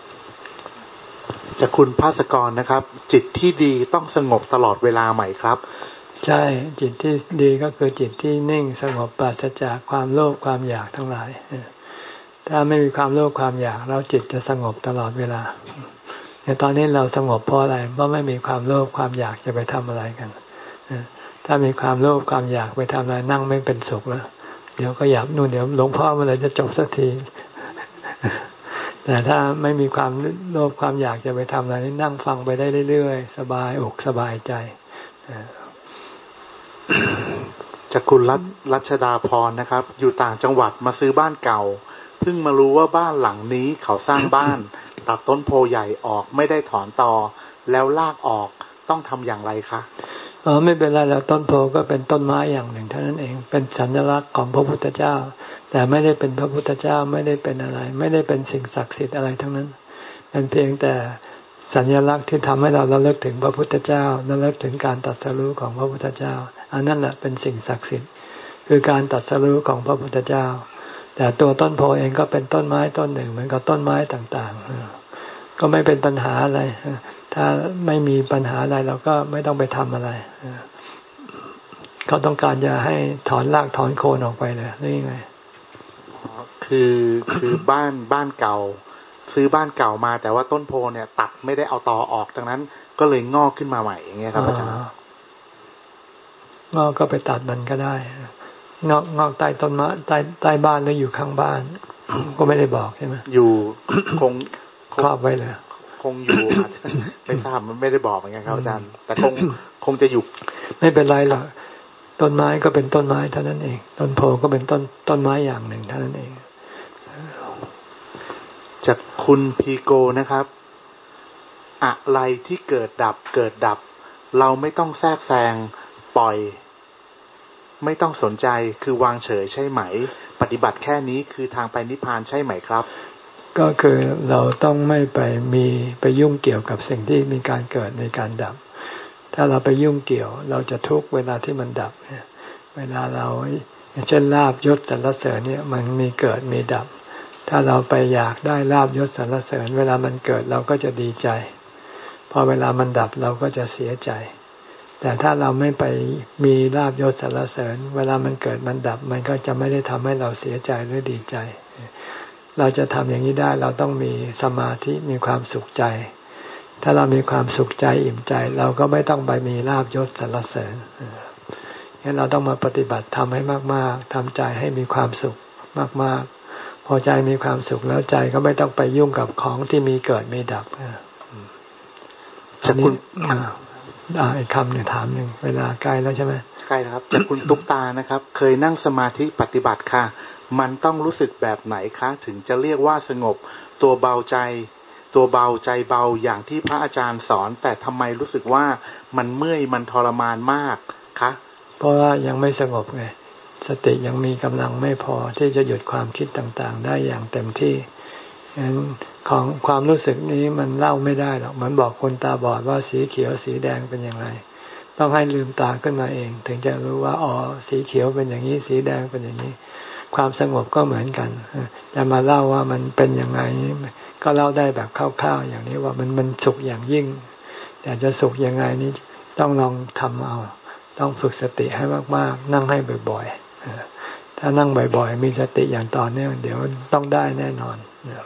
จากคุณภาสกรนะครับจิตที่ดีต้องสงบตลอดเวลาไหมครับใช่จิตที่ดีก็คือจิตที่นิ่งสงบปราศจากความโลภความอยากทั้งหลายถ้าไม่มีความโลภความอยากแล้วจิตจะสงบตลอดเวลาในตอนนี้เราสงบเพราะอะไรเพราะไม่มีความโลภความอยากจะไปทำอะไรกันถ้ามีความโลภความอยากไปทำอะไรนั่งไม่เป็นสุขแล้วเดี๋ยวก็อยากนู่นเดี๋ยวหลวงพ่อเมื่อไหร่จะจบสักทีแต่ถ้าไม่มีความโลภความอยากจะไปทำอะไรนี่นั่งฟังไปได้เรื่อยๆสบายอกสบายใจจากคุณรัชดาพรนะครับอยู่ต่างจังหวัดมาซื้อบ้านเก่าเพิ่งมารู้ว่าบ้านหลังนี้เขาสร้างบ้านตัดต้นโพใหญ่ออกไม่ได้ถอนตอแล้วลากออกต้องทำอย่างไรคะอ๋อไม่เป็นไรแล้วต้นโพก็เป็นต้นไม้อย่างหนึ่งเท่านั้นเองเป็นสัญลักษณ์ของพระพุทธเจ้าแต่ไม่ได้เป็นพระพุทธเจ้าไม่ได้เป็นอะไรไม่ได้เป็นสิ่งศักดิ์สิทธิ์อะไรทั้งนั้นเป็นเพียงแต่สัญลักษณ์ที่ทำให้เราระลึกถึงพระพุทธเจ้าระลึกถึงการตรัสรู้ของพระพุทธเจ้าอันนั้นแหละเป็นสิ่งศักดิ์สิทธิ์คือการตรัสรู้ของพระพุทธเจ้าแต่ตัวต้นโพเองก็เป็นต้นไม้ต้นหนึ่งเหมือนกับต้นไม้ต่างๆก็ไม่เป็นปัญหาอะไรถ้าไม่มีปัญหาอะไรเราก็ไม่ต้องไปทำอะไรเขาต้องการจะให้ถอนรากถอนโคนออกไปเลยนี่ไงคือคือบ้านบ้านเก่าซื้อบ้านเก่ามาแต่ว่าต้นโพเนี่ยตัดไม่ได้เอาตอออกดังนั้นก็เลยงอกขึ้นมาใหม่อย่างเงี้ยครับอาจารย์งอกก็ไปตัดมันก็ได้งอกงอกใต้ต้นไม้ใต้ใต้บ้านหรืออยู่ข้างบ้านก็ไม่ได้บอกใช่ไหมอยู่คงครอบไว้เลยคงอยู่ไม่ทราบมันไม่ได้บอกเหมือนกันครับอาจารย์แต่คงคงจะอยู่ไม่เป็นไรหรอกต้นไม้ก็เป็นต้นไม้เท่านั้นเองต้นโพก็เป็นต้นต้นไม้อย่างหนึ่งเท่านั้นเองจากคุณพีโกนะครับอะไรที่เกิดดับเกิดดับเราไม่ต้องแทรกแซงปล่อยไม่ต้องสนใจคือวางเฉยใช่ไหมปฏิบัติแค่นี้คือทางไปนิพพานใช่ไหมครับก็คือเราต้องไม่ไปมีไปยุ่งเกี่ยวกับสิ่งที่มีการเกิดในการดับถ้าเราไปยุ่งเกี่ยวเราจะทุกข์เวลาที่มันดับเวลาเราเช่นลาภยศสรรเสริญเนี่ยมันมีเกิดมีดับถ้าเราไปอยากได้ลาภยศสรรเสริญเวลามันเกิดเราก็จะดีใจพอเวลามันดับเราก็จะเสียใจแต่ถ้าเราไม่ไปมีลาภยศสรรเสริญเวลามันเกิดมันดับมันก็จะไม่ได้ทำให้เราเสียใจหรือดีใจเราจะทำอย่างนี้ได้เราต้องมีสมาธิมีความสุขใจถ้าเรามีความสุขใจอิ่มใจเราก็ไม่ต้องไปมีลาภยศสรรเสริญงั้นเราต้องมาปฏิบัติทำให้มากๆทำใจให้มีความสุขมากๆพอใจมีความสุขแล้วใจก็ไม่ต้องไปยุ่งกับของที่มีเกิดมีดับจะคุณอีกคำหนึ่งถามหนึ่งเวลาใกล้แล้วใช่ไหมใกล้แล้วครับจากคุณตุ๊กตานะครับเคยนั่งสมาธิปฏิบัติค่ะมันต้องรู้สึกแบบไหนคะถึงจะเรียกว่าสงบตัวเบาใจตัวเบาใจเบาอย่างที่พระอาจารย์สอนแต่ทำไมรู้สึกว่ามันเมื่อยมันทรมานมากคะเพราะว่ายังไม่สงบไงสติยังมีกำลังไม่พอที่จะหยุดความคิดต่างๆได้อย่างเต็มที่ฉะนั้นของความรู้สึกนี้มันเล่าไม่ได้หรอกเหมือนบอกคนตาบอดว่าสีเขียวสีแดงเป็นอย่างไรต้องให้ลืมตาขึ้นมาเองถึงจะรู้ว่าอ๋อสีเขียวเป็นอย่างนี้สีแดงเป็นอย่างนี้ความสงบก็เหมือนกันจะมาเล่าว่ามันเป็นยังไงก็เล่าได้แบบคร่าวๆอย่างนี้ว่ามันมันสุขอย่างยิ่งแต่จะสุขยังไงนี้ต้องลองทำเอาต้องฝึกสติให้มากๆนั่งให้บ่อยๆถ้านั่งบ่อยๆมีสติอย่างต่อเนื่องเดี๋ยวต้องได้แน่นอน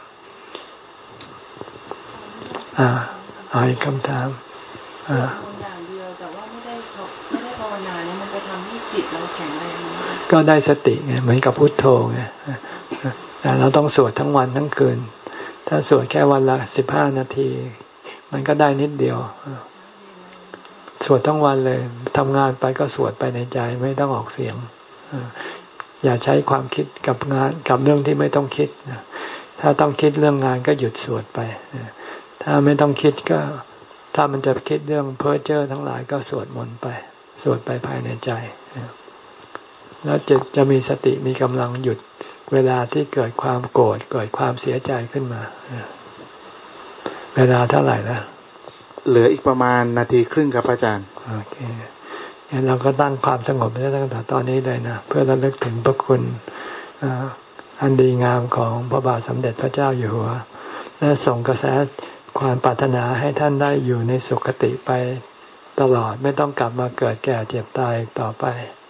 อ่าเอาอีกคำถามอ่าอย่างเดียวแต่ว่าไม่ได้ไม่ได้ภาวนาเนี่ยมันจะทำให้จิตเราแข็งแรงก็ได้สติไงเหมือนกับพุทโธไงแต่เราต้องสวดทั้งวันทั้งคืนถ้าสวดแค่วันละสิบห้านาทีมันก็ได้นิดเดียวสวดทั้งวันเลยทำงานไปก็สวดไปในใจไม่ต้องออกเสียงอย่าใช้ความคิดกับงานกับเรื่องที่ไม่ต้องคิดถ้าต้องคิดเรื่องงานก็หยุดสวดไปถ้าไม่ต้องคิดก็ถ้ามันจะคิดเรื่องเพ้อเจ้อทั้งหลายก็สวดมนต์ไปสวดไปภายในใจแล้วจะจะมีสติมีกำลังหยุดเวลาที่เกิดความโกรธเกิดความเสียใจขึ้นมาเวลาเท่าไหร่แล้วเหลืออีกประมาณนาทีครึ่งครับอาจารย์โอเคงั้นเราก็ตั้งความสงบได้ตั้งแต่ตอนนี้เลยนะเพื่อระลึกถึงพระคุณอันดีงามของพระบาทสมเด็จพระเจ้าอยู่หัวและส่งกระแสความปรารถนาให้ท่านได้อยู่ในสุคติไปตลอดไม่ต้องกลับมาเกิดแก่เจ็บตายต่อไป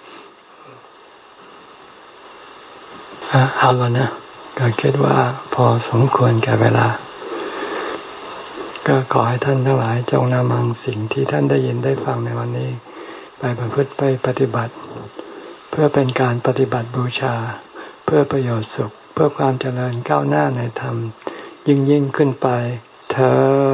เอาแล้วนะก็คิดว่าพอสมควรแก่เวลาก็ขอให้ท่านทั้งหลายจงนำเอาสิ่งที่ท่านได้ยินได้ฟังในวันนี้ไปประพฤติไปปฏิบัติเพื่อเป็นการปฏิบัติบูชาเพื่อประโยชน์สุขเพื่อความเจริญก้าวหน้าในธรรมยิ่งยิ่งขึ้นไปเธอ